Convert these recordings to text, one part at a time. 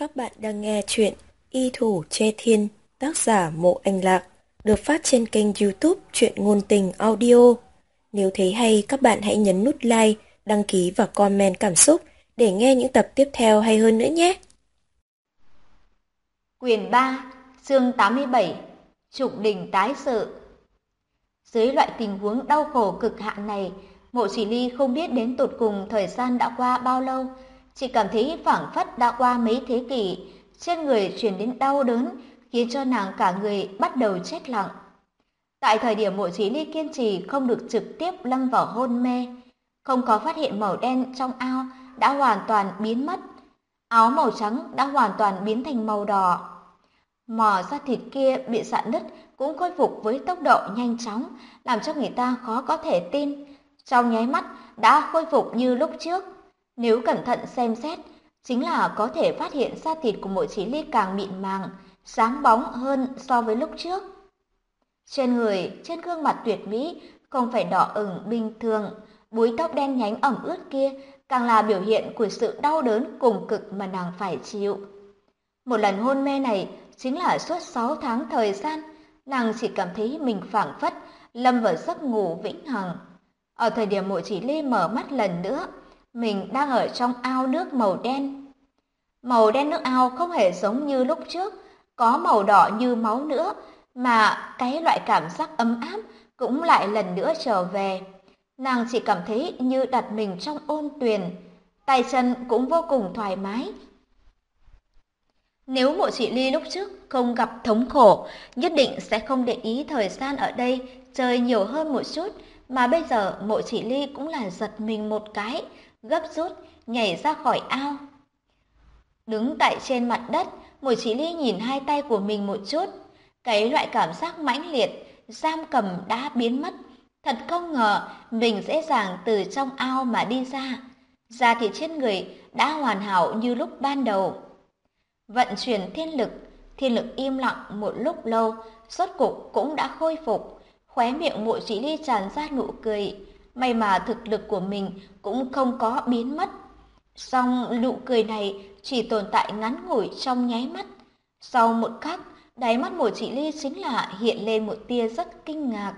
Các bạn đang nghe chuyện Y Thủ Che Thiên, tác giả Mộ Anh Lạc, được phát trên kênh YouTube Truyện Ngôn Tình Audio. Nếu thấy hay, các bạn hãy nhấn nút like, đăng ký và comment cảm xúc để nghe những tập tiếp theo hay hơn nữa nhé. Quyển 3, chương 87, Trục đỉnh tái sự. Dưới loại tình huống đau khổ cực hạn này, Mộ Chỉ Ly không biết đến tột cùng thời gian đã qua bao lâu, chỉ cảm thấy phảng phất đã qua mấy thế kỷ, trên người truyền đến đau đớn, khiến cho nàng cả người bắt đầu chết lặng. Tại thời điểm Mộ Chỉ Ly kiên trì không được trực tiếp lâm vào hôn mê, không có phát hiện màu đen trong ao đã hoàn toàn biến mất, áo màu trắng đã hoàn toàn biến thành màu đỏ. Mỏ da thịt kia bị rạn nứt cũng khôi phục với tốc độ nhanh chóng, làm cho người ta khó có thể tin. Trong nháy mắt đã khôi phục như lúc trước. Nếu cẩn thận xem xét, chính là có thể phát hiện da thịt của Mộ Chỉ Ly càng mịn màng, sáng bóng hơn so với lúc trước. Trên người, trên gương mặt tuyệt mỹ, không phải đỏ ửng bình thường, búi tóc đen nhánh ẩm ướt kia càng là biểu hiện của sự đau đớn cùng cực mà nàng phải chịu. Một lần hôn mê này chính là suốt 6 tháng thời gian, nàng chỉ cảm thấy mình phảng phất lâm vào giấc ngủ vĩnh hằng. Ở thời điểm Mộ Chỉ Ly mở mắt lần nữa, mình đang ở trong ao nước màu đen. Màu đen nước ao không hề giống như lúc trước, có màu đỏ như máu nữa, mà cái loại cảm giác ấm áp cũng lại lần nữa trở về. Nàng chỉ cảm thấy như đặt mình trong ôn tuyền, tay chân cũng vô cùng thoải mái. Nếu Mộ Chỉ Ly lúc trước không gặp thống khổ, nhất định sẽ không để ý thời gian ở đây chơi nhiều hơn một chút, mà bây giờ Mộ Chỉ Ly cũng là giật mình một cái, gấp rút nhảy ra khỏi ao. Đứng tại trên mặt đất, Mộ Chỉ Ly nhìn hai tay của mình một chút, cái loại cảm giác mãnh liệt giam cầm đã biến mất. Thật không ngờ mình dễ dàng từ trong ao mà đi ra. Da thịt trên người đã hoàn hảo như lúc ban đầu. Vận chuyển thiên lực im lặng một lúc lâu, rốt cục cũng đã khôi phục. Khóe miệng Mộ Chỉ Ly tràn ra nụ cười, may mà thực lực của mình cũng không có biến mất. Song nụ cười này chỉ tồn tại ngắn ngủi trong nháy mắt. Sau một khắc, đáy mắt Mộ Chỉ Ly chính là hiện lên một tia rất kinh ngạc.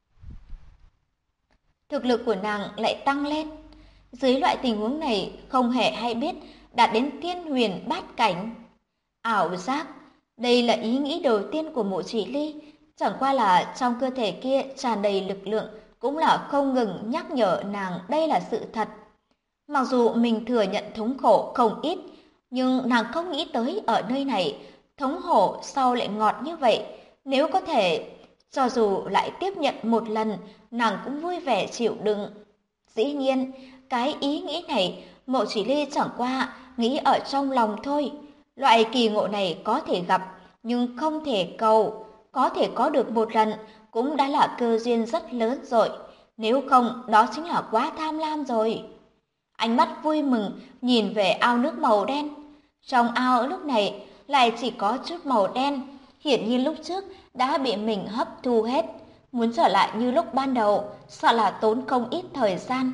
Thực lực của nàng lại tăng lên. Dưới loại tình huống này không hề hay biết đạt đến thiên huyền bát cảnh. Ảo giác, đây là ý nghĩ đầu tiên của Mộ Chỉ Ly, chẳng qua là trong cơ thể kia tràn đầy lực lượng cũng là không ngừng nhắc nhở nàng đây là sự thật. Mặc dù mình thừa nhận thống khổ không ít, nhưng nàng không nghĩ tới ở nơi này, thống khổ sau lại ngọt như vậy. Nếu có thể, cho dù lại tiếp nhận một lần, nàng cũng vui vẻ chịu đựng. Dĩ nhiên, cái ý nghĩ này Mộ Chỉ Ly chẳng qua nghĩ ở trong lòng thôi. Loại kỳ ngộ này có thể gặp, nhưng không thể cầu. Có thể có được một lần cũng đã là cơ duyên rất lớn rồi. Nếu không, đó chính là quá tham lam rồi. Ánh mắt vui mừng nhìn về ao nước màu đen. Trong ao lúc này lại chỉ có chút màu đen. Hiển nhiên lúc trước đã bị mình hấp thu hết. Muốn trở lại như lúc ban đầu, sợ là tốn không ít thời gian.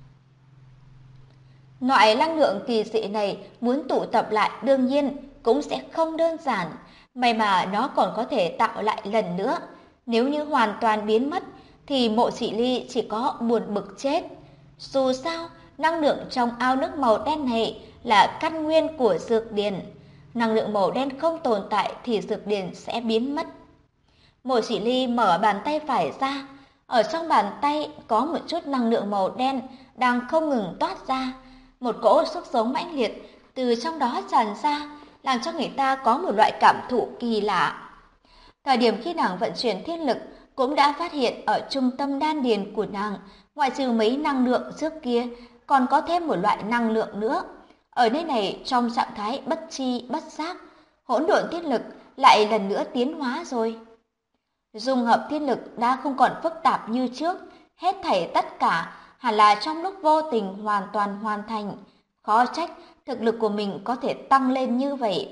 Loại năng lượng kỳ dị này muốn tụ tập lại đương nhiên cũng sẽ không đơn giản, may mà nó còn có thể tạo lại lần nữa. Nếu như hoàn toàn biến mất thì Mộ Chỉ Ly chỉ có buồn bực chết. Dù sao, năng lượng trong ao nước màu đen này là căn nguyên của dược điển. Năng lượng màu đen không tồn tại thì dược điển sẽ biến mất. Mộ Chỉ Ly mở bàn tay phải ra, ở trong bàn tay có một chút năng lượng màu đen đang không ngừng toát ra. Một cỗ sức sống mãnh liệt từ trong đó tràn ra, làm cho người ta có một loại cảm thụ kỳ lạ. Thời điểm khi nàng vận chuyển thiên lực cũng đã phát hiện ở trung tâm đan điền của nàng, ngoại trừ mấy năng lượng trước kia, còn có thêm một loại năng lượng nữa. Ở nơi này trong trạng thái bất chi bất giác, hỗn độn thiên lực lại lần nữa tiến hóa rồi. Dung hợp thiên lực đã không còn phức tạp như trước, hết thảy tất cả hẳn là trong lúc vô tình hoàn toàn hoàn thành. Khó trách thực lực của mình có thể tăng lên như vậy.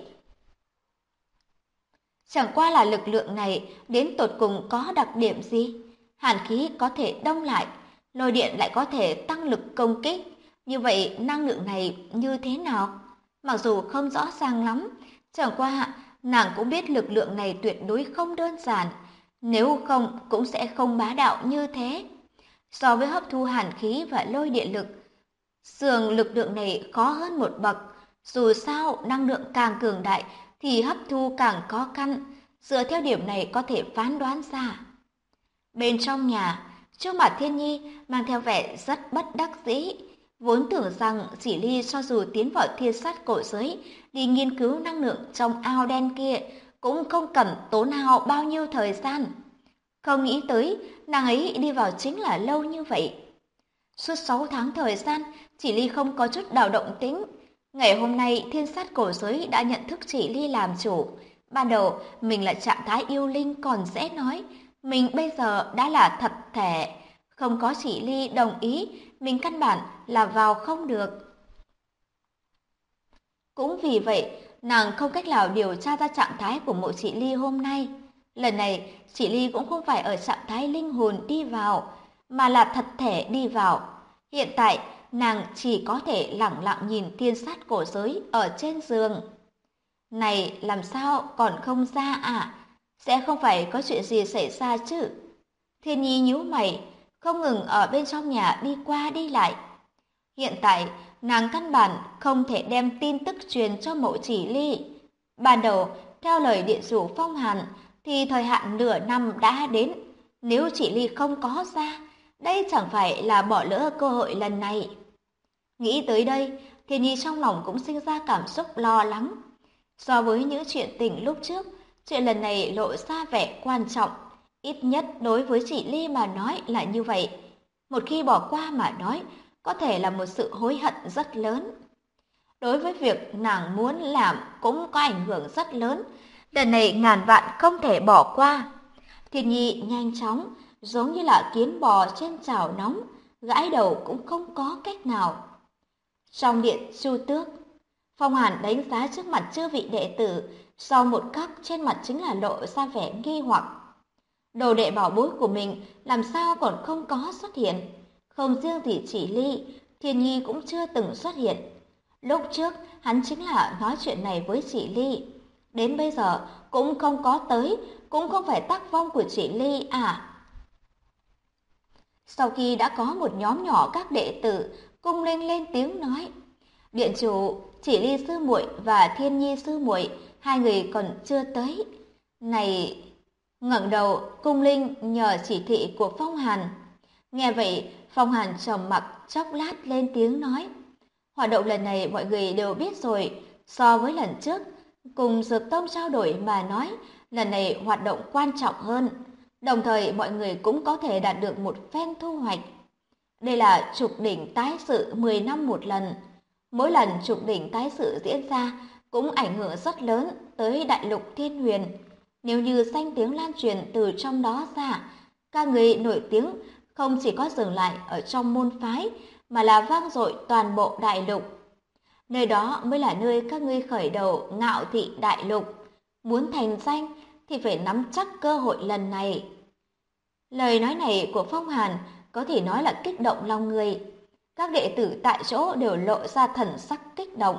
Chẳng qua là lực lượng này đến tột cùng có đặc điểm gì? Hàn khí có thể đông lại, lôi điện lại có thể tăng lực công kích. Như vậy năng lượng này như thế nào? Mặc dù không rõ ràng lắm, chẳng qua nàng cũng biết lực lượng này tuyệt đối không đơn giản, nếu không cũng sẽ không bá đạo như thế. So với hấp thu hàn khí và lôi điện lực, dường lực lượng này khó hơn một bậc. Dù sao, năng lượng càng cường đại thì hấp thu càng khó khăn. Dựa theo điểm này có thể phán đoán ra. Bên trong nhà, trước mặt Thiên Nhi mang theo vẻ rất bất đắc dĩ. Vốn tưởng rằng chỉ Ly cho dù tiến vào thiên sát cổ giới đi nghiên cứu năng lượng trong ao đen kia cũng không cần tốn hao bao nhiêu thời gian. Không nghĩ tới, nàng ấy đi vào chính là lâu như vậy. Suốt 6 tháng thời gian, chỉ Ly không có chút nào động tĩnh. Ngày hôm nay, thiên sát cổ giới đã nhận thức chỉ Ly làm chủ. Ban đầu, mình là trạng thái yêu linh còn dễ nói. Mình bây giờ đã là thật thể. Không có chỉ Ly đồng ý, mình căn bản là vào không được. Cũng vì vậy, nàng không cách nào điều tra ra trạng thái của mộ chị Ly hôm nay. Lần này, chị Ly cũng không phải ở trạng thái linh hồn đi vào, mà là thật thể đi vào. Hiện tại, nàng chỉ có thể lẳng lặng nhìn thiên sát cổ giới ở trên giường. Này, làm sao còn không ra à? Sẽ không phải có chuyện gì xảy ra chứ? Thiên Nhi nhíu mày, không ngừng ở bên trong nhà đi qua đi lại. Hiện tại, nàng căn bản không thể đem tin tức truyền cho mộ chỉ Ly. Ban đầu, theo lời điện chủ Phong Hàn, thì thời hạn nửa năm đã đến. Nếu chỉ Ly không có ra, đây chẳng phải là bỏ lỡ cơ hội lần này. Nghĩ tới đây, Thiên Nhi trong lòng cũng sinh ra cảm xúc lo lắng. So với những chuyện tình lúc trước, chuyện lần này lộ ra vẻ quan trọng. Ít nhất đối với chị Ly mà nói là như vậy. Một khi bỏ qua mà nói, có thể là một sự hối hận rất lớn. Đối với việc nàng muốn làm cũng có ảnh hưởng rất lớn. Lần này ngàn vạn không thể bỏ qua. Thiên Nhi nhanh chóng, giống như là kiến bò trên chảo nóng, gãi đầu cũng không có cách nào. Trong điện Chu Tước, Phong Hàn đánh giá trước mặt chư vị đệ tử, sau một khắc trên mặt chính là lộ ra vẻ nghi hoặc. Đồ đệ bảo bối của mình làm sao còn không có xuất hiện? Không riêng gì chỉ Ly, Thiên Nhi cũng chưa từng xuất hiện. Lúc trước, hắn chính là nói chuyện này với chị Ly. Đến bây giờ cũng không có tới, cũng không phải tác phong của chị Ly à. Sau khi đã có một nhóm nhỏ các đệ tử, Cung Linh lên tiếng nói. Điện chủ, chỉ Ly sư muội và Thiên Nhi sư muội, hai người còn chưa tới. Này... Ngẩng đầu, Cung Linh nhờ chỉ thị của Phong Hàn. Nghe vậy, Phong Hàn trầm mặc chốc lát lên tiếng nói. Hoạt động lần này mọi người đều biết rồi, so với lần trước, cùng Dược Tông trao đổi mà nói, lần này hoạt động quan trọng hơn. Đồng thời mọi người cũng có thể đạt được một phen thu hoạch. Đây là trục đỉnh tái sự 10 năm một lần. Mỗi lần trục đỉnh tái sự diễn ra cũng ảnh hưởng rất lớn tới đại lục Thiên Huyền. Nếu như danh tiếng lan truyền từ trong đó ra, các người nổi tiếng không chỉ có dừng lại ở trong môn phái, mà là vang dội toàn bộ đại lục. Nơi đó mới là nơi các ngươi khởi đầu ngạo thị đại lục. Muốn thành danh thì phải nắm chắc cơ hội lần này. Lời nói này của Phong Hàn có thể nói là kích động lòng người. Các đệ tử tại chỗ đều lộ ra thần sắc kích động.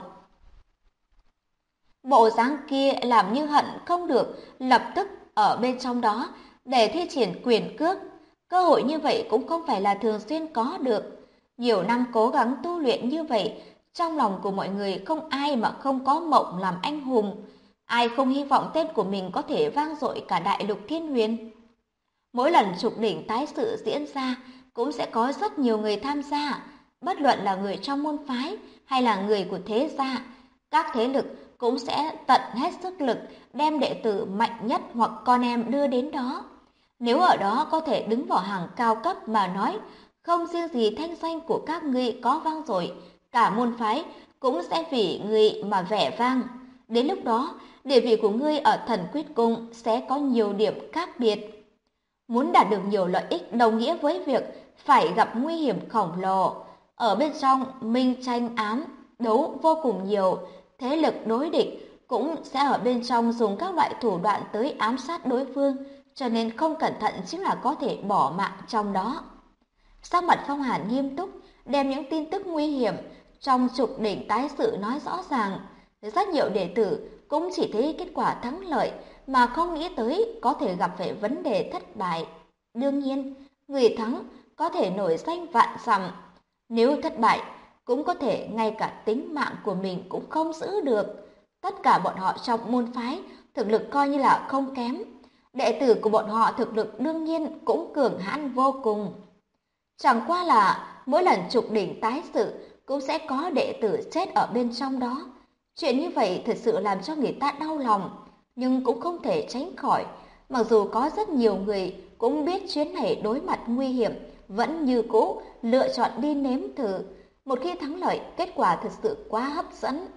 Bộ dáng kia làm như hận không được lập tức ở bên trong đó để thi triển quyền cước. Cơ hội như vậy cũng không phải là thường xuyên có được. Nhiều năm cố gắng tu luyện như vậy, trong lòng của mọi người không ai mà không có mộng làm anh hùng. Ai không hy vọng tên của mình có thể vang dội cả đại lục Thiên Huyền. Mỗi lần trục đỉnh tái sự diễn ra cũng sẽ có rất nhiều người tham gia, bất luận là người trong môn phái hay là người của thế gia. Các thế lực cũng sẽ tận hết sức lực đem đệ tử mạnh nhất hoặc con em đưa đến đó. Nếu ở đó có thể đứng vào hàng cao cấp mà nói, không riêng gì thanh danh của các ngươi có vang dội, cả môn phái cũng sẽ vì ngươi mà vẻ vang. Đến lúc đó, địa vị của ngươi ở Thần Quyết Cung sẽ có nhiều điểm khác biệt. Muốn đạt được nhiều lợi ích đồng nghĩa với việc phải gặp nguy hiểm khổng lồ. Ở bên trong, minh tranh ám, đấu vô cùng nhiều, thế lực đối địch cũng sẽ ở bên trong dùng các loại thủ đoạn tới ám sát đối phương, cho nên không cẩn thận chính là có thể bỏ mạng trong đó. Sắc mặt Phong Hàn nghiêm túc, đem những tin tức nguy hiểm trong trục đỉnh tái sự nói rõ ràng. Rất nhiều đệ tử cũng chỉ thấy kết quả thắng lợi mà không nghĩ tới có thể gặp phải vấn đề thất bại. Đương nhiên, người thắng có thể nổi danh vạn dặm, nếu thất bại cũng có thể ngay cả tính mạng của mình cũng không giữ được. Tất cả bọn họ trong môn phái thực lực coi như là không kém. Đệ tử của bọn họ thực lực đương nhiên cũng cường hãn vô cùng. Chẳng qua là mỗi lần trục đỉnh tái sự cũng sẽ có đệ tử chết ở bên trong đó. Chuyện như vậy thật sự làm cho người ta đau lòng, nhưng cũng không thể tránh khỏi. Mặc dù có rất nhiều người cũng biết chuyến này đối mặt nguy hiểm, vẫn như cũ lựa chọn đi nếm thử. Một khi thắng lợi, kết quả thật sự quá hấp dẫn.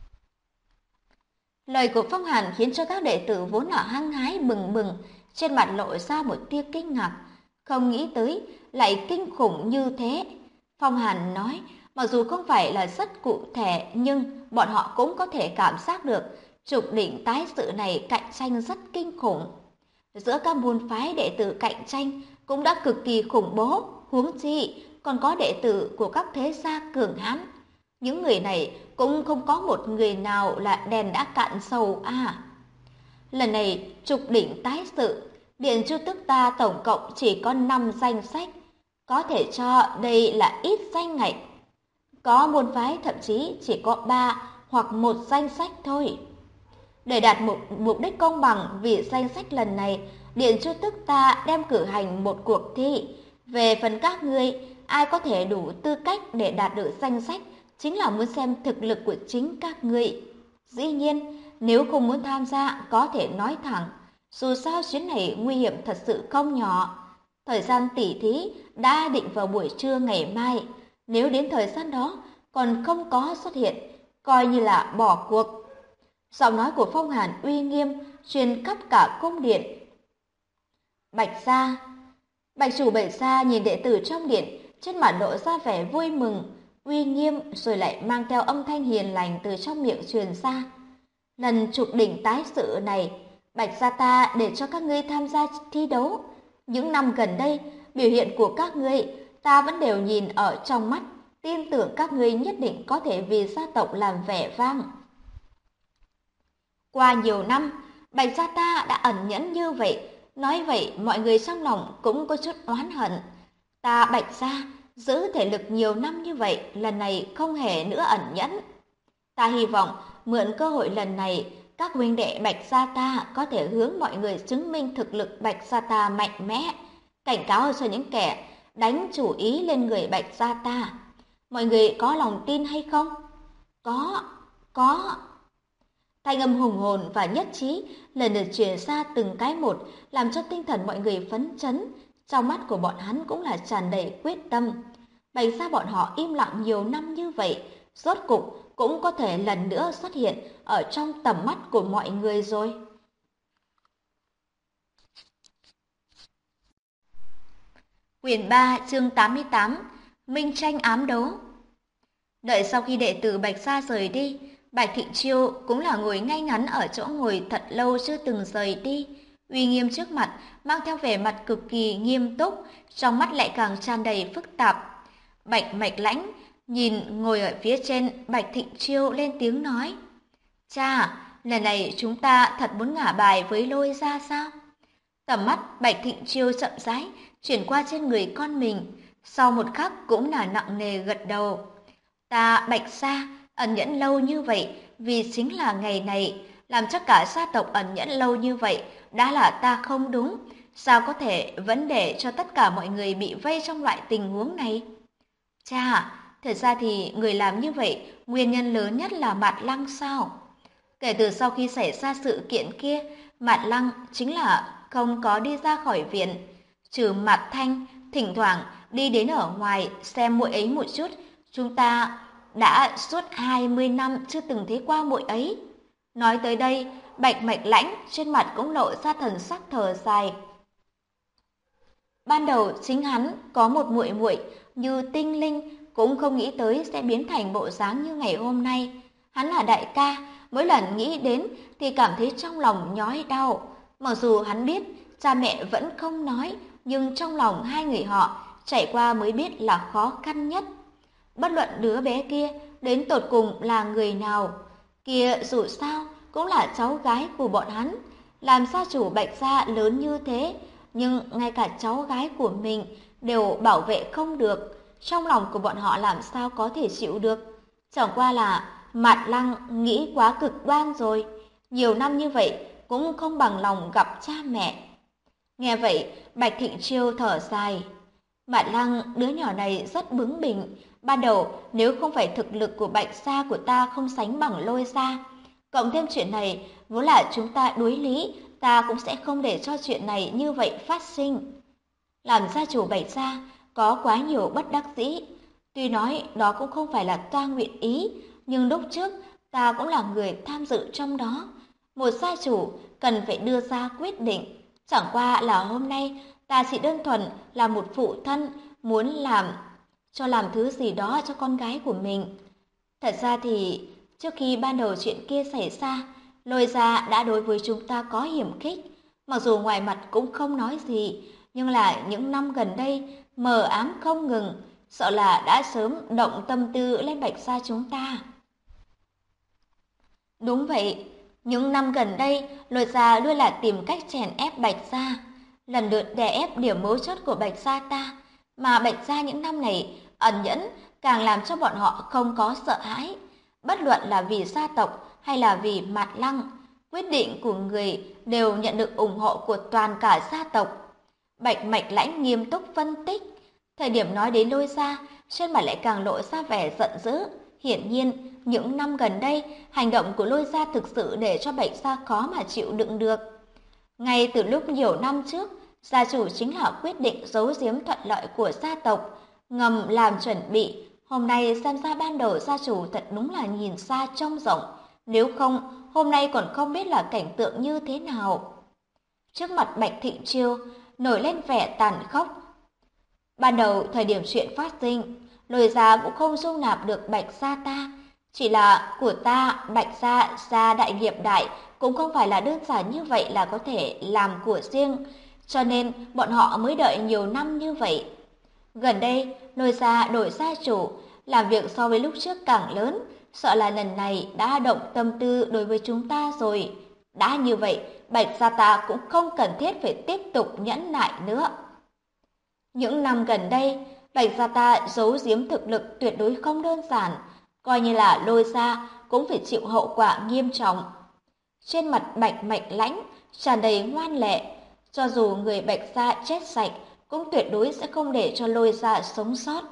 Lời của Phong Hàn khiến cho các đệ tử vốn là hăng hái bừng bừng, trên mặt lộ ra một tia kinh ngạc, không nghĩ tới lại kinh khủng như thế. Phong Hàn nói, mặc dù không phải là rất cụ thể, nhưng bọn họ cũng có thể cảm giác được trục đỉnh tái sự này cạnh tranh rất kinh khủng. Giữa các môn phái đệ tử cạnh tranh cũng đã cực kỳ khủng bố, huống chi còn có đệ tử của các thế gia cường hãn. Những người này cũng không có một người nào là đèn đã cạn dầu à. Lần này trục đỉnh tái sự, Điện Chu Tước ta tổng cộng chỉ có 5 danh sách, có thể cho đây là ít danh ngạch. Có môn phái thậm chí chỉ có 3 hoặc 1 danh sách thôi. Để đạt mục đích công bằng vì danh sách lần này, Điện Chu Tước ta đem cử hành một cuộc thi. Về phần các ngươi, ai có thể đủ tư cách để đạt được danh sách chính là muốn xem thực lực của chính các ngươi. Dĩ nhiên, nếu không muốn tham gia có thể nói thẳng, dù sao chuyến này nguy hiểm thật sự không nhỏ. Thời gian tỉ thí đã định vào buổi trưa ngày mai, nếu đến thời gian đó còn không có xuất hiện, coi như là bỏ cuộc. Giọng nói của Phong Hàn uy nghiêm truyền khắp cả cung điện. Bạch gia, Bạch chủ Bạch gia nhìn đệ tử trong điện, trên mặt lộ ra vẻ vui mừng, uy nghiêm rồi lại mang theo âm thanh hiền lành từ trong miệng truyền ra. Lần trục đỉnh tái sự này, Bạch gia ta để cho các ngươi tham gia thi đấu. Những năm gần đây, biểu hiện của các ngươi ta vẫn đều nhìn ở trong mắt, tin tưởng các ngươi nhất định có thể vì gia tộc làm vẻ vang. Qua nhiều năm, Bạch gia ta đã ẩn nhẫn như vậy, nói vậy mọi người trong lòng cũng có chút oán hận. Ta Bạch gia giữ thể lực nhiều năm như vậy, lần này không hề nữa ẩn nhẫn. Ta hy vọng mượn cơ hội lần này, các huynh đệ Bạch gia ta có thể hướng mọi người chứng minh thực lực Bạch gia ta mạnh mẽ, cảnh cáo cho những kẻ đánh chủ ý lên người Bạch gia ta. Mọi người có lòng tin hay không? Có. Thanh âm hùng hồn và nhất trí lần lượt truyền ra từng cái một, làm cho tinh thần mọi người phấn chấn. Trong mắt của bọn hắn cũng là tràn đầy quyết tâm. Bạch gia bọn họ im lặng nhiều năm như vậy, rốt cục cũng có thể lần nữa xuất hiện ở trong tầm mắt của mọi người rồi. Quyển 3 chương 88 Minh tranh ám đấu. Đợi sau khi đệ tử Bạch gia rời đi, Bạch Thịnh Chiêu cũng là ngồi ngay ngắn ở chỗ ngồi thật lâu chưa từng rời đi, uy nghiêm trước mặt mang theo vẻ mặt cực kỳ nghiêm túc, trong mắt lại càng tràn đầy phức tạp. Bạch Mạch Lãnh nhìn ngồi ở phía trên Bạch Thịnh Chiêu lên tiếng nói: "Cha, lần này chúng ta thật muốn ngả bài với Lôi gia sao?" Tầm mắt Bạch Thịnh Chiêu chậm rãi chuyển qua trên người con mình, sau một khắc cũng là nặng nề gật đầu. Ta Bạch gia ẩn nhẫn lâu như vậy vì chính là ngày này, làm cho cả gia tộc ẩn nhẫn lâu như vậy đã là ta không đúng, sao có thể vẫn để cho tất cả mọi người bị vây trong loại tình huống này? Cha, thật ra thì người làm như vậy nguyên nhân lớn nhất là Mạt Lăng sao? Kể từ sau khi xảy ra sự kiện kia, Mạt Lăng chính là không có đi ra khỏi viện, trừ Mạt Thanh thỉnh thoảng đi đến ở ngoài xem muội ấy một chút, chúng ta đã suốt 20 năm chưa từng thấy qua muội ấy. Nói tới đây, Bạch Mạch Lãnh trên mặt cũng lộ ra thần sắc thở dài. Ban đầu chính hắn có một muội muội như tinh linh, cũng không nghĩ tới sẽ biến thành bộ dáng như ngày hôm nay. Hắn là đại ca, mỗi lần nghĩ đến thì cảm thấy trong lòng nhói đau. Mặc dù hắn biết cha mẹ vẫn không nói, nhưng trong lòng hai người họ trải qua mới biết là khó khăn nhất. Bất luận đứa bé kia đến tột cùng là người nào, Kia dù sao cũng là cháu gái của bọn hắn, làm gia chủ Bạch gia lớn như thế, nhưng ngay cả cháu gái của mình đều bảo vệ không được, trong lòng của bọn họ làm sao có thể chịu được. Chẳng qua là Mạt Lăng nghĩ quá cực đoan rồi, nhiều năm như vậy cũng không bằng lòng gặp cha mẹ. Nghe vậy, Bạch Thịnh Chiêu thở dài. Mạt Lăng, đứa nhỏ này rất bướng bỉnh. Ban đầu, nếu không phải thực lực của Bạch gia của ta không sánh bằng Lôi gia, cộng thêm chuyện này, vốn là chúng ta đối lý, ta cũng sẽ không để cho chuyện này như vậy phát sinh. Làm gia chủ Bạch gia, có quá nhiều bất đắc dĩ. Tuy nói đó cũng không phải là ta nguyện ý, nhưng lúc trước ta cũng là người tham dự trong đó. Một gia chủ cần phải đưa ra quyết định. Chẳng qua là hôm nay ta chỉ đơn thuần là một phụ thân muốn làm thứ gì đó cho con gái của mình. Thật ra thì trước khi ban đầu chuyện kia xảy ra, Lôi gia đã đối với chúng ta có hiểm khích. Mặc dù ngoài mặt cũng không nói gì, nhưng là những năm gần đây mờ ám không ngừng, sợ là đã sớm động tâm tư lên Bạch gia chúng ta. Đúng vậy, những năm gần đây, Lôi gia luôn là tìm cách chèn ép Bạch gia, lần lượt đè ép điểm mấu chốt của Bạch gia ta, mà Bạch gia những năm này ẩn nhẫn càng làm cho bọn họ không có sợ hãi. Bất luận là vì gia tộc hay là vì Mạt Lăng, quyết định của người đều nhận được ủng hộ của toàn cả gia tộc. Bạch Mạch Lãnh nghiêm túc phân tích, thời điểm nói đến Lôi gia, trên mặt lại càng lộ ra vẻ giận dữ. Hiển nhiên, những năm gần đây, hành động của Lôi gia thực sự để cho Bạch gia khó mà chịu đựng được. Ngay từ lúc nhiều năm trước, gia chủ chính là quyết định giấu giếm thuận lợi của gia tộc, ngầm làm chuẩn bị. Hôm nay xem ra ban đầu gia chủ thật đúng là nhìn xa trông rộng, nếu không, hôm nay còn không biết là cảnh tượng như thế nào. Trước mặt Bạch Thịnh Chiêu, nổi lên vẻ tàn khốc. Ban đầu thời điểm chuyện phát sinh, Lôi gia cũng không dung nạp được Bạch gia ta, chỉ là của ta, Bạch gia, gia đại nghiệp đại, cũng không phải là đơn giản như vậy là có thể làm của riêng, cho nên bọn họ mới đợi nhiều năm như vậy. Gần đây, Lôi gia đổi gia chủ, làm việc so với lúc trước càng lớn, sợ là lần này đã động tâm tư đối với chúng ta rồi. Đã như vậy, Bạch gia ta cũng không cần thiết phải tiếp tục nhẫn nại nữa. Những năm gần đây, Bạch gia ta giấu giếm thực lực tuyệt đối không đơn giản, coi như là Lôi gia cũng phải chịu hậu quả nghiêm trọng. Trên mặt Bạch Mạch Lãnh tràn đầy ngoan lệ, cho dù người Bạch gia chết sạch cũng tuyệt đối sẽ không để cho Lôi gia sống sót.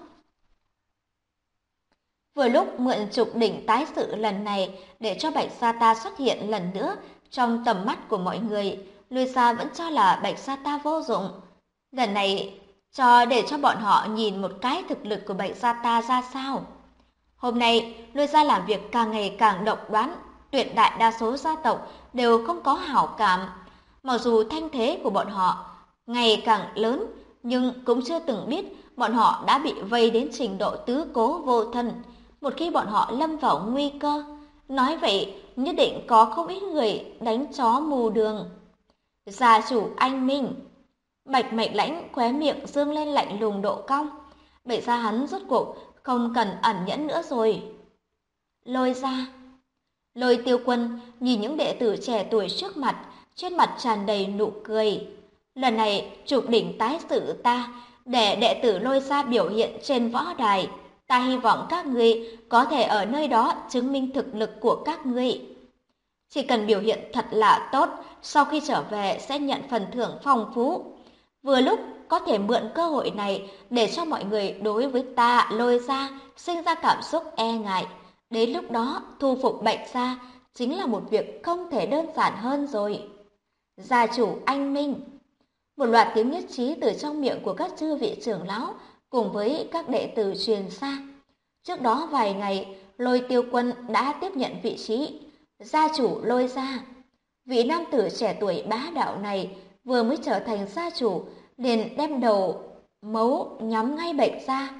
Vừa lúc mượn trục đỉnh tái sự lần này để cho Bạch gia ta xuất hiện lần nữa trong tầm mắt của mọi người, Lôi gia vẫn cho là Bạch gia ta vô dụng. Lần này để cho bọn họ nhìn một cái thực lực của Bạch gia ta ra sao. Hôm nay, Lôi gia làm việc càng ngày càng độc đoán, tuyệt đại đa số gia tộc đều không có hảo cảm. Mặc dù thanh thế của bọn họ ngày càng lớn, nhưng cũng chưa từng biết bọn họ đã bị vây đến trình độ tứ cố vô thân. Một khi bọn họ lâm vào nguy cơ, nói vậy nhất định có không ít người đánh chó mù đường. Gia chủ anh minh. Bạch Mạch Lãnh khóe miệng dương lên lạnh lùng độ cong. Vậy ra hắn rốt cuộc không cần ẩn nhẫn nữa rồi. Lôi gia. Lôi Tiêu Quân nhìn những đệ tử trẻ tuổi trước mặt, trên mặt tràn đầy nụ cười. Lần này trục đỉnh tái sự ta, để đệ tử Lôi gia biểu hiện trên võ đài. Ta hy vọng các ngươi có thể ở nơi đó chứng minh thực lực của các ngươi. Chỉ cần biểu hiện thật là tốt, sau khi trở về sẽ nhận phần thưởng phong phú. Vừa lúc có thể mượn cơ hội này để cho mọi người đối với ta Lôi gia sinh ra cảm xúc e ngại. Đến lúc đó thu phục Bạch gia chính là một việc không thể đơn giản hơn rồi. Gia chủ anh minh. Một loạt tiếng nhất trí từ trong miệng của các chư vị trưởng lão cùng với các đệ tử truyền ra. Trước đó vài ngày, Lôi Tiêu Quân đã tiếp nhận vị trí gia chủ Lôi gia. Vị nam tử trẻ tuổi bá đạo này vừa mới trở thành gia chủ, liền đem đầu mấu nhắm ngay Bạch gia.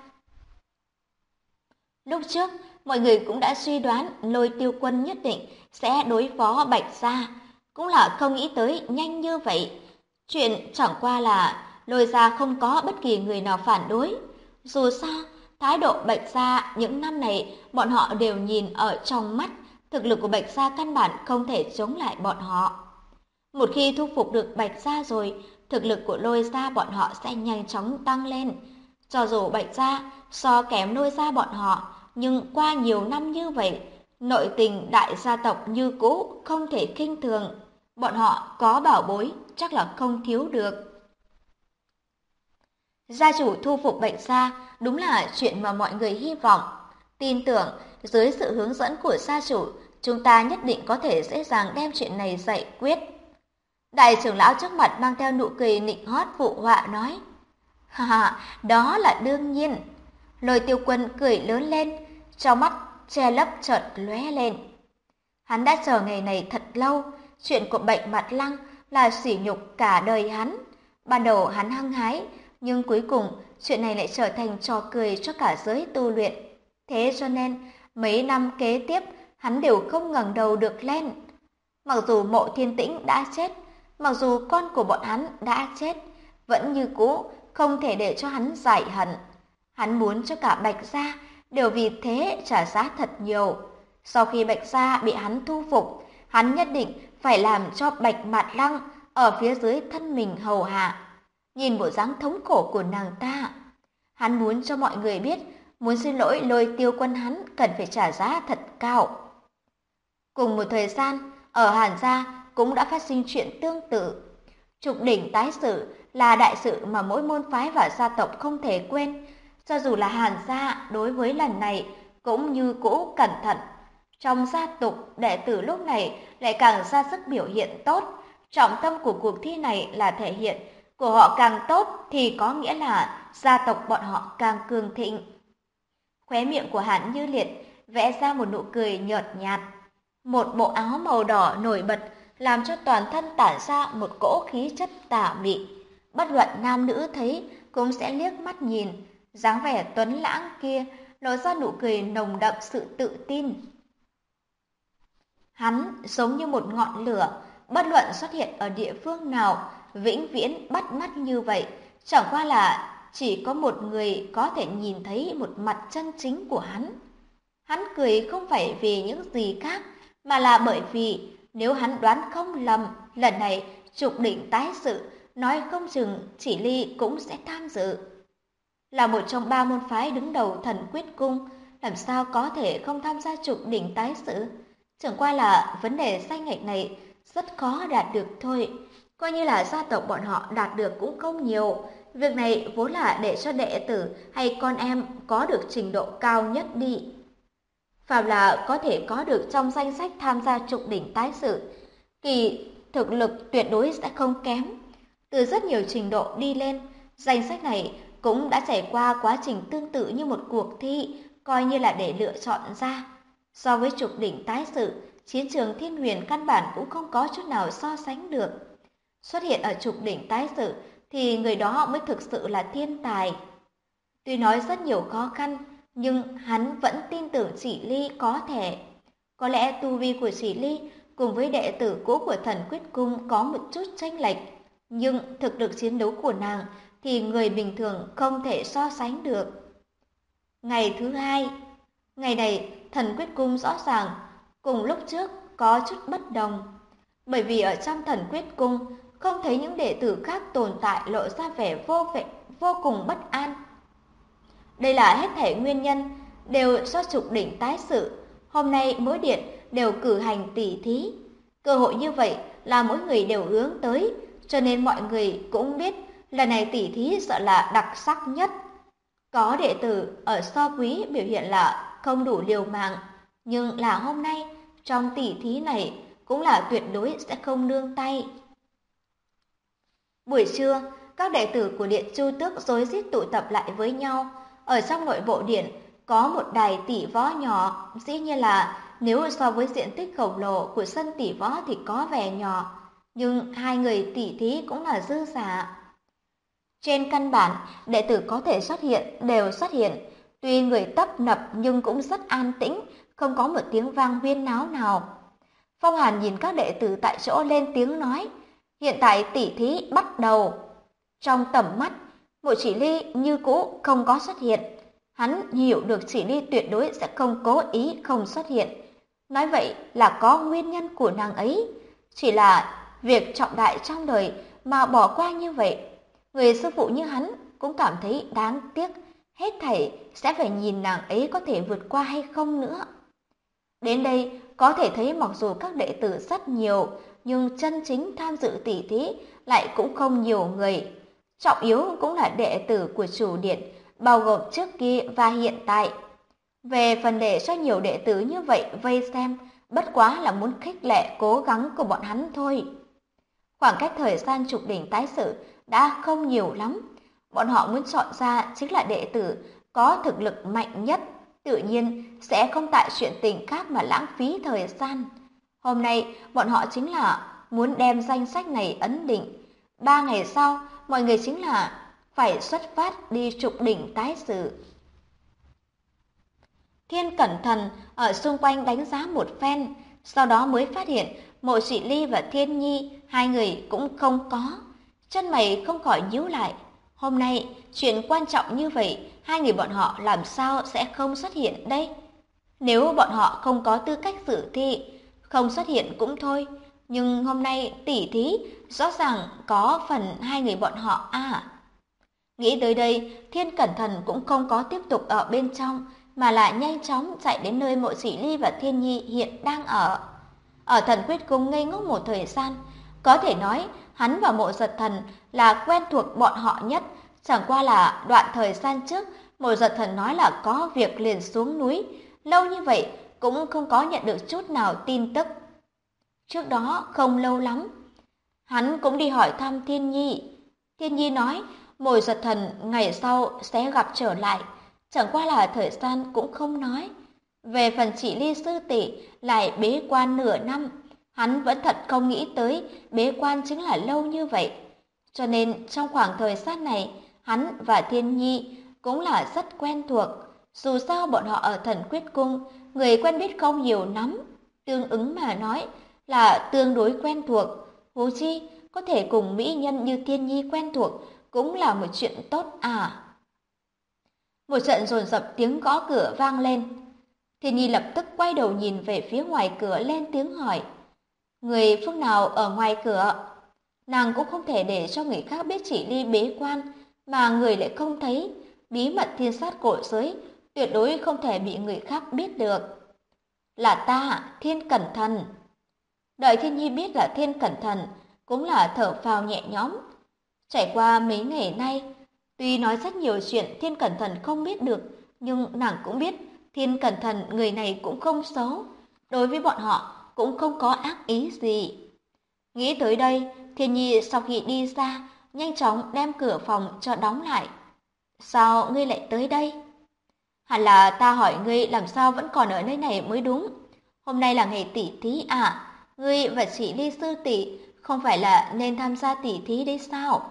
Lúc trước, mọi người cũng đã suy đoán Lôi Tiêu Quân nhất định sẽ đối phó Bạch gia, cũng là không nghĩ tới nhanh như vậy. Chuyện chẳng qua là Lôi gia không có bất kỳ người nào phản đối. Dù sao, thái độ Bạch gia những năm này bọn họ đều nhìn ở trong mắt, Thực lực của Bạch Gia căn bản không thể chống lại bọn họ. Một khi thu phục được Bạch Gia rồi, thực lực của Lôi Gia bọn họ sẽ nhanh chóng tăng lên. Cho dù Bạch Gia so kém Lôi Gia bọn họ, nhưng qua nhiều năm như vậy, nội tình đại gia tộc như cũ không thể khinh thường. Bọn họ có bảo bối, chắc là không thiếu được. Gia chủ thu phục Bạch Gia đúng là chuyện mà mọi người hy vọng. Tin tưởng, dưới sự hướng dẫn của gia chủ, chúng ta nhất định có thể dễ dàng đem chuyện này giải quyết. Đại trưởng lão trước mặt mang theo nụ cười nịnh hót phụ họa nói. Ha, đó là đương nhiên. Lôi Tiêu Quân cười lớn lên, trong mắt che lấp chợt lóe lên. Hắn đã chờ ngày này thật lâu, chuyện của Bệnh Mặt Lăng là sỉ nhục cả đời hắn. Ban đầu hắn hăng hái, nhưng cuối cùng chuyện này lại trở thành trò cười cho cả giới tu luyện. Thế cho nên, mấy năm kế tiếp, hắn đều không ngẩng đầu được lên. Mặc dù Mộ Thiên Tĩnh đã chết, mặc dù con của bọn hắn đã chết, vẫn như cũ không thể để cho hắn giải hận. Hắn muốn cho cả Bạch Gia đều vì thế trả giá thật nhiều. Sau khi Bạch Gia bị hắn thu phục, hắn nhất định phải làm cho Bạch Mạt Lăng ở phía dưới thân mình hầu hạ. Nhìn bộ dáng thống khổ của nàng ta, hắn muốn cho mọi người biết, muốn xin lỗi Lôi Tiêu Quân hắn cần phải trả giá thật cao. Cùng một thời gian, ở Hàn Gia cũng đã phát sinh chuyện tương tự. Trục đỉnh tái sự là đại sự mà mỗi môn phái và gia tộc không thể quên. Cho dù là Hàn Gia đối với lần này cũng như cũ cẩn thận. Trong gia tộc, đệ tử lúc này lại càng ra sức biểu hiện tốt. Trọng tâm của cuộc thi này là thể hiện của họ càng tốt thì có nghĩa là gia tộc bọn họ càng cường thịnh. Khóe miệng của Hàn Như Liệt vẽ ra một nụ cười nhợt nhạt. Một bộ áo màu đỏ nổi bật làm cho toàn thân tản ra một cỗ khí chất tà mị. Bất luận nam nữ thấy cũng sẽ liếc mắt nhìn, dáng vẻ tuấn lãng kia lộ ra nụ cười nồng đậm sự tự tin. Hắn giống như một ngọn lửa, bất luận xuất hiện ở địa phương nào, vĩnh viễn bắt mắt như vậy, chẳng qua là chỉ có một người có thể nhìn thấy một mặt chân chính của hắn. Hắn cười không phải vì những gì khác, mà là bởi vì nếu hắn đoán không lầm, lần này trục đỉnh tái sự, nói không chừng Chỉ Ly cũng sẽ tham dự. Là một trong 3 môn phái đứng đầu Thần Quyết Cung, làm sao có thể không tham gia trục đỉnh tái sự? Chẳng qua là vấn đề danh ngạch này rất khó đạt được thôi. Coi như là gia tộc bọn họ đạt được cũng không nhiều. Việc này vốn là để cho đệ tử hay con em có được trình độ cao nhất đi. Phạm là có thể có được trong danh sách tham gia trục đỉnh tái sự, kỳ thực lực tuyệt đối sẽ không kém. Từ rất nhiều trình độ đi lên, danh sách này cũng đã trải qua quá trình tương tự như một cuộc thi, coi như là để lựa chọn ra. So với trục đỉnh tái sự, chiến trường Thiên Huyền căn bản cũng không có chút nào so sánh được. Xuất hiện ở trục đỉnh tái sự thì người đó mới thực sự là thiên tài. Tuy nói rất nhiều khó khăn, nhưng hắn vẫn tin tưởng Chỉ Ly có thể. Có lẽ tu vi của Chỉ Ly cùng với đệ tử cũ của Thần Quyết Cung có một chút chênh lệch, nhưng thực lực chiến đấu của nàng thì người bình thường không thể so sánh được. Ngày thứ 2, ngày này Thần Quyết Cung rõ ràng cùng lúc trước có chút bất đồng, bởi vì ở trong Thần Quyết Cung không thấy những đệ tử khác tồn tại lộ ra vẻ vô cùng bất an. Đây là hết thảy nguyên nhân đều do trục đỉnh tái sự. Hôm nay mỗi điện đều cử hành tỷ thí. Cơ hội như vậy là mỗi người đều hướng tới, cho nên mọi người cũng biết lần này tỷ thí sợ là đặc sắc nhất. Có đệ tử ở So Quý biểu hiện là không đủ liều mạng, nhưng là hôm nay trong tỷ thí này cũng là tuyệt đối sẽ không nương tay. Buổi trưa, các đệ tử của Điện Chu Tước rối rít tụ tập lại với nhau. Ở trong nội bộ điện có một đài tỷ võ nhỏ, dĩ nhiên là nếu so với diện tích khổng lồ của sân tỷ võ thì có vẻ nhỏ, nhưng hai người tỷ thí cũng là dư giả. Trên căn bản, đệ tử có thể xuất hiện đều xuất hiện, tuy người tấp nập nhưng cũng rất an tĩnh, không có một tiếng vang huyên náo nào. Phong Hàn nhìn các đệ tử tại chỗ lên tiếng nói, hiện tại tỷ thí bắt đầu. Trong tầm mắt, Mộ Chỉ Ly như cũ không có xuất hiện. Hắn hiểu được Chỉ Ly tuyệt đối sẽ không cố ý không xuất hiện. Nói vậy là có nguyên nhân của nàng ấy, chỉ là việc trọng đại trong đời mà bỏ qua như vậy. Người sư phụ như hắn cũng cảm thấy đáng tiếc, hết thảy sẽ phải nhìn nàng ấy có thể vượt qua hay không nữa. Đến đây có thể thấy mặc dù các đệ tử rất nhiều, nhưng chân chính tham dự tỷ thí lại cũng không nhiều người. Trọng yếu cũng là đệ tử của chủ điện, bao gồm trước kia và hiện tại. Về phần để cho nhiều đệ tử như vậy vây xem, bất quá là muốn khích lệ cố gắng của bọn hắn thôi. Khoảng cách thời gian trục đỉnh tái sự đã không nhiều lắm. Bọn họ muốn chọn ra chính là đệ tử có thực lực mạnh nhất, tự nhiên sẽ không tại chuyện tình khác mà lãng phí thời gian. Hôm nay, bọn họ chính là muốn đem danh sách này ấn định. 3 ngày sau, mọi người chính là phải xuất phát đi trục đỉnh tái sự. Thiên cẩn thận ở xung quanh đánh giá một phen, sau đó mới phát hiện Mộ Chỉ Ly và Thiên Nhi hai người cũng không có. Chân mày không khỏi nhíu lại. Hôm nay, chuyện quan trọng như vậy, hai người bọn họ làm sao sẽ không xuất hiện đây? Nếu bọn họ không có tư cách dự thi, không xuất hiện cũng thôi. Nhưng hôm nay tỉ thí, rõ ràng có phần hai người bọn họ à. Nghĩ tới đây, Thiên Cẩn Thận cũng không có tiếp tục ở bên trong, mà lại nhanh chóng chạy đến nơi Mộ Chỉ Ly và Thiên Nhi hiện đang ở. Ở Thần Quyết Cung ngây ngốc một thời gian, có thể nói hắn và Mộ Giật Thần là quen thuộc bọn họ nhất, chẳng qua là đoạn thời gian trước Mộ Giật Thần nói là có việc liền xuống núi, lâu như vậy cũng không có nhận được chút nào tin tức. Trước đó không lâu lắm, hắn cũng đi hỏi thăm Thiên Nhi. Thiên Nhi nói Mộ Giật Thần ngày sau sẽ gặp trở lại, chẳng qua là thời gian cũng không nói. Về phần Chỉ Ly sư tỷ lại bế quan nửa năm, hắn vẫn thật không nghĩ tới bế quan chính là lâu như vậy. Cho nên trong khoảng thời gian này, hắn và Thiên Nhi cũng là rất quen thuộc. Dù sao bọn họ ở Thần Quyết Cung, người quen biết không nhiều lắm, tương ứng mà nói là tương đối quen thuộc. Huống chi có thể cùng mỹ nhân như Thiên Nhi quen thuộc cũng là một chuyện tốt à. Một trận dồn dập tiếng gõ cửa vang lên. Thiên Nhi lập tức quay đầu nhìn về phía ngoài cửa lên tiếng hỏi. Người phương nào ở ngoài cửa? Nàng cũng không thể để cho người khác biết Chỉ Ly bế quan, mà người lại không thấy. Bí mật thiên sát cổ giới tuyệt đối không thể bị người khác biết được. Là ta, Thiên Cẩn Thận. Đợi Thiên Nhi biết là Thiên Cẩn Thận, cũng là thở phào nhẹ nhõm. Trải qua mấy ngày nay, tuy nói rất nhiều chuyện Thiên Cẩn Thận không biết được, nhưng nàng cũng biết Thiên Cẩn Thận người này cũng không xấu, đối với bọn họ cũng không có ác ý gì. Nghĩ tới đây, Thiên Nhi sau khi đi ra, nhanh chóng đem cửa phòng cho đóng lại. Sao ngươi lại tới đây? Hẳn là ta hỏi ngươi làm sao vẫn còn ở nơi này mới đúng. Hôm nay là ngày tỷ thí à? Ngươi và Chỉ Ly sư tỷ không phải là nên tham gia tỷ thí đấy sao?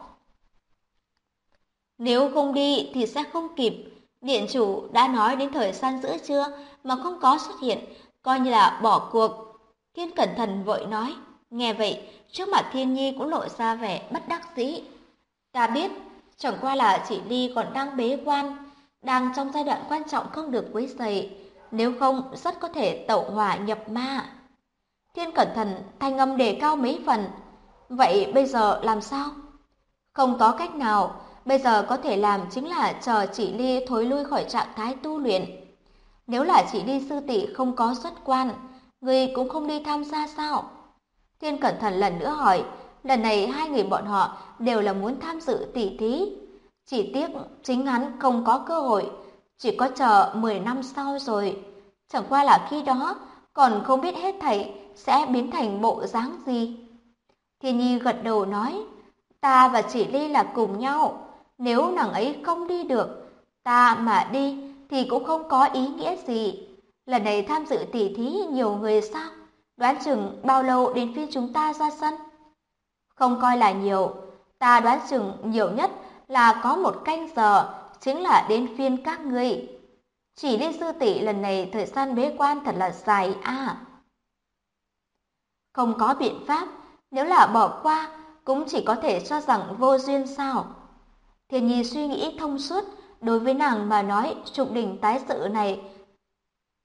Nếu không đi thì sẽ không kịp. Điện chủ đã nói đến thời gian giữa trưa mà không có xuất hiện, coi như là bỏ cuộc. Thiên Cẩn Thận vội nói. Nghe vậy, trước mặt Thiên Nhi cũng lộ ra vẻ bất đắc dĩ. Ta biết, chẳng qua là Chỉ Ly còn đang bế quan, đang trong giai đoạn quan trọng không được quấy rầy, nếu không rất có thể tẩu hỏa nhập ma. Thiên Cẩn Thận thanh âm đề cao mấy phần. Vậy bây giờ làm sao? Không có cách nào, bây giờ có thể làm chính là chờ Chỉ Ly thối lui khỏi trạng thái tu luyện. Nếu là Chỉ Ly sư tỷ không có xuất quan, người cũng không đi tham gia sao? Thiên Cẩn Thận lần nữa hỏi, lần này hai người bọn họ đều là muốn tham dự tỷ thí. Chỉ tiếc chính hắn không có cơ hội, chỉ có chờ 10 năm sau rồi. Chẳng qua là khi đó còn không biết hết thảy sẽ biến thành bộ dáng gì. Thiên Nhi gật đầu nói, ta và Chỉ Ly là cùng nhau, nếu nàng ấy không đi được, ta mà đi thì cũng không có ý nghĩa gì. Lần này tham dự tỷ thí nhiều người sao? Đoán chừng bao lâu đến phiên chúng ta ra sân? Không coi là nhiều, ta đoán chừng nhiều nhất là có 1 canh giờ, chính là đến phiên các ngươi. Chỉ Ly sư tỷ lần này thời gian bế quan thật là dài à. Không có biện pháp, nếu là bỏ qua, cũng chỉ có thể cho rằng vô duyên sao. Thiên Nhi suy nghĩ thông suốt, đối với nàng mà nói trục đỉnh tái sự này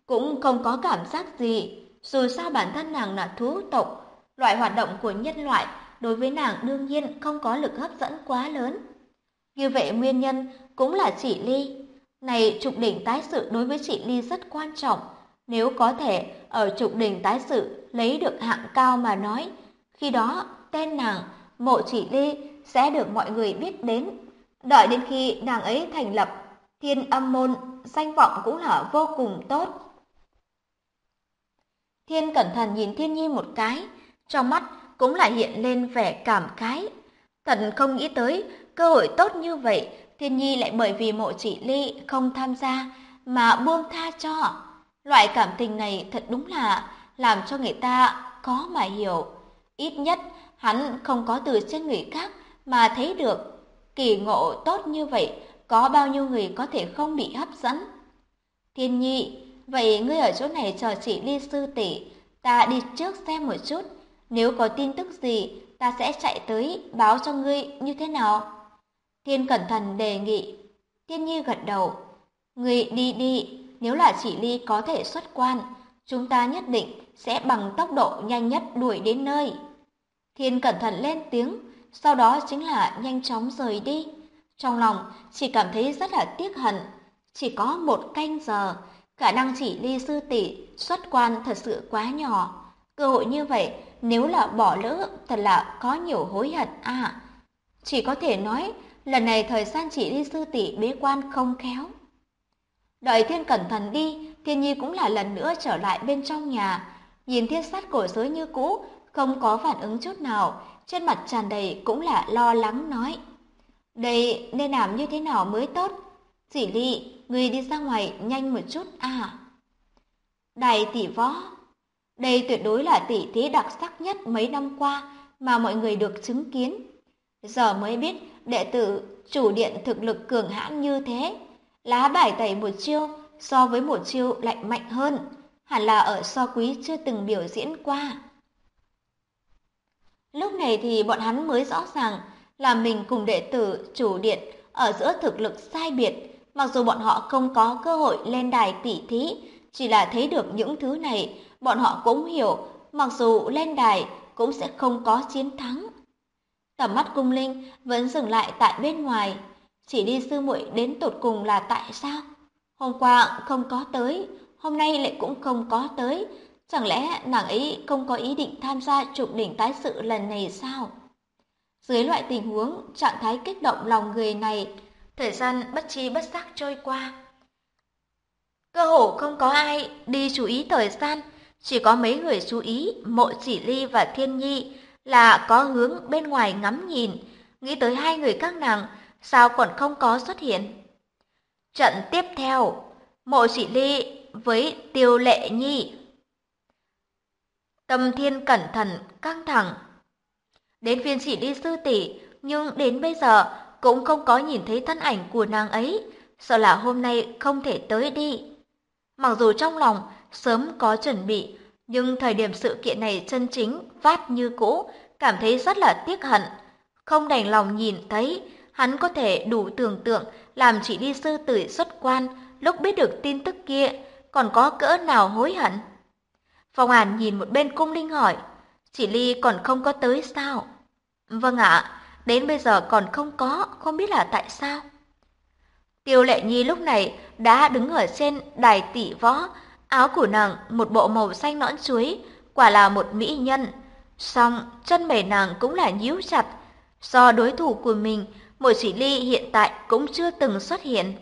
cũng không có cảm giác gì. Dù sao bản thân nàng là thú tộc, loại hoạt động của nhân loại đối với nàng đương nhiên không có lực hấp dẫn quá lớn. Như vậy nguyên nhân cũng là chị Ly. Này trục đỉnh tái sự đối với chị Ly rất quan trọng. Nếu có thể ở trục đỉnh tái sự lấy được hạng cao mà nói, khi đó tên nàng Mộ Chỉ Ly sẽ được mọi người biết đến. Đợi đến khi nàng ấy thành lập Thiên Âm môn, danh vọng cũng là vô cùng tốt. Thiên cẩn thận nhìn Thiên Nhi một cái, trong mắt cũng lại hiện lên vẻ cảm khái. Thật không nghĩ tới cơ hội tốt như vậy, Thiên Nhi lại bởi vì Mộ Chỉ Ly không tham gia mà buông tha cho. Loại cảm tình này thật đúng là làm cho người ta khó mà hiểu. Ít nhất hắn không có từ trên người khác mà thấy được. Kỳ ngộ tốt như vậy, có bao nhiêu người có thể không bị hấp dẫn. Thiên Nhi, vậy ngươi ở chỗ này chờ chị Ly sư tỷ, ta đi trước xem một chút. Nếu có tin tức gì, ta sẽ chạy tới báo cho ngươi như thế nào? Thiên cẩn thận đề nghị. Thiên Nhi gật đầu. Ngươi đi đi, nếu là chị Ly có thể xuất quan, chúng ta nhất định sẽ bằng tốc độ nhanh nhất đuổi đến nơi. Thiên cẩn thận lên tiếng, sau đó chính là nhanh chóng rời đi. Trong lòng chỉ cảm thấy rất là tiếc hận. Chỉ có 1 canh giờ, khả năng chỉ Ly sư tỷ xuất quan thật sự quá nhỏ. Cơ hội như vậy nếu là bỏ lỡ thật là có nhiều hối hận à. Chỉ có thể nói lần này thời gian chỉ Ly sư tỷ bế quan không khéo. Đợi Thiên cẩn thận đi, Thiên Nhi cũng là lần nữa trở lại bên trong nhà. Nhìn Thiên Sát cổ giới như cũ, không có phản ứng chút nào, trên mặt tràn đầy cũng là lo lắng nói. Đây nên làm như thế nào mới tốt? Chỉ Ly, người đi ra ngoài nhanh một chút à. Đại tỷ võ, đây tuyệt đối là tỷ thí đặc sắc nhất mấy năm qua mà mọi người được chứng kiến. Giờ mới biết đệ tử chủ điện thực lực cường hãn như thế. Lá bài tẩy một chiêu so với một chiêu lại mạnh hơn, hẳn là ở So Quý chưa từng biểu diễn qua. Lúc này thì bọn hắn mới rõ ràng là mình cùng đệ tử chủ điện ở giữa thực lực sai biệt. Mặc dù bọn họ không có cơ hội lên đài tỷ thí, chỉ là thấy được những thứ này, bọn họ cũng hiểu, mặc dù lên đài cũng sẽ không có chiến thắng. Tầm mắt Cung Linh vẫn dừng lại tại bên ngoài, chỉ đi sư muội đến tột cùng là tại sao? Hôm qua không có tới, hôm nay lại cũng không có tới, chẳng lẽ nàng ấy không có ý định tham gia trục đỉnh tái sự lần này sao? Dưới loại tình huống trạng thái kích động lòng người này, thời gian bất chi bất giác trôi qua. Cơ hồ không có ai đi chú ý thời gian, chỉ có mấy người chú ý Mộ Chỉ Ly và Thiên Nhi là có hướng bên ngoài ngắm nhìn, nghĩ tới 2 người các nàng sao còn không có xuất hiện. Trận tiếp theo, Mộ Chỉ Ly với Tiêu Lệ Nhi. Tâm Thiên cẩn thận căng thẳng. Đến phiên Chỉ Ly sư tỷ, nhưng đến bây giờ cũng không có nhìn thấy thân ảnh của nàng ấy, sợ là hôm nay không thể tới đi. Mặc dù trong lòng sớm có chuẩn bị, nhưng thời điểm sự kiện này chân chính phát như cũ, cảm thấy rất là tiếc hận. Không đành lòng nhìn thấy, hắn có thể đủ tưởng tượng làm Chỉ Ly sư tử xuất quan, lúc biết được tin tức kia, còn có cỡ nào hối hận. Phong Hàn nhìn một bên Cung Linh hỏi, Chỉ Ly còn không có tới sao? Vâng ạ, đến bây giờ còn không có, không biết là tại sao. Tiêu Lệ Nhi lúc này đã đứng ở trên đài tỷ võ, áo của nàng một bộ màu xanh nõn chuối, quả là một mỹ nhân. Song chân mày nàng cũng là nhíu chặt, do đối thủ của mình, Mộ Chỉ Ly hiện tại cũng chưa từng xuất hiện.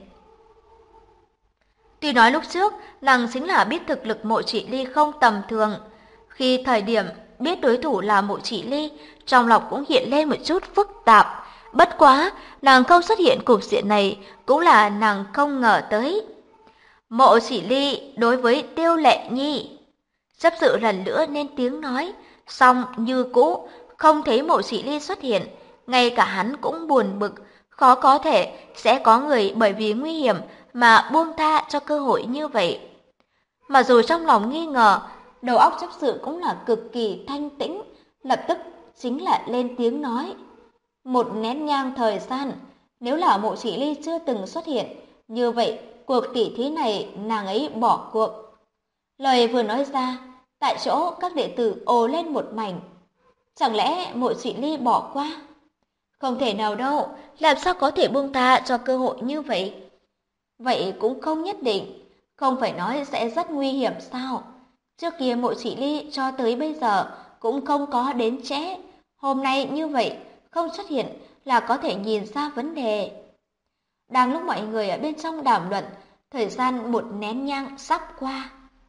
Tuy nói lúc trước nàng chính là biết thực lực Mộ Chỉ Ly không tầm thường, khi thời điểm biết đối thủ là Mộ Chỉ Ly, trong lòng cũng hiện lên một chút phức tạp. Bất quá, nàng không xuất hiện cục diện này cũng là nàng không ngờ tới. Mộ Chỉ Ly đối với Tiêu Lệ Nhi, chấp sự lần nữa nên tiếng nói, song như cũ không thấy Mộ Chỉ Ly xuất hiện, ngay cả hắn cũng buồn bực, khó có thể sẽ có người bởi vì nguy hiểm mà buông tha cho cơ hội như vậy. Mà dù trong lòng nghi ngờ, đầu óc chấp sự cũng là cực kỳ thanh tĩnh, lập tức chính là lên tiếng nói. Một nén nhang thời gian, nếu là Mộ Chỉ Ly chưa từng xuất hiện, như vậy cuộc tỷ thí này nàng ấy bỏ cuộc. Lời vừa nói ra, tại chỗ các đệ tử ồ lên một mảnh. Chẳng lẽ Mộ Chỉ Ly bỏ qua? Không thể nào đâu, làm sao có thể buông tha cho cơ hội như vậy? Vậy cũng không nhất định, không phải nói sẽ rất nguy hiểm sao? Trước kia Mộ Chỉ Ly cho tới bây giờ cũng không có đến trễ. Hôm nay như vậy, không xuất hiện là có thể nhìn ra vấn đề. Đang lúc mọi người ở bên trong đàm luận, thời gian một nén nhang sắp qua.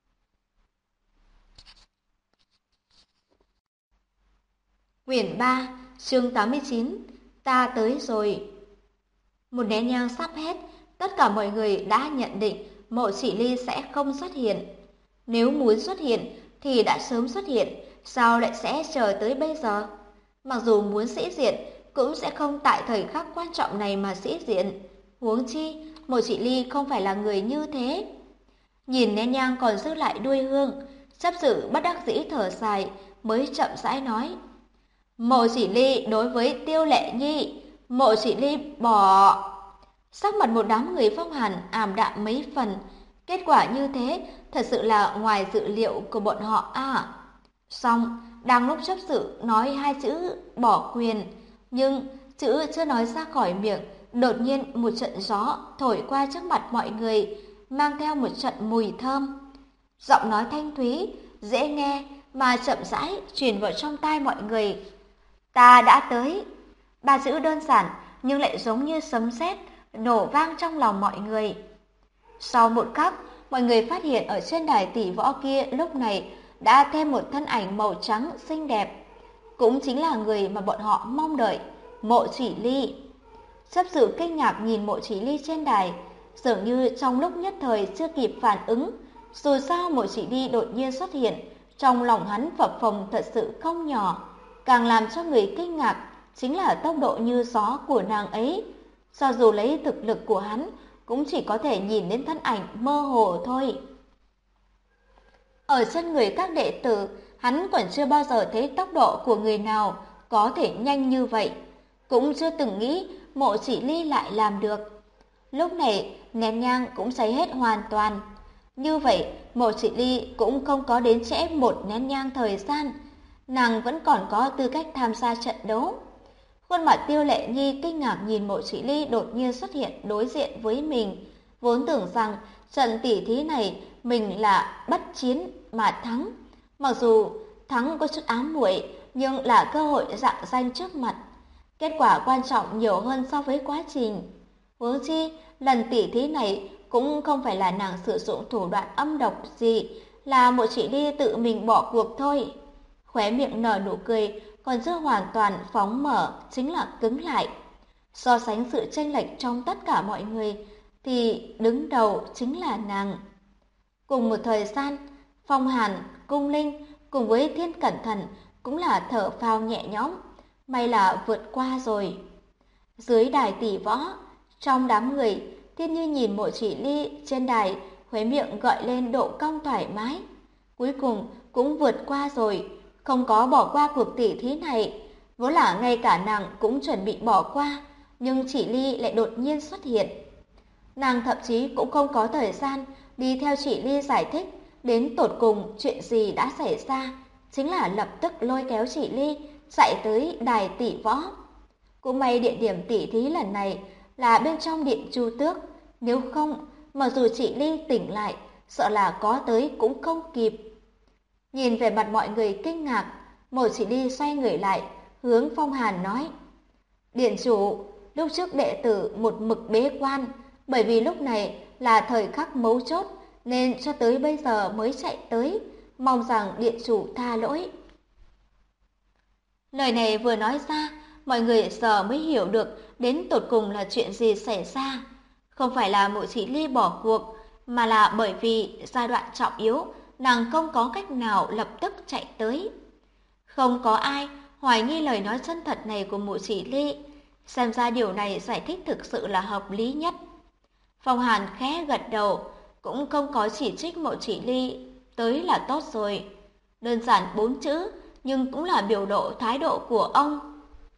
Quyển 3, chương 89, ta tới rồi. Một nén nhang sắp hết, tất cả mọi người đã nhận định Mộ Chỉ Ly sẽ không xuất hiện. Nếu muốn xuất hiện thì đã sớm xuất hiện, sao lại sẽ chờ tới bây giờ? Mặc dù muốn sĩ diện, cũng sẽ không tại thời khắc quan trọng này mà sĩ diện. Huống chi, Mộ Chỉ Ly không phải là người như thế. Nhìn nén nhang còn giữ lại đuôi hương, chấp sự bất đắc dĩ thở dài, mới chậm rãi nói. Mộ Chỉ Ly đối với Tiêu Lệ Nhi, Mộ Chỉ Ly bỏ. Sắc mặt một đám người Phong Hàn ảm đạm mấy phần. Kết quả như thế thật sự là ngoài dự liệu của bọn họ à. Xong, đang lúc chấp sự nói hai chữ bỏ quyền, nhưng chữ chưa nói ra khỏi miệng, đột nhiên một trận gió thổi qua trước mặt mọi người, mang theo một trận mùi thơm. Giọng nói thanh thúy, dễ nghe mà chậm rãi truyền vào trong tai mọi người. Ta đã tới. Ba chữ đơn giản nhưng lại giống như sấm sét nổ vang trong lòng mọi người. Sau một khắc, mọi người phát hiện ở trên đài tỷ võ kia lúc này đã thêm một thân ảnh màu trắng xinh đẹp. Cũng chính là người mà bọn họ mong đợi, Mộ Chỉ Ly. Chấp sự kinh ngạc nhìn Mộ Chỉ Ly trên đài, dường như trong lúc nhất thời chưa kịp phản ứng. Dù sao Mộ Chỉ Ly đột nhiên xuất hiện, trong lòng hắn phập phồng thật sự không nhỏ. Càng làm cho người kinh ngạc chính là tốc độ như gió của nàng ấy. Cho dù lấy thực lực của hắn, cũng chỉ có thể nhìn đến thân ảnh mơ hồ thôi. Ở trên người các đệ tử, hắn còn chưa bao giờ thấy tốc độ của người nào có thể nhanh như vậy. Cũng chưa từng nghĩ Mộ Chỉ Ly lại làm được. Lúc này, nén nhang cũng cháy hết hoàn toàn. Như vậy, Mộ Chỉ Ly cũng không có đến trễ một nén nhang thời gian. Nàng vẫn còn có tư cách tham gia trận đấu. Khuôn mặt Tiêu Lệ Nhi kinh ngạc nhìn Mộ Chỉ Ly đột nhiên xuất hiện đối diện với mình. Vốn tưởng rằng trận tỉ thí này mình là bất chiến mà thắng. Mặc dù thắng có chút ám muội, nhưng là cơ hội rạng danh trước mặt. Kết quả quan trọng nhiều hơn so với quá trình. Huống chi, lần tỉ thí này cũng không phải là nàng sử dụng thủ đoạn âm độc gì, là Mộ Chỉ Ly tự mình bỏ cuộc thôi. Khóe miệng nở nụ cười, còn chưa hoàn toàn phóng mở chính là cứng lại. So sánh sự chênh lệch trong tất cả mọi người thì đứng đầu chính là nàng. Cùng một thời gian, Phong Hàn, Cung Linh cùng với Thiên Cẩn Thận cũng là thở phào nhẹ nhõm, may là vượt qua rồi. Dưới đài tỷ võ, trong đám người, Thiên Như nhìn Mộ Chỉ Ly trên đài, khóe miệng gợi lên độ cong thoải mái. Cuối cùng cũng vượt qua rồi, không có bỏ qua cuộc tỉ thí này. Vốn là ngay cả nàng cũng chuẩn bị bỏ qua, nhưng Chỉ Ly lại đột nhiên xuất hiện. Nàng thậm chí cũng không có thời gian đi theo Chỉ Ly giải thích đến tột cùng chuyện gì đã xảy ra, chính là lập tức lôi kéo Chỉ Ly chạy tới đài tỷ võ. Cũng may địa điểm tỉ thí lần này là bên trong điện Chu Tước, nếu không, mặc dù Chỉ Ly tỉnh lại, sợ là có tới cũng không kịp. Nhìn về mặt mọi người kinh ngạc, Mộ Chỉ Ly xoay người lại, hướng Phong Hàn nói: Điện chủ, lúc trước đệ tử một mực bế quan, bởi vì lúc này là thời khắc mấu chốt, nên cho tới bây giờ mới chạy tới, mong rằng điện chủ tha lỗi. Lời này vừa nói ra, mọi người giờ mới hiểu được đến tột cùng là chuyện gì xảy ra. Không phải là Mộ Chỉ Ly bỏ cuộc, mà là bởi vì giai đoạn trọng yếu, nàng không có cách nào lập tức chạy tới. Không có ai hoài nghi lời nói chân thật này của Mộ Chỉ Ly, xem ra điều này giải thích thực sự là hợp lý nhất. Phong Hàn khẽ gật đầu, cũng không có chỉ trích Mộ Chỉ Ly, tới là tốt rồi. Đơn giản 4 chữ, nhưng cũng là biểu lộ thái độ của ông.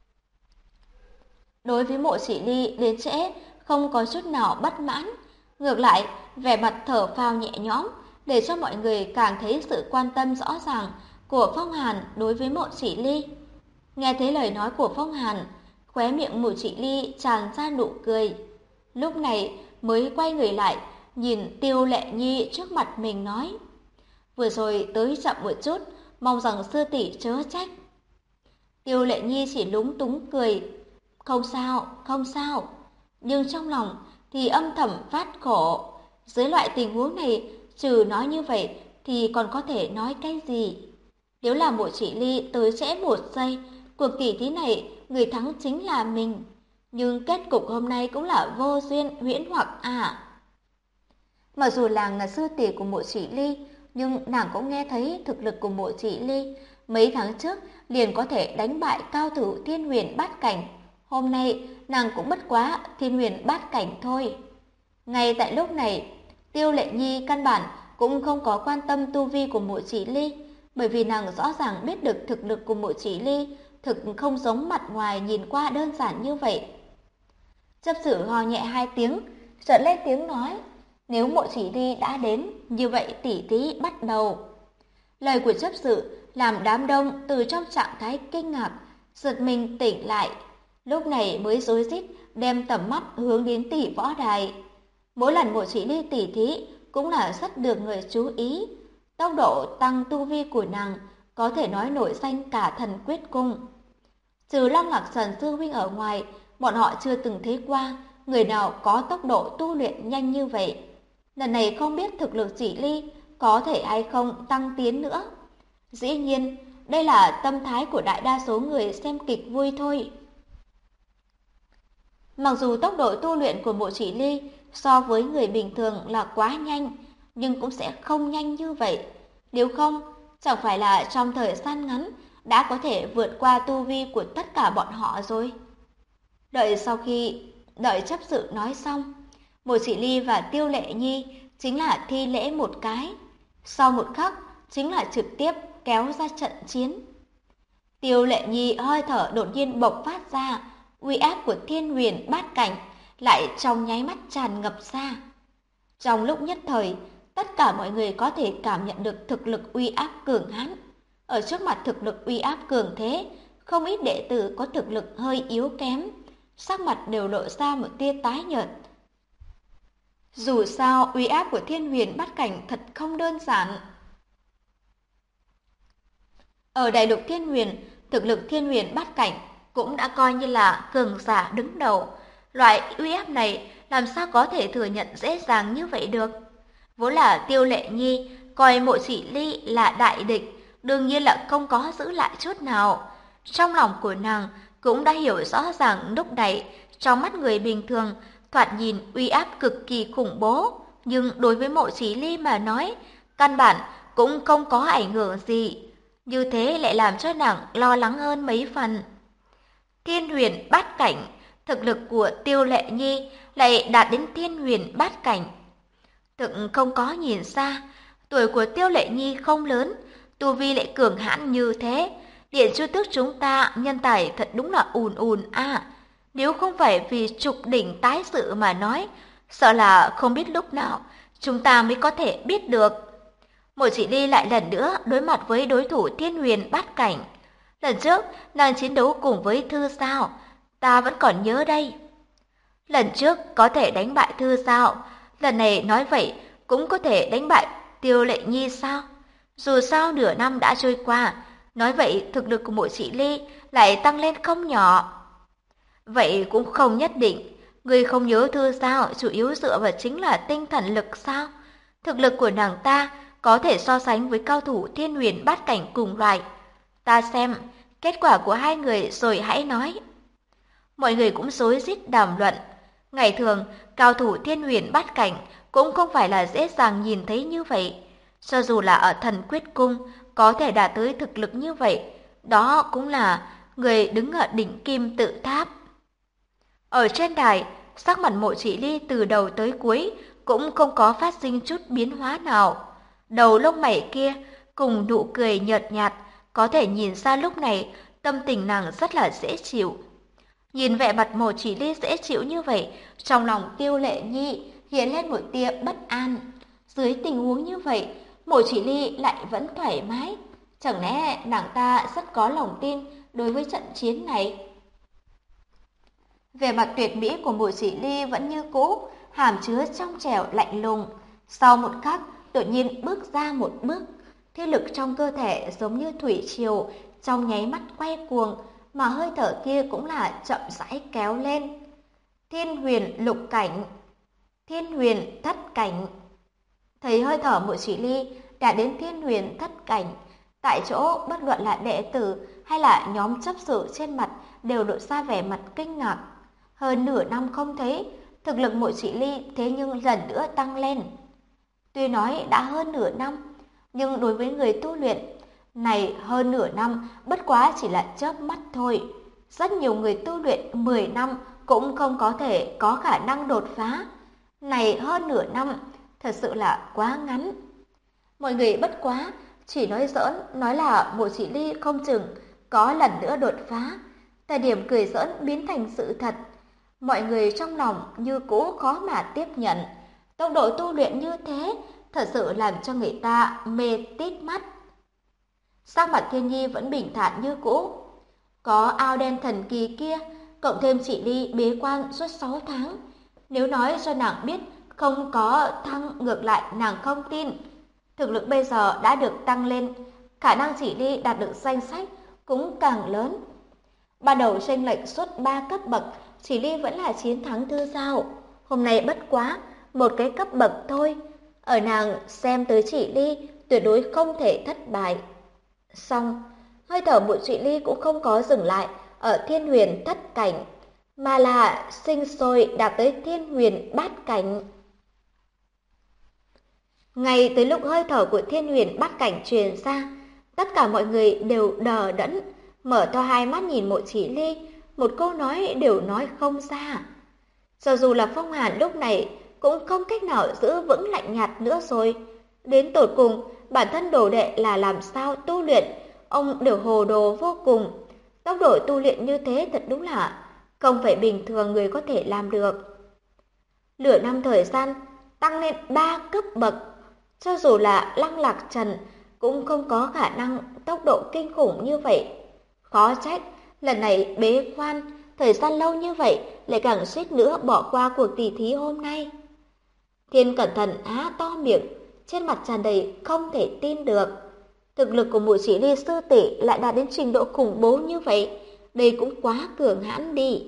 Đối với Mộ Chỉ Ly đến trễ, không có chút nào bất mãn. Ngược lại, vẻ mặt thở phào nhẹ nhõm, để cho mọi người càng thấy sự quan tâm rõ ràng của Phong Hàn đối với Mộ Chỉ Ly. Nghe thấy lời nói của Phong Hàn, khóe miệng Mộ Chỉ Ly tràn ra nụ cười. Lúc này mới quay người lại, nhìn Tiêu Lệ Nhi trước mặt mình nói: vừa rồi tới chậm một chút, mong rằng sư tỷ chớ trách. Tiêu Lệ Nhi chỉ lúng túng cười: không sao, không sao. Nhưng trong lòng thì âm thầm phát khổ. Dưới loại tình huống này, trừ nói như vậy thì còn có thể nói cái gì? Nếu là Mộ Chỉ Ly tới trễ một giây, cuộc tỷ thí này người thắng chính là mình. Nhưng kết cục hôm nay cũng là vô duyên huyễn hoặc à. Mặc dù là sư tỷ của Mộ Chỉ Ly, nhưng nàng cũng nghe thấy thực lực của Mộ Chỉ Ly mấy tháng trước liền có thể đánh bại cao thủ Thiên Huyền Bát Cảnh. Hôm nay nàng cũng bất quá Thiên Huyền Bát Cảnh thôi. Ngay tại lúc này, Tiêu Lệ Nhi căn bản cũng không có quan tâm tu vi của Mộ Chỉ Ly, bởi vì nàng rõ ràng biết được thực lực của Mộ Chỉ Ly thực không giống mặt ngoài nhìn qua đơn giản như vậy. Chấp sự ho nhẹ hai tiếng, chợt lên tiếng nói: nếu Mộ Chỉ Ly đã đến, như vậy tỷ thí bắt đầu. Lời của chấp sự làm đám đông từ trong trạng thái kinh ngạc giật mình tỉnh lại, lúc này mới rối rít đem tầm mắt hướng đến tỷ võ đài. Mỗi lần Mộ Chỉ Ly tỷ thí cũng là rất được người chú ý. Tốc độ tăng tu vi của nàng có thể nói nổi danh cả Thần Quyết Cung. Trừ Long Lạc Thần sư huynh ở ngoài, bọn họ chưa từng thấy qua người nào có tốc độ tu luyện nhanh như vậy. Lần này không biết thực lực Chỉ Ly có thể hay không tăng tiến nữa. Dĩ nhiên, đây là tâm thái của đại đa số người xem kịch vui thôi. Mặc dù tốc độ tu luyện của Mộ Chỉ Ly so với người bình thường là quá nhanh, nhưng cũng sẽ không nhanh như vậy. Nếu không, chẳng phải là trong thời gian ngắn đã có thể vượt qua tu vi của tất cả bọn họ rồi. Đợi chấp sự nói xong, Mộ Chỉ Ly và Tiêu Lệ Nhi chính là thi lễ một cái. Sau một khắc, chính là trực tiếp kéo ra trận chiến. Tiêu Lệ Nhi hơi thở đột nhiên bộc phát ra, uy áp của Thiên Huyền Bát Cảnh lại trong nháy mắt tràn ngập ra. Trong lúc nhất thời, tất cả mọi người có thể cảm nhận được thực lực uy áp cường hãn. Ở trước mặt thực lực uy áp cường thế, không ít đệ tử có thực lực hơi yếu kém, sắc mặt đều lộ ra một tia tái nhợt. Dù sao, uy áp của Thiên Huyền Bát Cảnh thật không đơn giản. Ở đại lục Thiên Huyền, thực lực Thiên Huyền Bát Cảnh cũng đã coi như là cường giả đứng đầu. Loại uy áp này làm sao có thể thừa nhận dễ dàng như vậy được? Vốn là Tiêu Lệ Nhi coi Mộ Chỉ Ly là đại địch, đương nhiên là không có giữ lại chút nào. Trong lòng của nàng cũng đã hiểu rõ ràng lúc này, trong mắt người bình thường, thoạt nhìn uy áp cực kỳ khủng bố, nhưng đối với Mộ Chỉ Ly mà nói, căn bản cũng không có ảnh hưởng gì. Như thế lại làm cho nàng lo lắng hơn mấy phần. Thiên Huyền Bát Cảnh, thực lực của Tiêu Lệ Nhi lại đạt đến Thiên Huyền Bát Cảnh. Thực không có nhìn xa, tuổi của Tiêu Lệ Nhi không lớn, tu vi lại cường hãn như thế. Điện Chu Tước chúng ta nhân tài thật đúng là ùn ùn à. Nếu không phải vì trục đỉnh tái sự mà nói, sợ là không biết lúc nào chúng ta mới có thể biết được. Mộ Chỉ Ly lại lần nữa đối mặt với đối thủ Thiên Huyền Bát Cảnh. Lần trước, nàng chiến đấu cùng với Thư Giao, ta vẫn còn nhớ đây. Lần trước có thể đánh bại Thư Giao, lần này nói vậy cũng có thể đánh bại Tiêu Lệ Nhi sao? Dù sao nửa năm đã trôi qua, nói vậy thực lực của Mộ Chỉ Ly lại tăng lên không nhỏ. Vậy cũng không nhất định, người không nhớ Thư Giao chủ yếu dựa vào chính là tinh thần lực sao? Thực lực của nàng ta có thể so sánh với cao thủ Thiên Huyền Bát Cảnh cùng loại. Ta xem kết quả của hai người rồi hãy nói. Mọi người cũng rối rít đàm luận. Ngày thường, cao thủ Thiên Huyền Bát Cảnh cũng không phải là dễ dàng nhìn thấy như vậy. Cho dù là ở Thần Quyết Cung có thể đạt tới thực lực như vậy, đó cũng là người đứng ở đỉnh kim tự tháp. Ở trên đài, sắc mặt Mộ Chỉ Ly từ đầu tới cuối cũng không có phát sinh chút biến hóa nào. Đầu lông mày kia cùng nụ cười nhợt nhạt, có thể nhìn ra lúc này tâm tình nàng rất là dễ chịu. Nhìn vẻ mặt Mộ Chỉ Ly dễ chịu như vậy, trong lòng Tiêu Lệ Nhi hiện lên một tia bất an. dưới tình huống như vậy, Mộ Chỉ Ly lại vẫn thoải mái. Chẳng lẽ nàng ta rất có lòng tin đối với trận chiến này? Vẻ mặt tuyệt mỹ của Mộ Chỉ Ly vẫn như cũ, hàm chứa trong trẻo lạnh lùng. Sau một khắc, đột nhiên bước ra một bước, thế lực trong cơ thể giống như thủy triều, trong nháy mắt quay cuồng, mà hơi thở kia cũng là chậm rãi kéo lên. Thiên huyền lục cảnh, thiên huyền thất cảnh. Thấy hơi thở Mộ Chỉ Ly đã đến thiên huyền thất cảnh, tại chỗ bất luận là đệ tử hay là nhóm chấp sự trên mặt đều lộ ra vẻ mặt kinh ngạc. Hơn nửa năm không thấy, thực lực Mộ Chỉ Ly thế nhưng lần nữa tăng lên. Tuy nói đã hơn nửa năm, nhưng đối với người tu luyện, này hơn nửa năm bất quá chỉ là chớp mắt thôi. Rất nhiều người tu luyện 10 năm cũng không có thể có khả năng đột phá. Này hơn nửa năm, thật sự là quá ngắn. Mọi người bất quá chỉ nói giỡn, nói là Mộ Chỉ Ly không chừng có lần nữa đột phá. Thời điểm cười giỡn biến thành sự thật. Mọi người trong lòng như cũ khó mà tiếp nhận. Tốc độ tu luyện như thế thật sự làm cho người ta mê tít mắt. Sắc mặt Thiên Nhi vẫn bình thản như cũ. Có ao đen thần kỳ kia, cộng thêm Chỉ Ly bế quan suốt 6 tháng. Nếu nói cho nàng biết không có thăng, ngược lại nàng không tin. Thực lực bây giờ đã được tăng lên, khả năng Chỉ Ly đạt được danh sách cũng càng lớn. Ban đầu chênh lệch suốt 3 cấp bậc, Chỉ Ly vẫn là chiến thắng Thư Giao. Hôm nay bất quá một cái cấp bậc thôi, ở nàng xem tới Chỉ Ly tuyệt đối không thể thất bại. Xong, hơi thở Mộ Chỉ Ly cũng không có dừng lại ở thiên huyền thất cảnh, mà là sinh sôi đạt tới thiên huyền bát cảnh. Ngay tới lúc hơi thở của thiên huyền bát cảnh truyền ra, tất cả mọi người đều đờ đẫn, mở to hai mắt nhìn Mộ Chỉ Ly, một câu nói đều nói không ra. Cho dù là Phong Hàn lúc này cũng không cách nào giữ vững lạnh nhạt nữa rồi. Đến tột cùng, bản thân đồ đệ là làm sao tu luyện, ông đều hồ đồ vô cùng. Tốc độ tu luyện như thế thật đúng là không phải bình thường người có thể làm được. Nửa năm thời gian tăng lên 3 cấp bậc, cho dù là Lăng Lạc Trần cũng không có khả năng tốc độ kinh khủng như vậy. Khó trách lần này bế quan thời gian lâu như vậy lại càng suýt nữa bỏ qua cuộc tỷ thí hôm nay. Thiên Cẩn Thận há to miệng, trên mặt tràn đầy không thể tin được. Thực lực của Mộ Chỉ Ly sư tỷ lại đạt đến trình độ khủng bố như vậy, đây cũng quá cường hãn đi.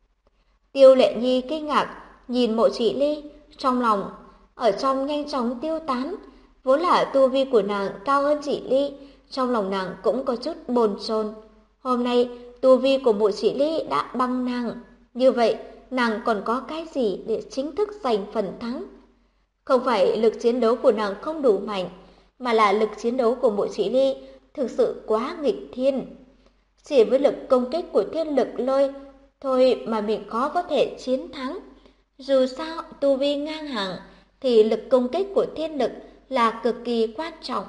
Tiêu Lệ Nhi kinh ngạc nhìn Mộ Chỉ Ly, trong lòng ở trong nhanh chóng tiêu tán. Vốn là tu vi của nàng cao hơn Chỉ Ly, trong lòng nàng cũng có chút bồn chồn. Hôm nay tu vi của Mộ Chỉ Ly đã bằng nàng, như vậy nàng còn có cái gì để chính thức giành phần thắng? Không phải lực chiến đấu của nàng không đủ mạnh, mà là lực chiến đấu của Mộ Chỉ Ly thực sự quá nghịch thiên. Chỉ với lực công kích của thiên lực lôi thôi mà mình khó có thể chiến thắng. Dù sao tu vi ngang hàng thì lực công kích của thiên lực là cực kỳ quan trọng.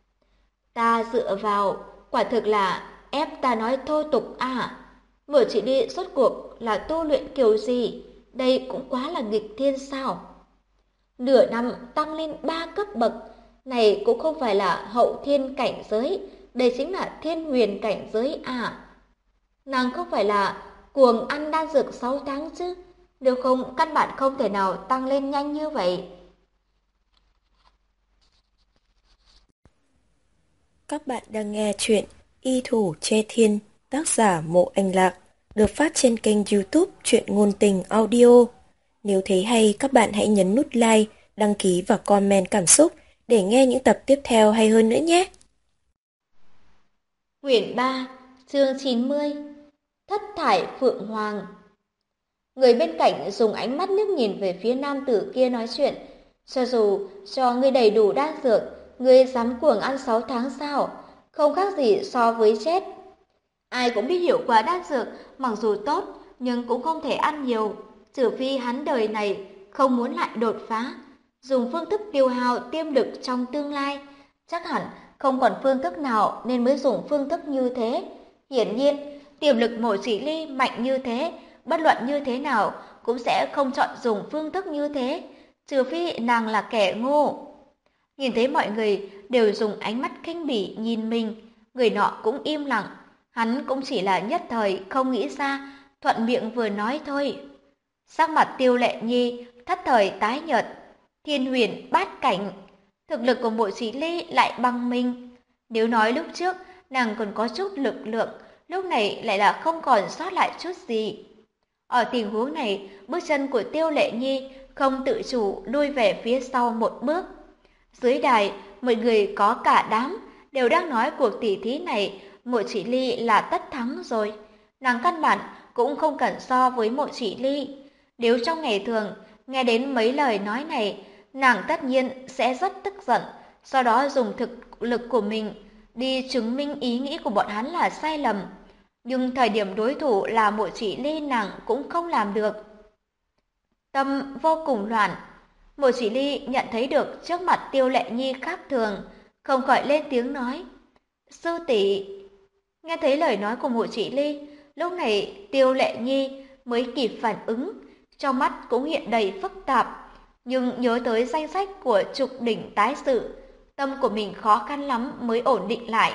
Ta dựa vào, quả thực là ép ta nói thô tục à. Mộ Chỉ Ly rốt cuộc là tu luyện kiểu gì? Đây cũng quá là nghịch thiên sao? Nửa năm tăng lên 3 cấp bậc, này cũng không phải là hậu thiên cảnh giới, đây chính là thiên huyền cảnh giới à. Nàng không phải là cuồng ăn đan dược 6 tháng chứ, nếu không căn bản không thể nào tăng lên nhanh như vậy. Các bạn đang nghe chuyện Y Thủ Che Thiên, tác giả Mộ Anh Lạc, được phát trên kênh YouTube Truyện Ngôn Tình Audio. Nếu thấy hay, các bạn hãy nhấn nút like, đăng ký và comment cảm xúc để nghe những tập tiếp theo hay hơn nữa nhé. Quyển 3, chương 90, Thất thải Phượng Hoàng. Người bên cạnh dùng ánh mắt liếc nhìn về phía nam tử kia nói chuyện. Cho dù cho ngươi đầy đủ đan dược, ngươi dám cuồng ăn 6 tháng sao? Không khác gì so với chết. Ai cũng biết hiệu quả đan dược, mặc dù tốt, nhưng cũng không thể ăn nhiều. Trừ phi hắn đời này không muốn lại đột phá, dùng phương thức tiêu hao tiềm lực trong tương lai. Chắc hẳn không còn phương thức nào nên mới dùng phương thức như thế. Hiển nhiên, tiềm lực Mộ Chỉ Ly mạnh như thế, bất luận như thế nào cũng sẽ không chọn dùng phương thức như thế, trừ phi nàng là kẻ ngu. Nhìn thấy mọi người đều dùng ánh mắt khinh bỉ nhìn mình, người nọ cũng im lặng. Hắn cũng chỉ là nhất thời không nghĩ ra, thuận miệng vừa nói thôi. Sắc mặt Tiêu Lệ Nhi thất thời tái nhợt, thiên huyền bát cảnh. Thực lực của Mộ Chỉ Ly lại bằng mình. Nếu nói lúc trước nàng còn có chút lực lượng, lúc này lại là không còn sót lại chút gì. Ở tình huống này, bước chân của Tiêu Lệ Nhi không tự chủ lui về phía sau một bước. Dưới đài, mọi người có cả đám đều đang nói cuộc tỉ thí này Mộ Chỉ Ly là tất thắng rồi. Nàng căn bản cũng không cần so với Mộ Chỉ Ly. Nếu trong ngày thường nghe đến mấy lời nói này, nàng tất nhiên sẽ rất tức giận, sau đó dùng thực lực của mình đi chứng minh ý nghĩ của bọn hắn là sai lầm. Nhưng thời điểm đối thủ là Mộ Chỉ Ly nàng cũng không làm được. Tâm vô cùng loạn. Mộ Chỉ Ly nhận thấy được trước mặt Tiêu Lệ Nhi khác thường, không khỏi lên tiếng nói: "Sư tỷ." Nghe thấy lời nói của Mộ Chỉ Ly, lúc này Tiêu Lệ Nhi mới kịp phản ứng, trong mắt cũng hiện đầy phức tạp, nhưng nhớ tới danh sách của Trục Đỉnh tái sự, tâm của mình khó khăn lắm mới ổn định lại.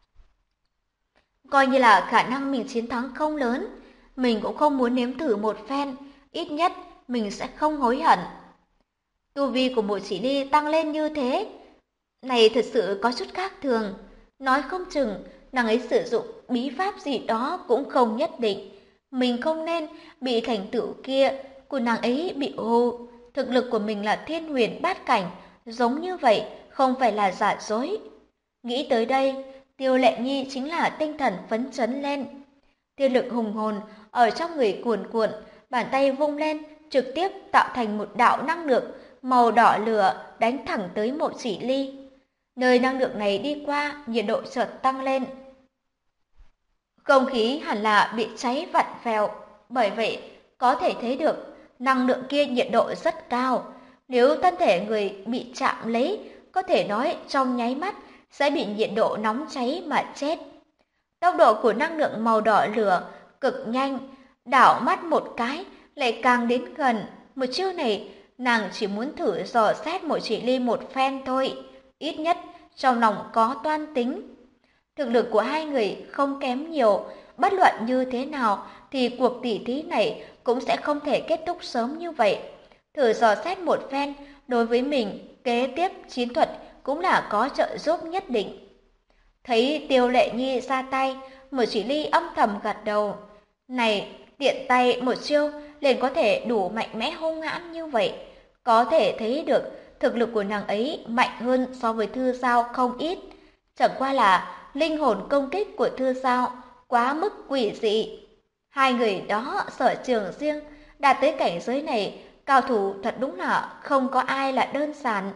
Coi như là khả năng mình chiến thắng không lớn, mình cũng không muốn nếm thử một phen, ít nhất mình sẽ không hối hận. Tu vi của Mộ Chỉ Ly tăng lên như thế, này thật sự có chút khác thường. Nói không chừng nàng ấy sử dụng bí pháp gì đó cũng không nhất định. Mình không nên bị thành tựu kia của nàng ấy bị hù. Thực lực của mình là thiên huyền bát cảnh, giống như vậy không phải là giả dối. Nghĩ tới đây, Tiêu Lệ Nhi chính là tinh thần phấn chấn lên. Tiên lực hùng hồn ở trong người cuồn cuộn, bàn tay vung lên, trực tiếp tạo thành một đạo năng lượng màu đỏ lửa đánh thẳng tới Mộ Chỉ Ly. Nơi năng lượng này đi qua, nhiệt độ chợt tăng lên. Không khí hẳn là bị cháy vặn vẹo, bởi vậy có thể thấy được năng lượng kia nhiệt độ rất cao. Nếu thân thể người bị chạm lấy, có thể nói trong nháy mắt sẽ bị nhiệt độ nóng cháy mà chết. Tốc độ của năng lượng màu đỏ lửa cực nhanh, đảo mắt một cái lại càng đến gần. Một chiêu này nàng chỉ muốn thử dò xét Mộ Chỉ Ly một phen thôi, ít nhất trong lòng có toan tính. Thực lực của hai người không kém nhiều, bất luận như thế nào thì cuộc tỉ thí này cũng sẽ không thể kết thúc sớm như vậy. Thử dò xét một phen đối với mình kế tiếp chiến thuật cũng là có trợ giúp nhất định. Thấy Tiêu Lệ Nhi ra tay, Mộ Chỉ Ly âm thầm gật đầu. Này, tiện tay một chiêu liền có thể đủ mạnh mẽ hung hãn như vậy. Có thể thấy được thực lực của nàng ấy mạnh hơn so với Thư Giao không ít. Chẳng qua là linh hồn công kích của Thư Giao quá mức quỷ dị. Hai người đó sở trường riêng, đạt tới cảnh giới này, cao thủ thật đúng là không có ai là đơn giản.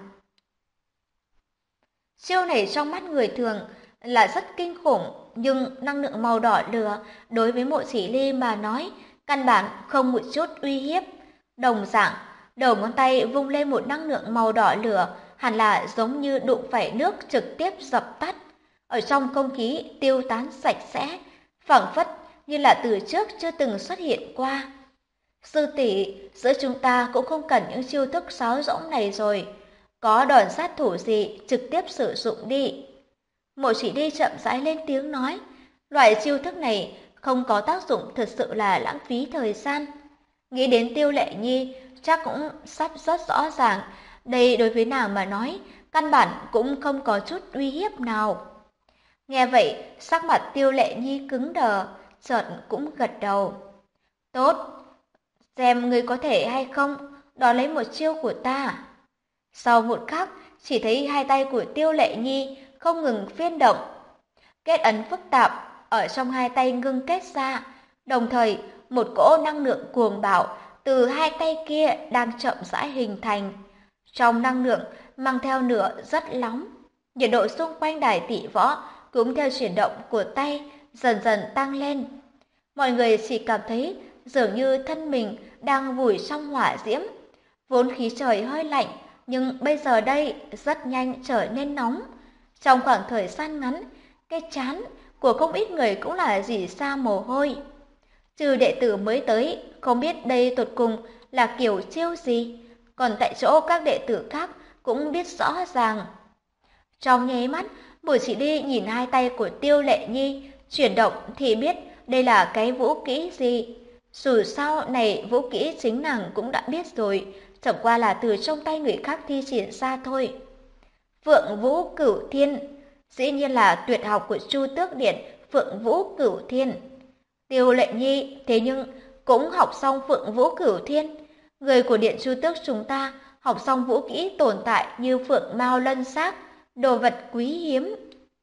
Chiêu này trong mắt người thường là rất kinh khủng, nhưng năng lượng màu đỏ lửa đối với Mộ Chỉ Ly mà nói, căn bản không một chút uy hiếp. Đồng dạng, đầu ngón tay vung lên một năng lượng màu đỏ lửa, hẳn là giống như đụng phải nước trực tiếp dập tắt. Ở trong không khí tiêu tán sạch sẽ, phảng phất như là từ trước chưa từng xuất hiện qua. Sư tỷ, giữa chúng ta cũng không cần những chiêu thức sáo rỗng này rồi. Có đòn sát thủ gì trực tiếp sử dụng đi. Mộ Chỉ Ly chậm rãi lên tiếng nói, loại chiêu thức này không có tác dụng thật sự là lãng phí thời gian. Nghĩ đến Tiêu Lệ Nhi chắc cũng sắp rất rõ ràng, đây đối với nàng mà nói, căn bản cũng không có chút uy hiếp nào. Nghe vậy, sắc mặt Tiêu Lệ Nhi cứng đờ, chợt cũng gật đầu. Tốt, xem ngươi có thể hay không, đón lấy một chiêu của ta. Sau một khắc, chỉ thấy hai tay của Tiêu Lệ Nhi không ngừng phiên động. Kết ấn phức tạp ở trong hai tay ngưng kết ra, đồng thời một cỗ năng lượng cuồng bạo từ hai tay kia đang chậm rãi hình thành. Trong năng lượng mang theo lửa rất nóng, nhiệt độ xung quanh đài tỷ võ cũng theo chuyển động của tay dần dần tăng lên. Mọi người chỉ cảm thấy dường như thân mình đang vùi trong hỏa diễm. Vốn khí trời hơi lạnh, nhưng bây giờ đây rất nhanh trở nên nóng. Trong khoảng thời gian ngắn, cái trán của không ít người cũng là rỉ ra mồ hôi. Trừ đệ tử mới tới, không biết đây tột cùng là kiểu chiêu gì. Còn tại chỗ các đệ tử khác cũng biết rõ ràng. Trong nháy mắt, Bùi Chỉ Ly nhìn hai tay của Tiêu Lệ Nhi chuyển động thì biết đây là cái vũ kỹ gì. Dù sao này vũ kỹ chính nàng cũng đã biết rồi, chẳng qua là từ trong tay người khác thi triển ra thôi. Phượng Vũ Cửu Thiên, dĩ nhiên là tuyệt học của Chu Tước Điện, Phượng Vũ Cửu Thiên. Tiêu Lệ Nhi thế nhưng cũng học xong Phượng Vũ Cửu Thiên. Người của Điện Chu Tước chúng ta học xong vũ kỹ tồn tại như Phượng Mao Lân Xác, đồ vật quý hiếm.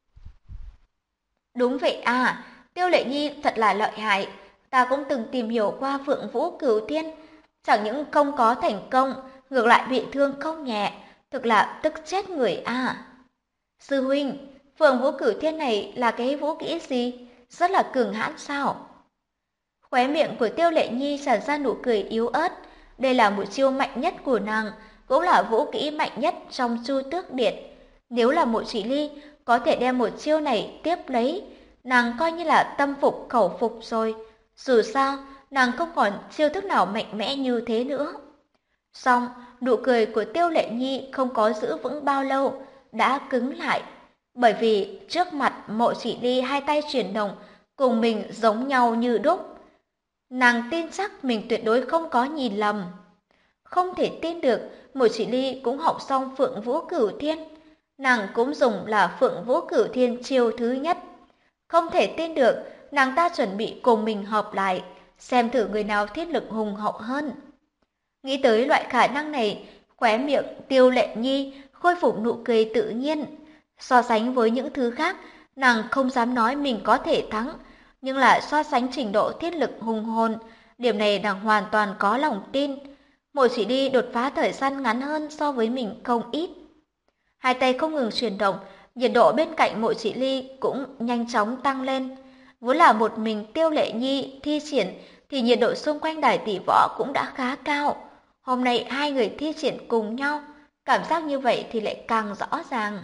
Đúng vậy à, Tiêu Lệ Nhi thật là lợi hại. Ta cũng từng tìm hiểu qua Phượng Vũ Cửu Thiên, chẳng những không có thành công, ngược lại bị thương không nhẹ, thực là tức chết người à. Sư huynh, Phượng Vũ Cửu Thiên này là cái vũ kỹ gì? Rất là cường hãn sao? Khóe miệng của Tiêu Lệ Nhi tràn ra nụ cười yếu ớt. Đây là một chiêu mạnh nhất của nàng, cũng là vũ kỹ mạnh nhất trong Chu Tước Điện. Nếu là Mộ Chỉ Ly có thể đem một chiêu này tiếp lấy, nàng coi như là tâm phục khẩu phục rồi. Dù sao, nàng không còn chiêu thức nào mạnh mẽ như thế nữa. Song, nụ cười của Tiêu Lệ Nhi không có giữ vững bao lâu, đã cứng lại. Bởi vì trước mặt Mộ Chỉ Ly hai tay chuyển động, cùng mình giống nhau như đúc. Nàng tin chắc mình tuyệt đối không có nhìn lầm. Không thể tin được, Mộ Chỉ Ly cũng học xong Phượng Vũ Cửu Thiên. Nàng cũng dùng là Phượng Vũ Cửu Thiên chiêu thứ nhất. Không thể tin được, nàng ta chuẩn bị cùng mình hợp lại, xem thử người nào thiết lực hùng hậu hơn. Nghĩ tới loại khả năng này, khóe miệng Tiêu Lệ Nhi khôi phục nụ cười tự nhiên. So sánh với những thứ khác, nàng không dám nói mình có thể thắng, nhưng là so sánh trình độ thiết lực hùng hồn, điểm này nàng hoàn toàn có lòng tin. Mộ Chỉ Ly đột phá thời gian ngắn hơn so với mình không ít. Hai tay không ngừng chuyển động, nhiệt độ bên cạnh Mộ Chỉ Ly cũng nhanh chóng tăng lên. Vốn là một mình Tiêu Lệ Nhi thi triển thì nhiệt độ xung quanh đài tỷ võ cũng đã khá cao. Hôm nay hai người thi triển cùng nhau, cảm giác như vậy thì lại càng rõ ràng.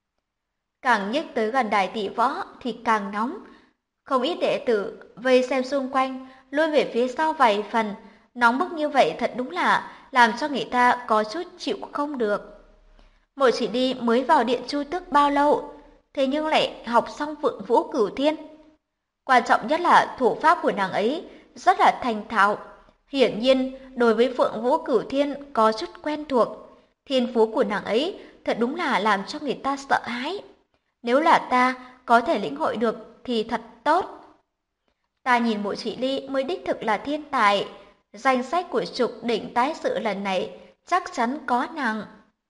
Càng nhích tới gần đài tỷ võ thì càng nóng. Không ít đệ tử vây xem xung quanh, lùi về phía sau vài phần. Nóng bức như vậy thật đúng là làm cho người ta có chút chịu không được. Mộ Chỉ Ly mới vào Điện Chu Tước bao lâu, thế nhưng lại học xong Phượng Vũ Cửu Thiên. Quan trọng nhất là thủ pháp của nàng ấy rất là thành thạo. Hiển nhiên, đối với Phượng Vũ Cửu Thiên có chút quen thuộc. Thiên phú của nàng ấy thật đúng là làm cho người ta sợ hãi. Nếu là ta có thể lĩnh hội được thì thật tốt. Ta nhìn Mộ Chỉ Ly mới đích thực là thiên tài. Danh sách của trục đỉnh tái sự lần này chắc chắn có nàng.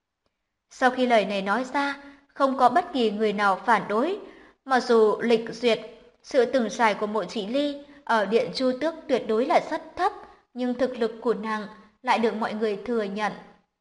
Sau khi lời này nói ra, không có bất kỳ người nào phản đối. Mặc dù lịch duyệt, sự từng trải của Mộ Chỉ Ly ở Điện Chu Tước tuyệt đối là rất thấp, nhưng thực lực của nàng lại được mọi người thừa nhận.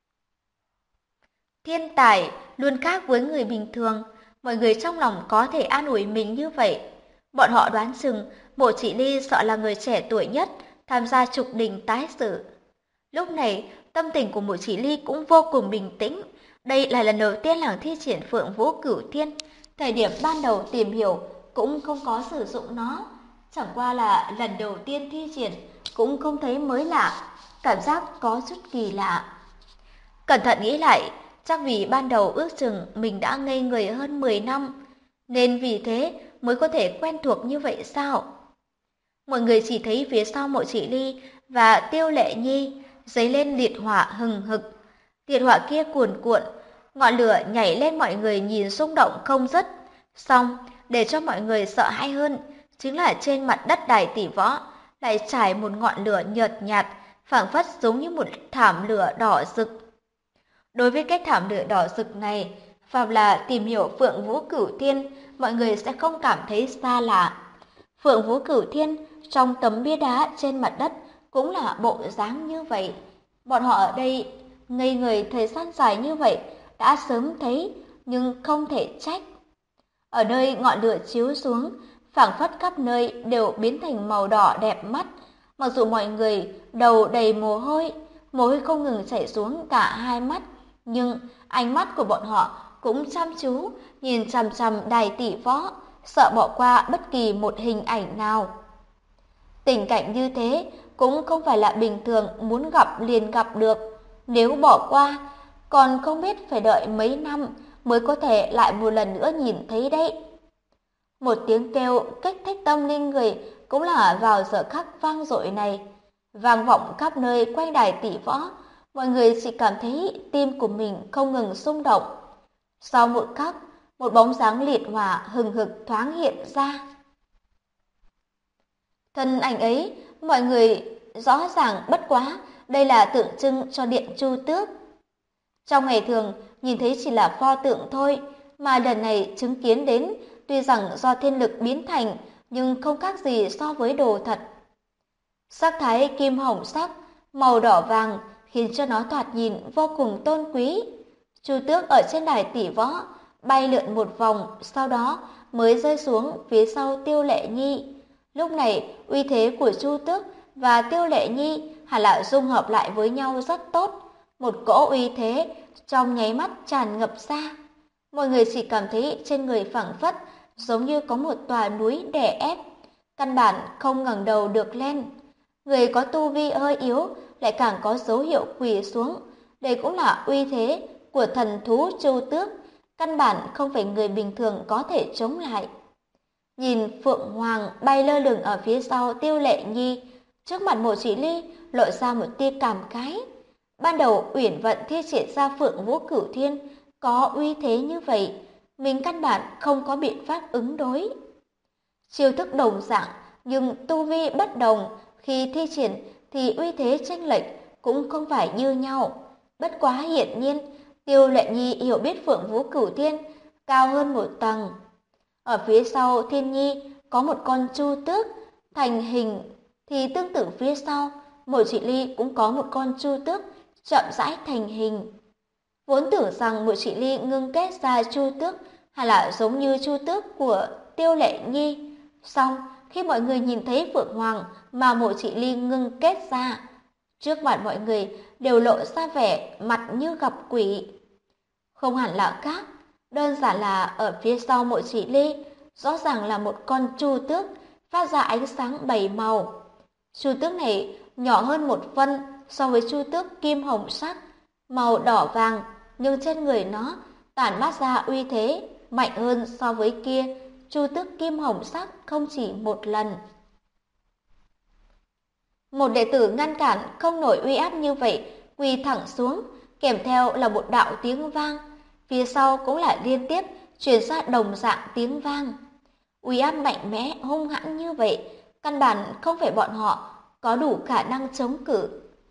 Thiên tài luôn khác với người bình thường, mọi người trong lòng có thể an ủi mình như vậy. Bọn họ đoán chừng Mộ Chỉ Ly sợ là người trẻ tuổi nhất tham gia trục đình tái sự. Lúc này, tâm tình của Mộ Chỉ Ly cũng vô cùng bình tĩnh. Đây là lần đầu tiên nàng thi triển Phượng Vũ Cửu Thiên. Thời điểm ban đầu tìm hiểu cũng không có sử dụng nó. Chẳng qua là lần đầu tiên thi triển cũng không thấy mới lạ. Cảm giác có chút kỳ lạ. Cẩn thận nghĩ lại, chắc vì ban đầu ước chừng mình đã ngây người hơn 10 năm. Nên vì thế mới có thể quen thuộc như vậy sao? Mọi người chỉ thấy phía sau Mộ Chỉ Ly và Tiêu Lệ Nhi dấy lên liệt hỏa hừng hực. Liệt hỏa kia cuồn cuộn, ngọn lửa nhảy lên, mọi người nhìn rung động không dứt. Xong, để cho mọi người sợ hãi hơn, chính là trên mặt đất đài tỷ võ lại trải một ngọn lửa nhợt nhạt, phảng phất giống như một thảm lửa đỏ rực. Đối với cái thảm lửa đỏ rực này, phàm là tìm hiểu Phượng Vũ Cửu Thiên, mọi người sẽ không cảm thấy xa lạ. Phượng Vũ Cửu Thiên trong tấm bia đá trên mặt đất cũng là bộ dáng như vậy. Bọn họ ở đây ngây người thời gian dài như vậy đã sớm thấy, nhưng không thể trách. Ở nơi ngọn lửa chiếu xuống, phảng phất khắp nơi đều biến thành màu đỏ đẹp mắt. Mặc dù mọi người đầu đầy mồ hôi không ngừng chảy xuống cả hai mắt, nhưng ánh mắt của bọn họ cũng chăm chú nhìn chằm chằm đài tỷ võ, sợ bỏ qua bất kỳ một hình ảnh nào. Tình cảnh như thế cũng không phải là bình thường muốn gặp liền gặp được. Nếu bỏ qua, còn không biết phải đợi mấy năm mới có thể lại một lần nữa nhìn thấy đấy. Một tiếng kêu kích thích tâm linh người cũng là vào giờ khắc vang dội này, vang vọng khắp nơi quanh đài tỷ võ, mọi người chỉ cảm thấy tim của mình không ngừng xung động. Sau một khắc, một bóng dáng liệt hỏa hừng hực thoáng hiện ra. Thân ảnh ấy, mọi người rõ ràng bất quá, đây là tượng trưng cho Điện Chu Tước. Trong ngày thường, nhìn thấy chỉ là pho tượng thôi, mà lần này chứng kiến đến, tuy rằng do thiên lực biến thành, nhưng không khác gì so với đồ thật. Sắc thái kim hồng sắc, màu đỏ vàng khiến cho nó thoạt nhìn vô cùng tôn quý. Chu Tước ở trên đài tỷ võ, bay lượn một vòng, sau đó mới rơi xuống phía sau Tiêu Lệ Nhi. Lúc này, uy thế của Chu Tước và Tiêu Lệ Nhi hẳn là dung hợp lại với nhau rất tốt. Một cỗ uy thế trong nháy mắt tràn ngập ra. Mọi người chỉ cảm thấy trên người phảng phất giống như có một tòa núi đè ép, căn bản không ngẩng đầu được lên. Người có tu vi hơi yếu lại càng có dấu hiệu quỳ xuống. Đây cũng là uy thế của thần thú Chu Tước, căn bản không phải người bình thường có thể chống lại. Nhìn Phượng Hoàng bay lơ lửng ở phía sau Tiêu Lệ Nhi, trước mặt Mộ Chỉ Ly lộ ra một tia cảm khái. Ban đầu Uyển Vận thi triển ra Phượng Vũ Cửu Thiên có uy thế như vậy, mình căn bản không có biện pháp ứng đối. Chiêu thức đồng dạng nhưng tu vi bất đồng, khi thi triển thì uy thế chênh lệch cũng không phải như nhau. Bất quá hiển nhiên, Tiêu Lệ Nhi hiểu biết Phượng Vũ Cửu Thiên cao hơn một tầng. Ở phía sau Thiên Nhi có một con Chu Tước thành hình, thì tương tự phía sau Mộ Chỉ Ly cũng có một con Chu Tước chậm rãi thành hình. Vốn tưởng rằng Mộ Chỉ Ly ngưng kết ra Chu Tước hay là giống như Chu Tước của Tiêu Lệ Nhi, song khi mọi người nhìn thấy Phượng Hoàng mà Mộ Chỉ Ly ngưng kết ra, trước mặt mọi người đều lộ ra vẻ mặt như gặp quỷ. Không hẳn là khác, đơn giản là ở phía sau Mộ Chỉ Ly rõ ràng là một con Chu Tước phát ra ánh sáng bảy màu. Chu Tước này nhỏ hơn một phân so với Chu Tước kim hồng sắc, màu đỏ vàng, nhưng trên người nó tản mát ra uy thế mạnh hơn so với kia Chu Tước kim hồng sắc không chỉ một lần. Một đệ tử ngăn cản không nổi uy áp như vậy, quỳ thẳng xuống, kèm theo là một đạo tiếng vang, phía sau cũng lại liên tiếp truyền ra đồng dạng tiếng vang. Uy áp mạnh mẽ hung hãn như vậy, căn bản không phải bọn họ có đủ khả năng chống cự.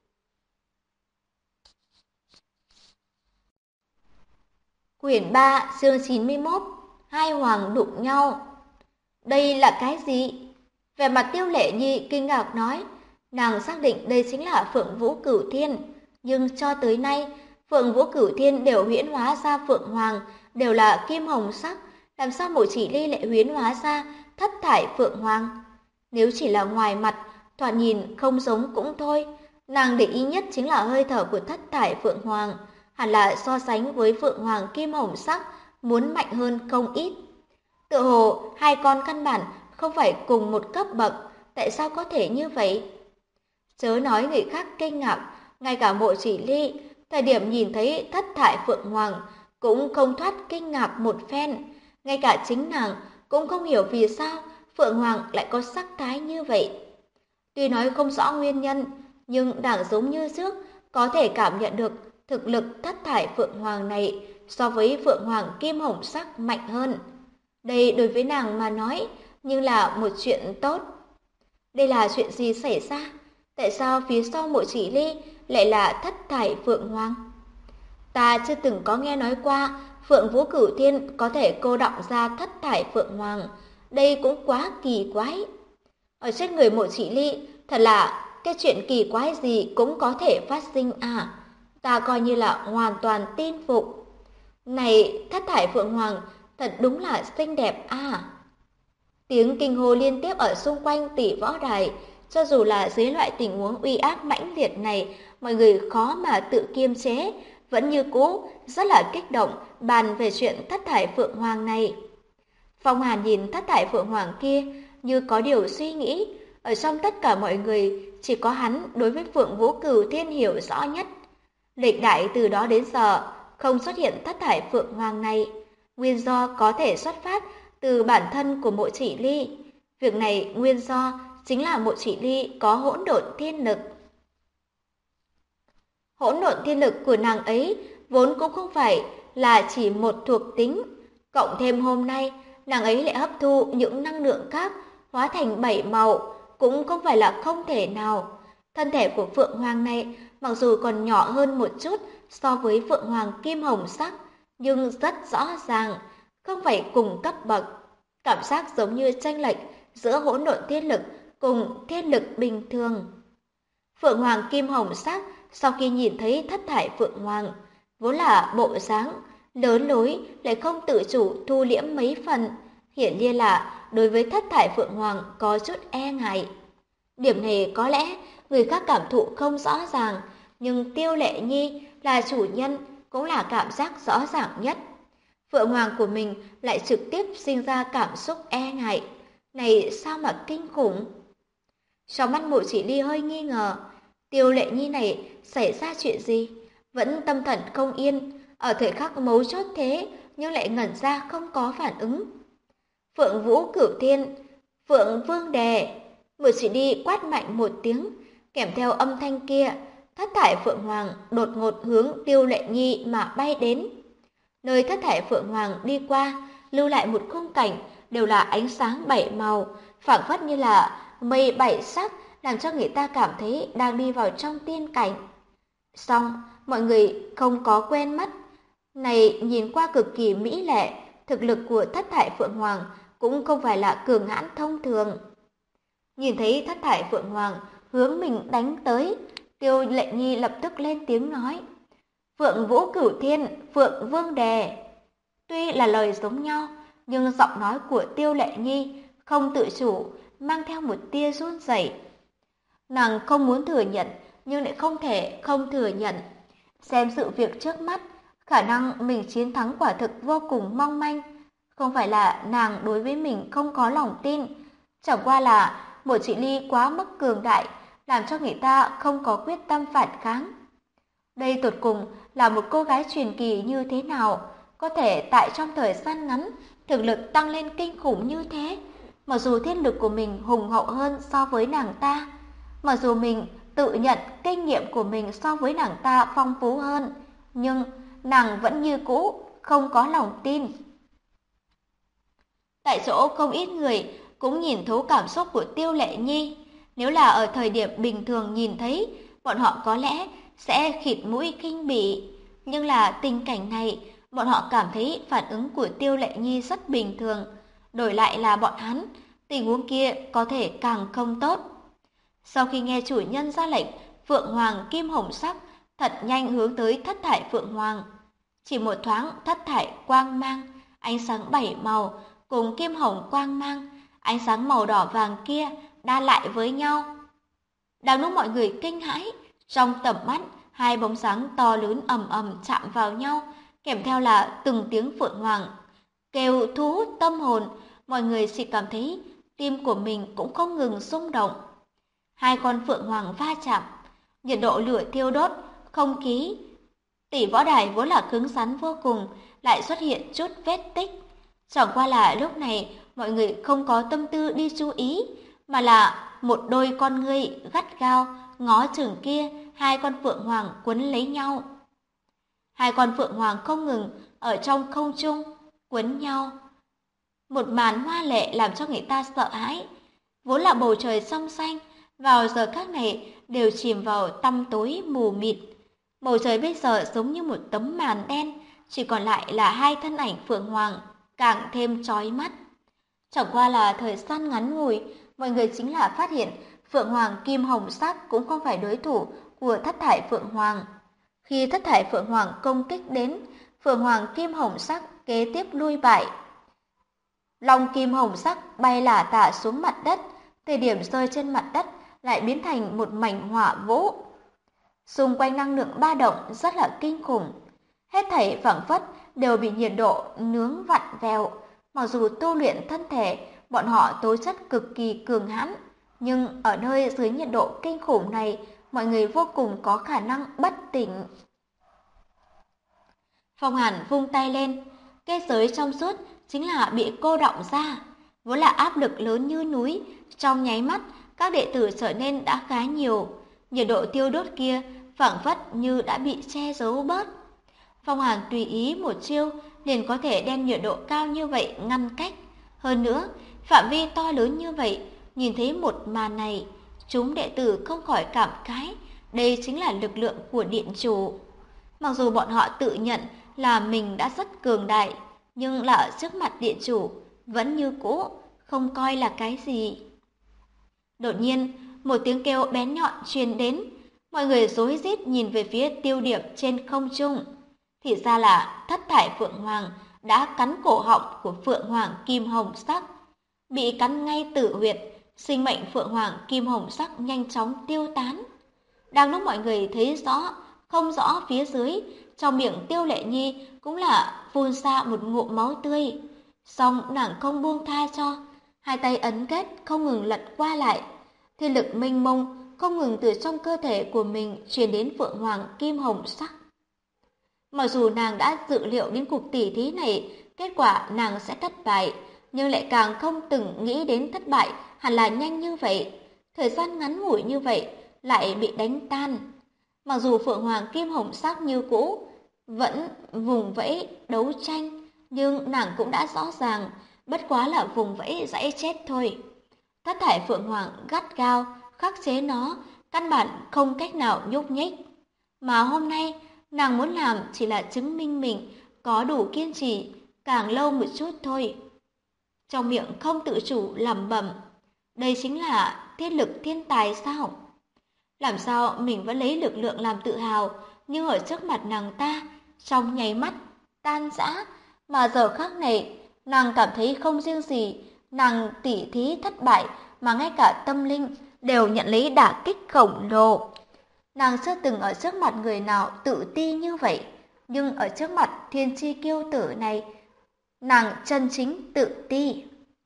Quyển 3, chương 91, hai hoàng đụng nhau. Đây là cái gì? Vẻ mặt Tiêu Lệ Nhi kinh ngạc nói, nàng xác định đây chính là Phượng Vũ Cửu Thiên, nhưng cho tới nay, Phượng Vũ Cửu Thiên đều huyễn hóa ra Phượng Hoàng, đều là kim hồng sắc, làm sao Mộ Chỉ Ly lại huyễn hóa ra thất thải Phượng Hoàng? Nếu chỉ là ngoài mặt, thoạt nhìn không giống cũng thôi, nàng để ý nhất chính là hơi thở của thất thải Phượng Hoàng, hẳn là so sánh với Phượng Hoàng kim hồng sắc, muốn mạnh hơn không ít. Tựa hồ hai con căn bản không phải cùng một cấp bậc, tại sao có thể như vậy? Chớ nói người khác kinh ngạc, ngay cả Mộ Chỉ Ly, thời điểm nhìn thấy thất thải Phượng Hoàng cũng không thoát kinh ngạc một phen, ngay cả chính nàng cũng không hiểu vì sao Phượng Hoàng lại có sắc thái như vậy. Tuy nói không rõ nguyên nhân, nhưng nàng giống như trước có thể cảm nhận được thực lực thất thải Phượng Hoàng này so với Phượng Hoàng kim hồng sắc mạnh hơn. Đây đối với nàng mà nói nhưng là một chuyện tốt. Đây là chuyện gì xảy ra? Tại sao phía sau Mộ Chỉ Ly lại là thất thải Phượng Hoàng? Ta chưa từng có nghe nói qua Phượng Vũ Cửu Thiên có thể cô đọng ra thất thải Phượng Hoàng. Đây cũng quá kỳ quái. Ở trên người Mộ Chỉ Ly thật là cái chuyện kỳ quái gì cũng có thể phát sinh à. Ta coi như là hoàn toàn tin phục. Này, thất thải Phượng Hoàng thật đúng là xinh đẹp à. Tiếng kinh hô liên tiếp ở xung quanh tỷ võ đài. Cho dù là dưới loại tình huống uy áp mãnh liệt này, mọi người khó mà tự kiềm chế, vẫn như cũ rất là kích động bàn về chuyện thất thải Phượng Hoàng này. Phong Hàn nhìn thất thải Phượng Hoàng kia như có điều suy nghĩ. Ở trong tất cả mọi người, chỉ có hắn đối với Phượng Vũ Cửu Thiên hiểu rõ nhất. Lịch đại từ đó đến giờ không xuất hiện thất thải phượng hoàng này, nguyên do có thể xuất phát từ bản thân của Mộ Chỉ Ly. Việc này nguyên do chính là Mộ Chỉ Ly có hỗn độn thiên lực. Hỗn độn thiên lực của nàng ấy vốn cũng không phải là chỉ một thuộc tính, cộng thêm hôm nay nàng ấy lại hấp thu những năng lượng khác hóa thành 7 màu, cũng không phải là không thể nào. Thân thể của Phượng Hoàng này mặc dù còn nhỏ hơn một chút so với Phượng Hoàng kim hồng sắc, nhưng rất rõ ràng không phải cùng cấp bậc. Cảm giác giống như chênh lệch giữa hỗn độn thiên lực cùng thiên lực bình thường. Phượng Hoàng kim hồng sắc sau khi nhìn thấy thất thải Phượng Hoàng, vốn là bộ dáng lớn lối lại không tự chủ thu liễm mấy phần, hiển nhiên là đối với thất thải Phượng Hoàng có chút e ngại. Điểm này có lẽ người khác cảm thụ không rõ ràng, nhưng Tiêu Lệ Nhi là chủ nhân cũng là cảm giác rõ ràng nhất. Phượng Hoàng của mình lại trực tiếp sinh ra cảm xúc e ngại, này sao mà kinh khủng. Trong mắt Mộ Chỉ Ly hơi nghi ngờ, Tiêu Lệ Nhi này xảy ra chuyện gì? Vẫn tâm thần không yên, ở thời khắc mấu chốt thế nhưng lại ngẩn ra không có phản ứng. Phượng Vũ Cửu Thiên, Phượng Vương Đề, Mộ Chỉ Ly quát mạnh một tiếng, kèm theo âm thanh kia, thất thải Phượng Hoàng đột ngột hướng Tiêu Lệ Nhi mà bay đến. Nơi thất thải Phượng Hoàng đi qua, lưu lại một khung cảnh đều là ánh sáng 7 màu, phảng phất như là mây 7 sắc, làm cho người ta cảm thấy đang đi vào trong tiên cảnh. Song, mọi người không có quen mắt. Này nhìn qua cực kỳ mỹ lệ, thực lực của thất thải Phượng Hoàng cũng không phải là cường hãn thông thường. Nhìn thấy thất thải Phượng Hoàng hướng mình đánh tới, Tiêu Lệ Nhi lập tức lên tiếng nói. Phượng Vũ Cửu Thiên, Phượng Vương Đề. Tuy là lời giống nhau, nhưng giọng nói của Tiêu Lệ Nhi không tự chủ, mang theo một tia run rẩy. Nàng không muốn thừa nhận, nhưng lại không thể không thừa nhận. Xem sự việc trước mắt, khả năng mình chiến thắng quả thực vô cùng mong manh. Không phải là nàng đối với mình không có lòng tin, chẳng qua là Mộ Chỉ Ly quá mức cường đại, làm cho người ta không có quyết tâm phản kháng. Đây tột cùng là một cô gái truyền kỳ như thế nào, có thể tại trong thời gian ngắn thực lực tăng lên kinh khủng như thế. Mặc dù thiên lực của mình hùng hậu hơn so với nàng ta, mặc dù mình tự nhận kinh nghiệm của mình so với nàng ta phong phú hơn, nhưng nàng vẫn như cũ không có lòng tin. Tại chỗ không ít người cũng nhìn thấu cảm xúc của Tiêu Lệ Nhi. Nếu là ở thời điểm bình thường nhìn thấy, bọn họ có lẽ sẽ khịt mũi khinh bỉ. Nhưng là tình cảnh này, bọn họ cảm thấy phản ứng của Tiêu Lệ Nhi rất bình thường. Đổi lại là bọn hắn, tình huống kia có thể càng không tốt. Sau khi nghe chủ nhân ra lệnh, Phượng Hoàng kim hồng sắc thật nhanh hướng tới thất thải Phượng Hoàng. Chỉ một thoáng thất thải quang mang, ánh sáng 7 màu cùng kim hồng quang mang, ánh sáng màu đỏ vàng kia đan lại với nhau. Đang lúc mọi người kinh hãi, trong tầm mắt hai bóng sáng to lớn ầm ầm chạm vào nhau, kèm theo là từng tiếng Phượng Hoàng kêu thu hút tâm hồn, mọi người chỉ cảm thấy tim của mình cũng không ngừng rung động. Hai con Phượng Hoàng va chạm, nhiệt độ lửa thiêu đốt, không khí tỷ võ đài vốn là cứng rắn vô cùng, lại xuất hiện chút vết tích. Chẳng qua là lúc này mọi người không có tâm tư đi chú ý, mà là một đôi con ngươi gắt gao ngó chừng kia hai con Phượng Hoàng quấn lấy nhau. Hai con Phượng Hoàng không ngừng ở trong không trung quấn nhau. Một màn hoa lệ làm cho người ta sợ hãi. Vốn là bầu trời trong xanh, vào giờ khắc này đều chìm vào tăm tối mù mịt. Bầu trời bây giờ giống như một tấm màn đen, chỉ còn lại là hai thân ảnh Phượng Hoàng, càng thêm chói mắt. Chẳng qua là thời gian ngắn ngủi, mọi người chính là phát hiện Phượng Hoàng kim hồng sắc cũng không phải đối thủ của thất thải Phượng Hoàng. Khi thất thải Phượng Hoàng công kích đến, Phượng Hoàng kim hồng sắc kế tiếp lui bại. Long kim hồng sắc bay lả tả xuống mặt đất, thời điểm rơi trên mặt đất lại biến thành một mảnh hỏa vũ. Xung quanh năng lượng ba động rất là kinh khủng. Hết thảy phảng phất đều bị nhiệt độ nướng vặn vẹo. Mặc dù tu luyện thân thể, bọn họ tố chất cực kỳ cường hãn, nhưng ở nơi dưới nhiệt độ kinh khủng này, mọi người vô cùng có khả năng bất tỉnh. Phong Hàn vung tay lên, kết giới trong suốt chính là bị cô đọng ra, vốn là áp lực lớn như núi, trong nháy mắt các đệ tử trở nên đã khá nhiều, nhiệt độ tiêu đốt kia phảng phất như đã bị che giấu bớt. Phong Hàn tùy ý một chiêu liền có thể đem nhiệt độ cao như vậy ngăn cách. Hơn nữa, phạm vi to lớn như vậy, nhìn thấy một màn này, chúng đệ tử không khỏi cảm khái, đây chính là lực lượng của điện chủ. Mặc dù bọn họ tự nhận là mình đã rất cường đại, nhưng là ở trước mặt điện chủ, vẫn như cũ, không coi là cái gì. Đột nhiên, một tiếng kêu bén nhọn truyền đến, mọi người rối rít nhìn về phía tiêu điểm trên không trung. Thì ra là thất thải phượng hoàng đã cắn cổ họng của phượng hoàng kim hồng sắc, bị cắn ngay tử huyệt, sinh mệnh phượng hoàng kim hồng sắc nhanh chóng tiêu tán. Đang lúc mọi người thấy rõ, không rõ phía dưới, trong miệng Tiêu Lệ Nhi cũng là phun ra một ngụm máu tươi. Song nàng không buông tha cho, hai tay ấn kết không ngừng lật qua lại, thiên lực mênh mông không ngừng từ trong cơ thể của mình truyền đến phượng hoàng kim hồng sắc. Mặc dù nàng đã dự liệu đến cuộc tỉ thí này, kết quả nàng sẽ thất bại, nhưng lại càng không từng nghĩ đến thất bại hẳn là nhanh như vậy, thời gian ngắn ngủi như vậy lại bị đánh tan. Mặc dù phượng hoàng kim hồng sắc như cũ vẫn vùng vẫy đấu tranh, nhưng nàng cũng đã rõ ràng, bất quá là vùng vẫy dãy chết thôi. Thất thải phượng hoàng gắt gao khắc chế nó, căn bản không cách nào nhúc nhích. Mà hôm nay nàng muốn làm chỉ là chứng minh mình có đủ kiên trì càng lâu một chút thôi. Trong miệng không tự chủ lẩm bẩm, đây chính là thiết lực thiên tài sao? Làm sao mình vẫn lấy lực lượng làm tự hào, nhưng ở trước mặt nàng ta, trong nháy mắt, tan rã, mà giờ khắc này, nàng cảm thấy không riêng gì, nàng tỉ thí thất bại, mà ngay cả tâm linh đều nhận lấy đả kích khổng lồ. Nàng chưa từng ở trước mặt người nào tự ti như vậy, nhưng ở trước mặt thiên chi kiêu tử này, nàng chân chính tự ti.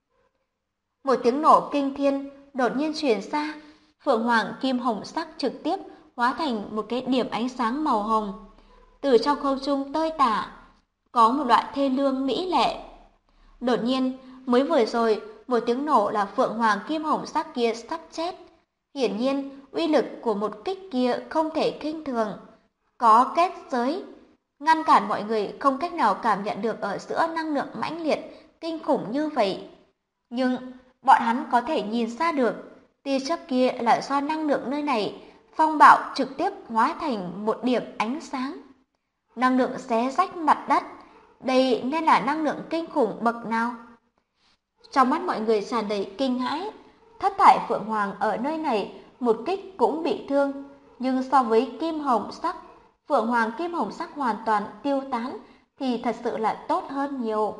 Một tiếng nổ kinh thiên đột nhiên truyền ra, phượng hoàng kim hồng sắc trực tiếp hóa thành một cái điểm ánh sáng màu hồng. Từ trong không trung tơi tả, có một loại thê lương mỹ lệ. Đột nhiên, mới vừa rồi, một tiếng nổ là phượng hoàng kim hồng sắc kia sắp chết. Hiển nhiên, uy lực của một kích kia không thể khinh thường. Có kết giới, ngăn cản mọi người không cách nào cảm nhận được ở giữa năng lượng mãnh liệt, kinh khủng như vậy. Nhưng bọn hắn có thể nhìn ra được, tia chớp kia là do năng lượng nơi này phong bạo trực tiếp hóa thành một điểm ánh sáng. Năng lượng xé rách mặt đất, đây nên là năng lượng kinh khủng bậc nào? Trong mắt mọi người tràn đầy kinh hãi, thất thải phượng hoàng ở nơi này một kích cũng bị thương, nhưng so với kim hồng sắc, phượng hoàng kim hồng sắc hoàn toàn tiêu tán thì thật sự là tốt hơn nhiều.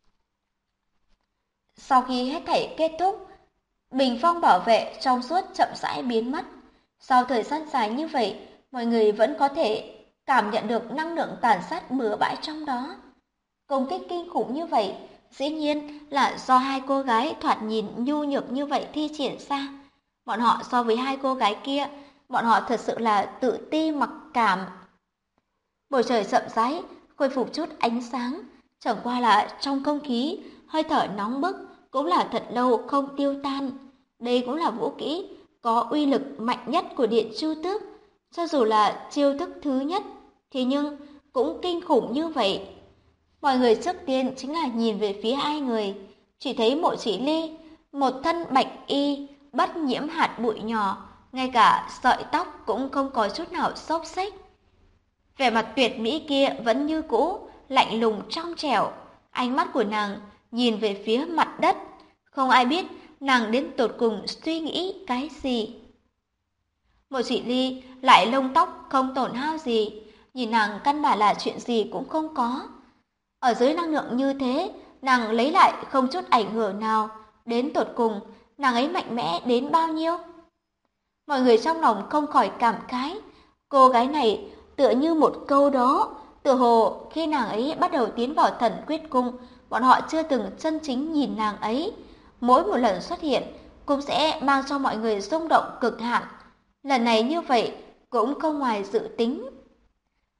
Sau khi hết thảy kết thúc, bình phong bảo vệ trong suốt chậm rãi biến mất. Sau thời gian dài như vậy, mọi người vẫn có thể cảm nhận được năng lượng tàn sát bừa bãi trong đó. Công kích kinh khủng như vậy, dĩ nhiên là do hai cô gái thoạt nhìn nhu nhược như vậy thi triển ra. Bọn họ so với hai cô gái kia, bọn họ thật sự là tự ti mặc cảm. Bầu trời chậm rãi khôi phục chút ánh sáng, chẳng qua là trong không khí hơi thở nóng bức cũng là thật lâu không tiêu tan. Đây cũng là vũ kỹ có uy lực mạnh nhất của Điện Chu Tước, cho dù là chiêu thức thứ nhất thì nhưng cũng kinh khủng như vậy. Mọi người trước tiên chính là nhìn về phía hai người, chỉ thấy Mộ Chỉ Ly, một thân bạch y, bất nhiễm hạt bụi nhỏ, ngay cả sợi tóc cũng không có chút nào xốc xếch. Vẻ mặt tuyệt mỹ kia vẫn như cũ, lạnh lùng trong trẻo, ánh mắt của nàng nhìn về phía mặt đất, không ai biết nàng đến tột cùng suy nghĩ cái gì. Mộ Chỉ Ly lại lông tóc không tổn hao gì, nhìn nàng căn bản là chuyện gì cũng không có. Ở dưới năng lượng như thế, nàng lấy lại không chút ảnh hưởng nào, đến tột cùng nàng ấy mạnh mẽ đến bao nhiêu. Mọi người trong lòng không khỏi cảm khái, cô gái này tựa như một câu đó, tựa hồ khi nàng ấy bắt đầu tiến vào Thần Quyết Cung, bọn họ chưa từng chân chính nhìn nàng ấy. Mỗi một lần xuất hiện cũng sẽ mang cho mọi người rung động cực hạn. Lần này như vậy cũng không ngoài dự tính.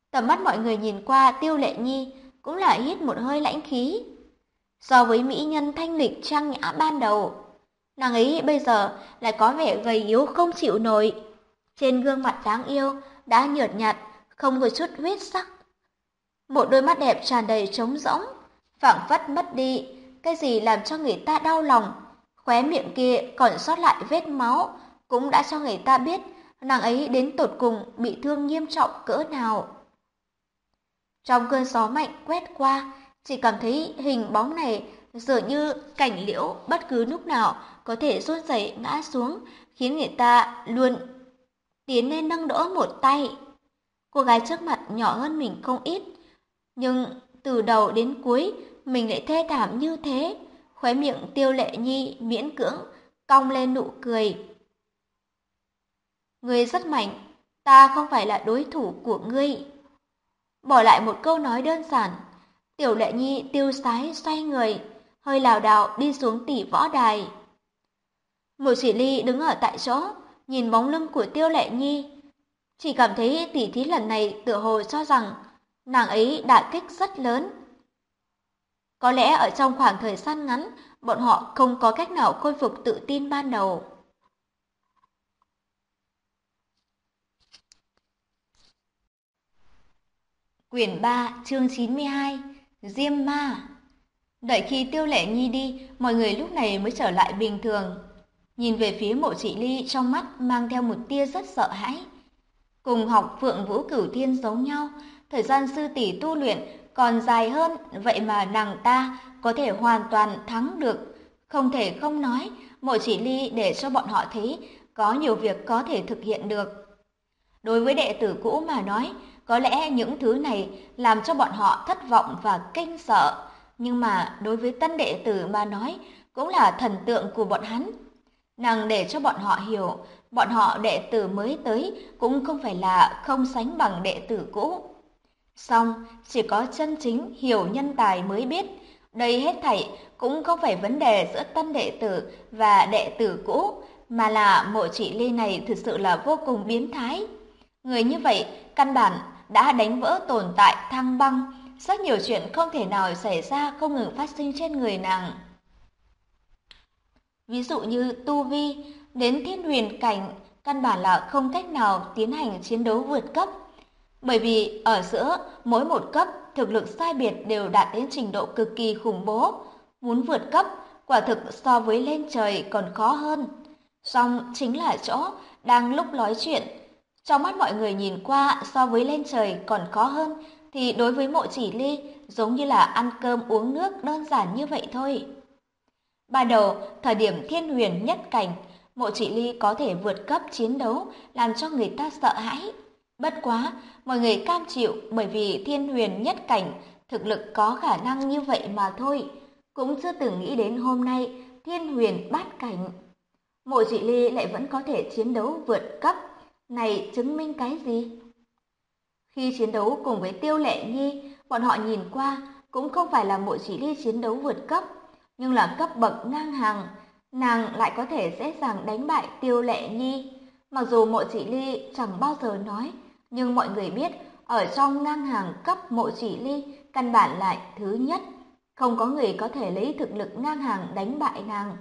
Tầm mắt mọi người nhìn qua Tiêu Lệ Nhi cũng lại hít một hơi lãnh khí. So với mỹ nhân thanh lịch trang nhã ban đầu, nàng ấy bây giờ lại có vẻ gầy yếu không chịu nổi. Trên gương mặt đáng yêu đã nhợt nhạt, không có chút huyết sắc. Một đôi mắt đẹp tràn đầy trống rỗng, phảng phất mất đi cái gì làm cho người ta đau lòng. Khóe miệng kia còn sót lại vết máu, cũng đã cho người ta biết nàng ấy đến tột cùng bị thương nghiêm trọng cỡ nào. Trong cơn gió mạnh quét qua, chỉ cảm thấy hình bóng này dường như cảnh liễu bất cứ lúc nào có thể run rẩy ngã xuống, khiến người ta luôn tiến lên nâng đỡ một tay. Cô gái trước mặt nhỏ hơn mình không ít, nhưng từ đầu đến cuối mình lại thê thảm như thế. Khóe miệng Tiêu Lệ Nhi miễn cưỡng cong lên nụ cười. Ngươi rất mạnh, ta không phải là đối thủ của ngươi. Bỏ lại một câu nói đơn giản, Tiểu Lệ Nhi tiêu sái xoay người, hơi lảo đảo đi xuống tỷ võ đài. Một Chỉ Ly đứng ở tại chỗ, nhìn bóng lưng của Tiêu Lệ Nhi, chỉ cảm thấy tỷ thí lần này tựa hồ cho rằng nàng ấy đả kích rất lớn. Có lẽ ở trong khoảng thời gian ngắn, bọn họ không có cách nào khôi phục tự tin ban đầu. Quyển 3, chương 92, Diêm Ma. Đợi khi Tiêu Lệ Nhi đi, mọi người lúc này mới trở lại bình thường. Nhìn về phía Mộ Chỉ Ly trong mắt mang theo một tia rất sợ hãi. Cùng học Phượng Vũ Cửu Thiên giống nhau, thời gian sư tỷ tu luyện còn dài hơn, vậy mà nàng ta có thể hoàn toàn thắng được. Không thể không nói, Mộ Chỉ Ly để cho bọn họ thấy có nhiều việc có thể thực hiện được. Đối với đệ tử cũ mà nói, có lẽ những thứ này làm cho bọn họ thất vọng và kinh sợ, nhưng mà đối với tân đệ tử mà nói, cũng là thần tượng của bọn hắn. Nàng để cho bọn họ hiểu, bọn họ đệ tử mới tới cũng không phải là không sánh bằng đệ tử cũ. Song, chỉ có chân chính hiểu nhân tài mới biết, đây hết thảy cũng không phải vấn đề giữa tân đệ tử và đệ tử cũ, mà là Mộ Chỉ Ly này thực sự là vô cùng biến thái. Người như vậy, căn bản đã đánh vỡ tồn tại thăng băng, rất nhiều chuyện không thể nào xảy ra không ngừng phát sinh trên người nàng. Ví dụ như tu vi, đến thiên huyền cảnh, căn bản là không cách nào tiến hành chiến đấu vượt cấp. Bởi vì ở giữa mỗi một cấp, thực lực sai biệt đều đạt đến trình độ cực kỳ khủng bố. Muốn vượt cấp, quả thực so với lên trời còn khó hơn. Song chính là chỗ đang lúc nói chuyện, trong mắt mọi người nhìn qua so với lên trời còn khó hơn, thì đối với Mộ Chỉ Ly giống như là ăn cơm uống nước đơn giản như vậy thôi. Ban đầu, thời điểm thiên huyền nhất cảnh, Mộ Chỉ Ly có thể vượt cấp chiến đấu làm cho người ta sợ hãi. Bất quá, mọi người cam chịu bởi vì thiên huyền nhất cảnh thực lực có khả năng như vậy mà thôi. Cũng chưa từng nghĩ đến hôm nay thiên huyền bát cảnh. Mộ Chỉ Ly lại vẫn có thể chiến đấu vượt cấp. Này chứng minh cái gì? Khi chiến đấu cùng với Tiêu Lệ Nhi, bọn họ nhìn qua cũng không phải là Mộ Chỉ Ly chiến đấu vượt cấp, nhưng là cấp bậc ngang hàng, nàng lại có thể dễ dàng đánh bại Tiêu Lệ Nhi. Mặc dù Mộ Chỉ Ly chẳng bao giờ nói, nhưng mọi người biết ở trong ngang hàng cấp Mộ Chỉ Ly căn bản lại thứ nhất, không có người có thể lấy thực lực ngang hàng đánh bại nàng.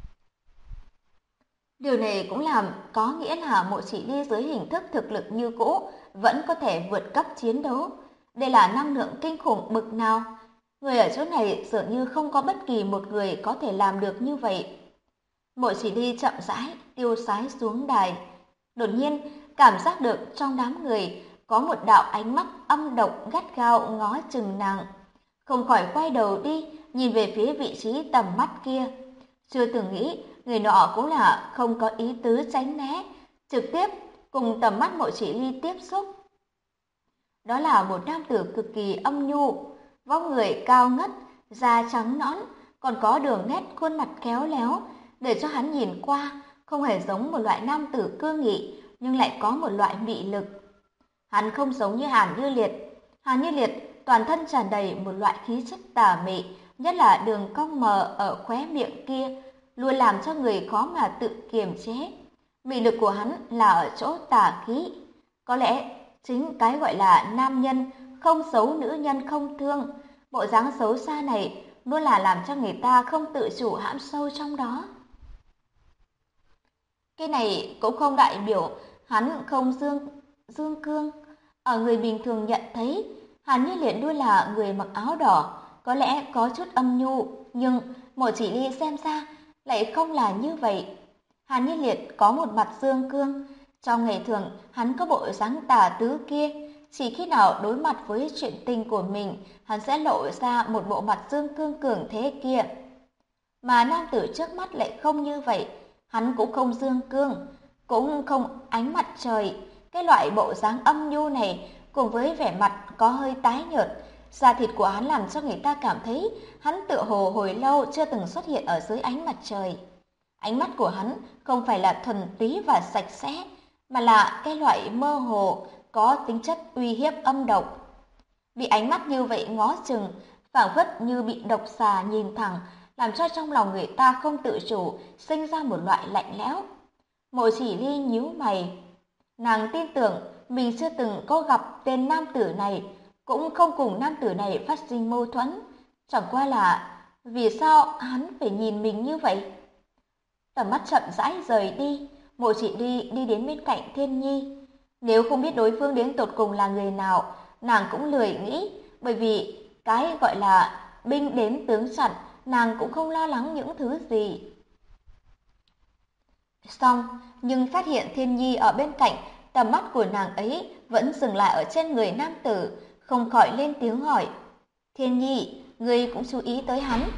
Điều này cũng làm có nghĩa là Mộ Chỉ Ly dưới hình thức thực lực như cũ vẫn có thể vượt cấp chiến đấu. Đây là năng lượng kinh khủng bực nào. Người ở chỗ này dường như không có bất kỳ một người có thể làm được như vậy. Mộ Chỉ Ly chậm rãi tiêu sái xuống đài. Đột nhiên cảm giác được trong đám người có một đạo ánh mắt âm độc gắt gao ngó chừng nàng. Không khỏi quay đầu đi nhìn về phía vị trí tầm mắt kia. Chưa từng nghĩ người nọ cũng là không có ý tứ tránh né, trực tiếp cùng tầm mắt Mộ Chỉ Ly tiếp xúc. Đó là một nam tử cực kỳ âm nhu, vóc người cao ngất, da trắng nõn, còn có đường nét khuôn mặt khéo léo, để cho hắn nhìn qua không hề giống một loại nam tử cương nghị, nhưng lại có một loại mị lực. Hắn không giống như Hàn Như Liệt. Hàn Như Liệt toàn thân tràn đầy một loại khí chất tà mị, nhất là đường cong mờ ở khóe miệng kia, luôn làm cho người khó mà tự kiềm chế. Mị lực của hắn là ở chỗ tà khí. Có lẽ chính cái gọi là nam nhân không xấu nữ nhân không thương. Bộ dáng xấu xa này luôn là làm cho người ta không tự chủ hãm sâu trong đó. Cái này cũng không đại biểu hắn không dương cương. Ở người bình thường nhận thấy, Hàn Như Liệt luôn là người mặc áo đỏ, có lẽ có chút âm nhu, nhưng Mộ Chỉ Ly xem ra lại không là như vậy. Hàn Như Liệt có một mặt dương cương, trong ngày thường hắn có bộ dáng tà tứ kia, chỉ khi nào đối mặt với chuyện tình của mình, hắn sẽ lộ ra một bộ mặt dương cương cường thế kia. Mà nam tử trước mắt lại không như vậy, hắn cũng không dương cương, cũng không ánh mặt trời. Cái loại bộ dáng âm nhu này cùng với vẻ mặt có hơi tái nhợt, da thịt của hắn làm cho người ta cảm thấy hắn tựa hồ hồi lâu chưa từng xuất hiện ở dưới ánh mặt trời. Ánh mắt của hắn không phải là thuần túy và sạch sẽ, mà là cái loại mơ hồ, có tính chất uy hiếp âm độc. Bị ánh mắt như vậy ngó chừng, phảng phất như bị độc xà nhìn thẳng, làm cho trong lòng người ta không tự chủ sinh ra một loại lạnh lẽo. Mộ Chỉ Ly nhíu mày, nàng tin tưởng mình chưa từng có gặp tên nam tử này, cũng không cùng nam tử này phát sinh mâu thuẫn, chẳng qua là vì sao hắn phải nhìn mình như vậy? Tầm mắt chậm rãi rời đi, Mộ Chỉ Ly đi đến bên cạnh Thiên Nhi. Nếu không biết đối phương đến tột cùng là người nào, nàng cũng lười nghĩ, bởi vì cái gọi là binh đến tướng chặn, nàng cũng không lo lắng những thứ gì. Xong, nhưng phát hiện Thiên Nhi ở bên cạnh, tầm mắt của nàng ấy vẫn dừng lại ở trên người nam tử, không khỏi lên tiếng hỏi. Thiên Nhi, ngươi cũng chú ý tới hắn.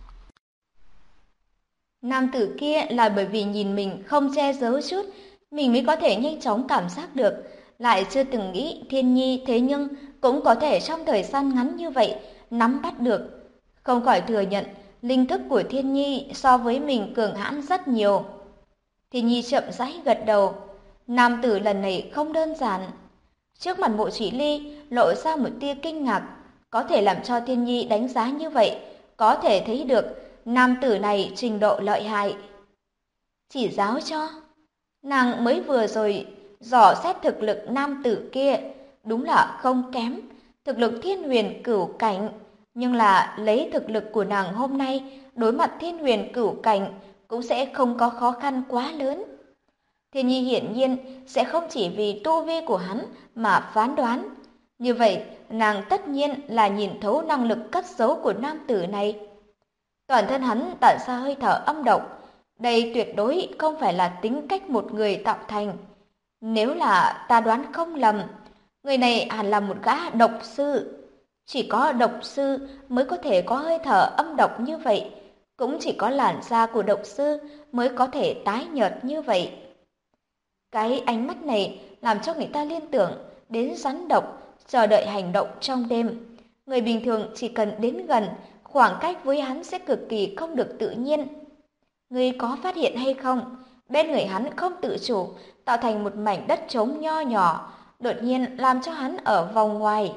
Nam tử kia là bởi vì nhìn mình không che giấu chút, mình mới có thể nhanh chóng cảm giác được, lại chưa từng nghĩ Thiên Nhi thế nhưng cũng có thể trong thời gian ngắn như vậy nắm bắt được. Không khỏi thừa nhận, linh thức của Thiên Nhi so với mình cường hãn rất nhiều. Thiên Nhi chậm rãi gật đầu, nam tử lần này không đơn giản. Trước mặt Mộ Chỉ Ly lộ ra một tia kinh ngạc, có thể làm cho Thiên Nhi đánh giá như vậy, có thể thấy được nam tử này trình độ lợi hại. Chỉ giáo cho, nàng mới vừa rồi dò xét thực lực nam tử kia, đúng là không kém, thực lực Thiên Huyền Cửu cảnh, nhưng là lấy thực lực của nàng hôm nay, đối mặt Thiên Huyền Cửu cảnh cũng sẽ không có khó khăn quá lớn. Thiên Nhi hiển nhiên sẽ không chỉ vì tu vi của hắn mà phán đoán. Như vậy, nàng tất nhiên là nhìn thấu năng lực cất giấu của nam tử này. Toàn thân hắn tản ra hơi thở âm độc, đây tuyệt đối không phải là tính cách một người tạo thành. Nếu là ta đoán không lầm, người này hẳn là một gã độc sư. Chỉ có độc sư mới có thể có hơi thở âm độc như vậy, cũng chỉ có làn da của độc sư mới có thể tái nhợt như vậy. Cái ánh mắt này làm cho người ta liên tưởng đến rắn độc chờ đợi hành động trong đêm. Người bình thường chỉ cần đến gần, khoảng cách với hắn sẽ cực kỳ không được tự nhiên. Ngươi có phát hiện hay không? Bên người hắn không tự chủ, tạo thành một mảnh đất trống nho nhỏ, đột nhiên làm cho hắn ở vòng ngoài.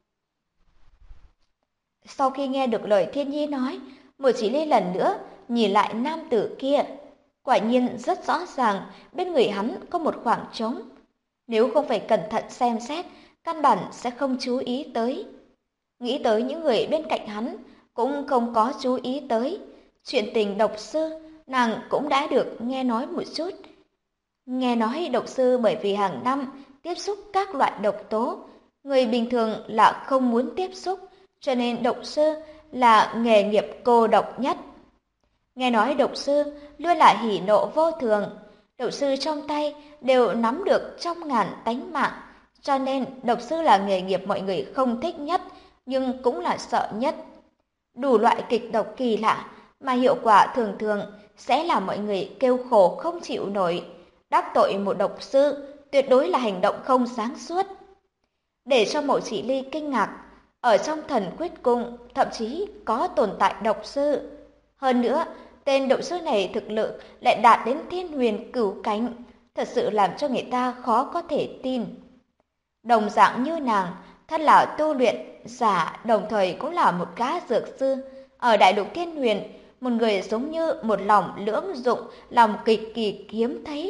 Sau khi nghe được lời Thiên Nhi nói, Mộ Chỉ Ly lần nữa nhìn lại nam tử kia. Quả nhiên rất rõ ràng bên người hắn có một khoảng trống. Nếu không phải cẩn thận xem xét, căn bản sẽ không chú ý tới. Nghĩ tới những người bên cạnh hắn, cũng không có chú ý tới. Chuyện tình độc sư, nàng cũng đã được nghe nói một chút. Nghe nói độc sư bởi vì hàng năm tiếp xúc các loại độc tố, người bình thường là không muốn tiếp xúc, cho nên độc sư là nghề nghiệp cô độc nhất. Nghe nói độc sư luôn là hỉ nộ vô thường, độc sư trong tay đều nắm được trăm ngàn tánh mạng, cho nên độc sư là nghề nghiệp mọi người không thích nhất, nhưng cũng là sợ nhất. Đủ loại kịch độc kỳ lạ, mà hiệu quả thường thường sẽ làm mọi người kêu khổ không chịu nổi. Đắc tội một độc sư tuyệt đối là hành động không sáng suốt. Để cho Mộ Chỉ Ly kinh ngạc, ở trong Thần Quyết Cung thậm chí có tồn tại độc sư. Hơn nữa, tên độc sư này thực lực lại đạt đến Thiên Huyền Cửu cảnh, thật sự làm cho người ta khó có thể tin. Đồng dạng như nàng, thân là tu luyện giả, đồng thời cũng là một gã dược sư. Ở Đại Lục Thiên Huyền, một người giống như một lòng lưỡng dụng là một cực kỳ hiếm thấy,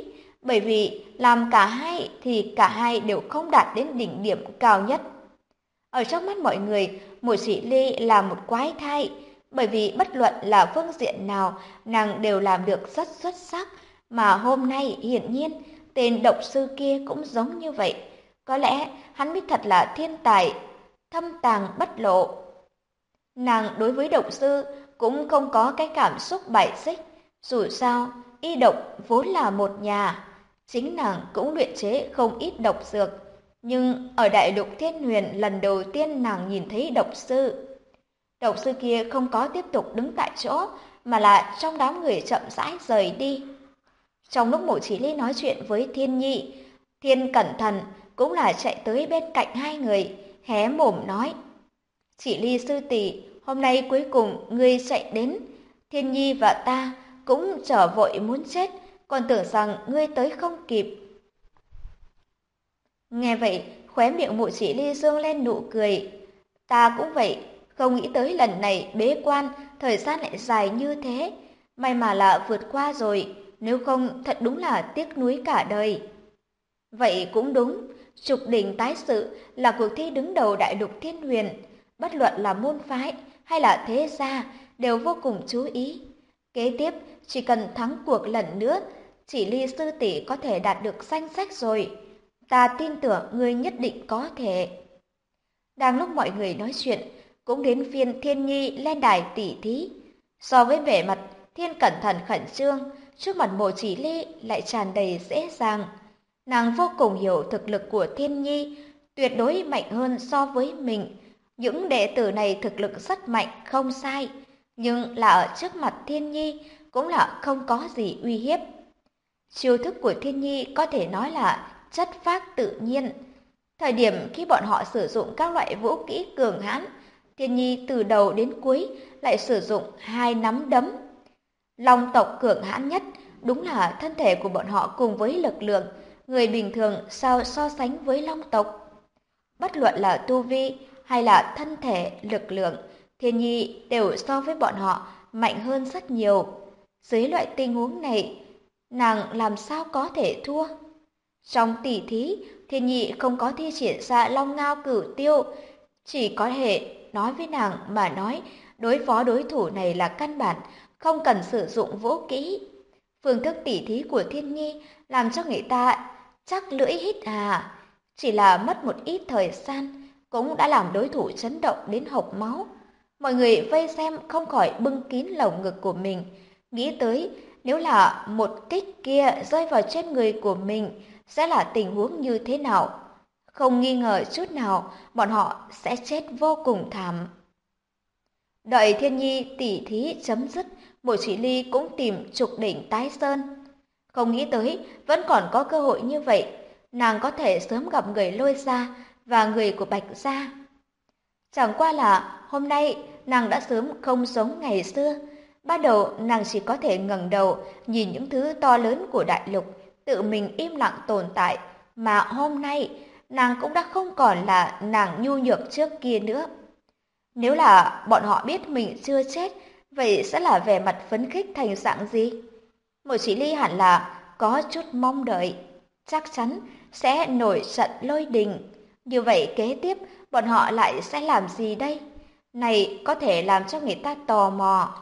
bởi vì làm cả hai thì cả hai đều không đạt đến đỉnh điểm cao nhất. Ở trong mắt mọi người, Mộ Chỉ Ly là một quái thai, bởi vì bất luận là phương diện nào, nàng đều làm được rất xuất sắc, mà hôm nay hiển nhiên tên độc sư kia cũng giống như vậy. Có lẽ hắn mới thật là thiên tài, thâm tàng bất lộ. Nàng đối với độc sư cũng không có cái cảm xúc bài xích, dù sao y độc vốn là một nhà, chính nàng cũng luyện chế không ít độc dược. Nhưng ở đại lục Thiên Huyền lần đầu tiên nàng nhìn thấy độc sư. Độc sư kia không có tiếp tục đứng tại chỗ, mà là trong đám người chậm rãi rời đi. Trong lúc Mộ Chỉ Ly nói chuyện với Thiên Nhi, Thiên Cẩn Thận cũng là chạy tới bên cạnh hai người, hé mồm nói: "Chỉ Ly sư tỷ, hôm nay cuối cùng ngươi chạy đến, Thiên Nhi và ta cũng trở vội muốn chết, còn tưởng rằng ngươi tới không kịp." Nghe vậy, khóe miệng Mộ Chỉ Ly dương lên nụ cười. Ta cũng vậy, không nghĩ tới lần này bế quan, thời gian lại dài như thế. May mà là vượt qua rồi, nếu không thật đúng là tiếc nuối cả đời. Vậy cũng đúng, Trục Đỉnh tái sự là cuộc thi đứng đầu đại lục Thiên Huyền. Bất luận là môn phái hay là thế gia đều vô cùng chú ý. Kế tiếp, chỉ cần thắng cuộc lần nữa, Chỉ Ly sư tỷ có thể đạt được danh sách rồi. Ta tin tưởng ngươi nhất định có thể. Đang lúc mọi người nói chuyện, cũng đến phiên Thiên Nhi lên đài tỉ thí. So với vẻ mặt Thiên Cẩn Thận khẩn trương, trước mặt Mộ Chỉ Ly lại tràn đầy dễ dàng. Nàng vô cùng hiểu thực lực của Thiên Nhi, tuyệt đối mạnh hơn so với mình. Những đệ tử này thực lực rất mạnh, không sai, nhưng là ở trước mặt Thiên Nhi cũng là không có gì uy hiếp. Chiêu thức của Thiên Nhi có thể nói là chất phác tự nhiên. Thời điểm khi bọn họ sử dụng các loại vũ kỹ cường hãn, Thiên Nhi từ đầu đến cuối lại sử dụng 2 nắm đấm. Long tộc cường hãn nhất đúng là thân thể của bọn họ cùng với lực lượng, người bình thường sao so sánh với long tộc. Bất luận là tu vi hay là thân thể, lực lượng, Thiên Nhi đều so với bọn họ mạnh hơn rất nhiều. Dưới loại tình huống này, nàng làm sao có thể thua? Trong tỷ thí, Thiên Nhi không có thi triển ra Long Ngao Cửu Tiêu, chỉ có thể nói với nàng mà nói, đối phó đối thủ này là căn bản, không cần sử dụng vũ kỹ. Phương thức tỷ thí của Thiên Nhi làm cho người ta chắc lưỡi hít hà, chỉ là mất một ít thời gian, cũng đã làm đối thủ chấn động đến hộc máu. Mọi người vây xem không khỏi bưng kín lồng ngực của mình, nghĩ tới nếu là một kích kia rơi vào trên người của mình, sẽ là tình huống như thế nào? Không nghi ngờ chút nào, bọn họ sẽ chết vô cùng thảm. Đợi Thiên Nhi tỉ thí chấm dứt, Mộ Chỉ Ly cũng tìm Trục Đỉnh tái sơn. Không nghĩ tới vẫn còn có cơ hội như vậy, nàng có thể sớm gặp người Lôi gia và người của Bạch gia. Chẳng qua là hôm nay nàng đã sớm không giống ngày xưa. Ban đầu nàng chỉ có thể ngẩng đầu nhìn những thứ to lớn của đại lục, tự mình im lặng tồn tại, mà hôm nay nàng cũng đã không còn là nàng nhu nhược trước kia nữa. Nếu là bọn họ biết mình chưa chết, vậy sẽ là vẻ mặt phấn khích thành dạng gì? Mộ Chỉ Ly hẳn là có chút mong đợi, chắc chắn sẽ nổi trận lôi đình. Như vậy kế tiếp bọn họ lại sẽ làm gì đây? Này có thể làm cho người ta tò mò.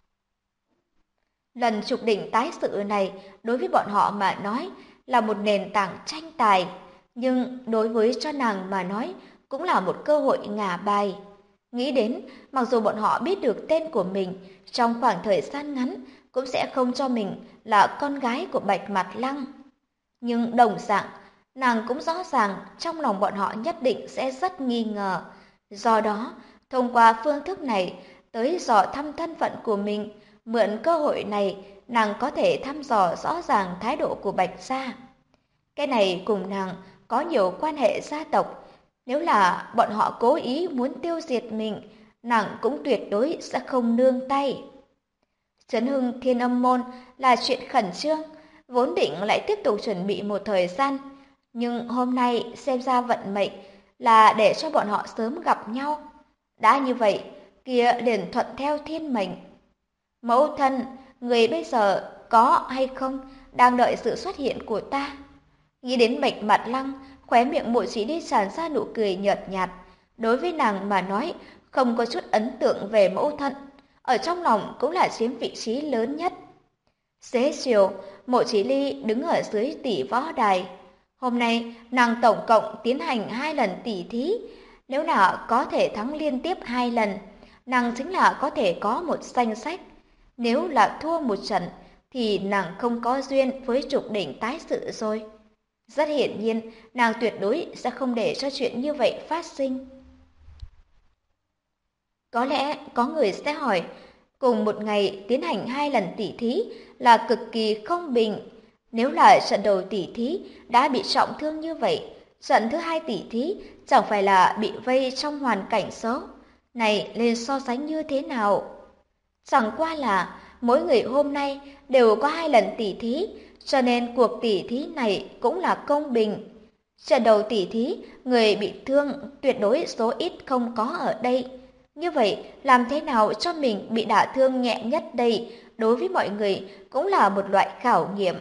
Lần Trục Đỉnh tái sự này đối với bọn họ mà nói là một nền tảng tranh tài, nhưng đối với cho nàng mà nói cũng là một cơ hội ngả bài. Nghĩ đến, mặc dù bọn họ biết được tên của mình, trong khoảng thời gian ngắn cũng sẽ không cho mình là con gái của Bạch Mặt Lăng. Nhưng đồng dạng, nàng cũng rõ ràng trong lòng bọn họ nhất định sẽ rất nghi ngờ. Do đó, thông qua phương thức này tới dò thăm thân phận của mình, mượn cơ hội này nàng có thể thăm dò rõ ràng thái độ của Bạch gia. Cái này cùng nàng có nhiều quan hệ gia tộc. Nếu là bọn họ cố ý muốn tiêu diệt mình, nàng cũng tuyệt đối sẽ không nương tay. Chấn hưng Thiên Âm Môn là chuyện khẩn trương, vốn định lại tiếp tục chuẩn bị một thời gian. Nhưng hôm nay xem ra vận mệnh là để cho bọn họ sớm gặp nhau. Đã như vậy, kia liền thuận theo thiên mệnh. Mẫu thân, người bây giờ có hay không đang đợi sự xuất hiện của ta. Nghĩ đến Bạch Mặt Lăng, khóe miệng Mộ Chỉ Ly tràn ra nụ cười nhợt nhạt. Đối với nàng mà nói, không có chút ấn tượng về mẫu thân, ở trong lòng cũng là chiếm vị trí lớn nhất. Xế chiều, Mộ Chỉ Ly đứng ở dưới tỷ võ đài. Hôm nay, nàng tổng cộng tiến hành 2 lần tỷ thí. Nếu nào có thể thắng liên tiếp 2 lần, nàng chính là có thể có một danh sách. Nếu là thua một trận, thì nàng không có duyên với trục đỉnh tái sự rồi. Rất hiển nhiên, nàng tuyệt đối sẽ không để cho chuyện như vậy phát sinh. Có lẽ có người sẽ hỏi, cùng một ngày tiến hành 2 lần tỷ thí là cực kỳ không bình. Nếu là trận đầu tỷ thí đã bị trọng thương như vậy, trận thứ 2 tỷ thí chẳng phải là bị vây trong hoàn cảnh xấu. Này lên so sánh như thế nào? Chẳng qua là mỗi người hôm nay đều có 2 lần tỷ thí, cho nên cuộc tỷ thí này cũng là công bình. Trận đầu tỷ thí, người bị thương tuyệt đối số ít không có ở đây. Như vậy, làm thế nào cho mình bị đả thương nhẹ nhất đây, đối với mọi người cũng là một loại khảo nghiệm.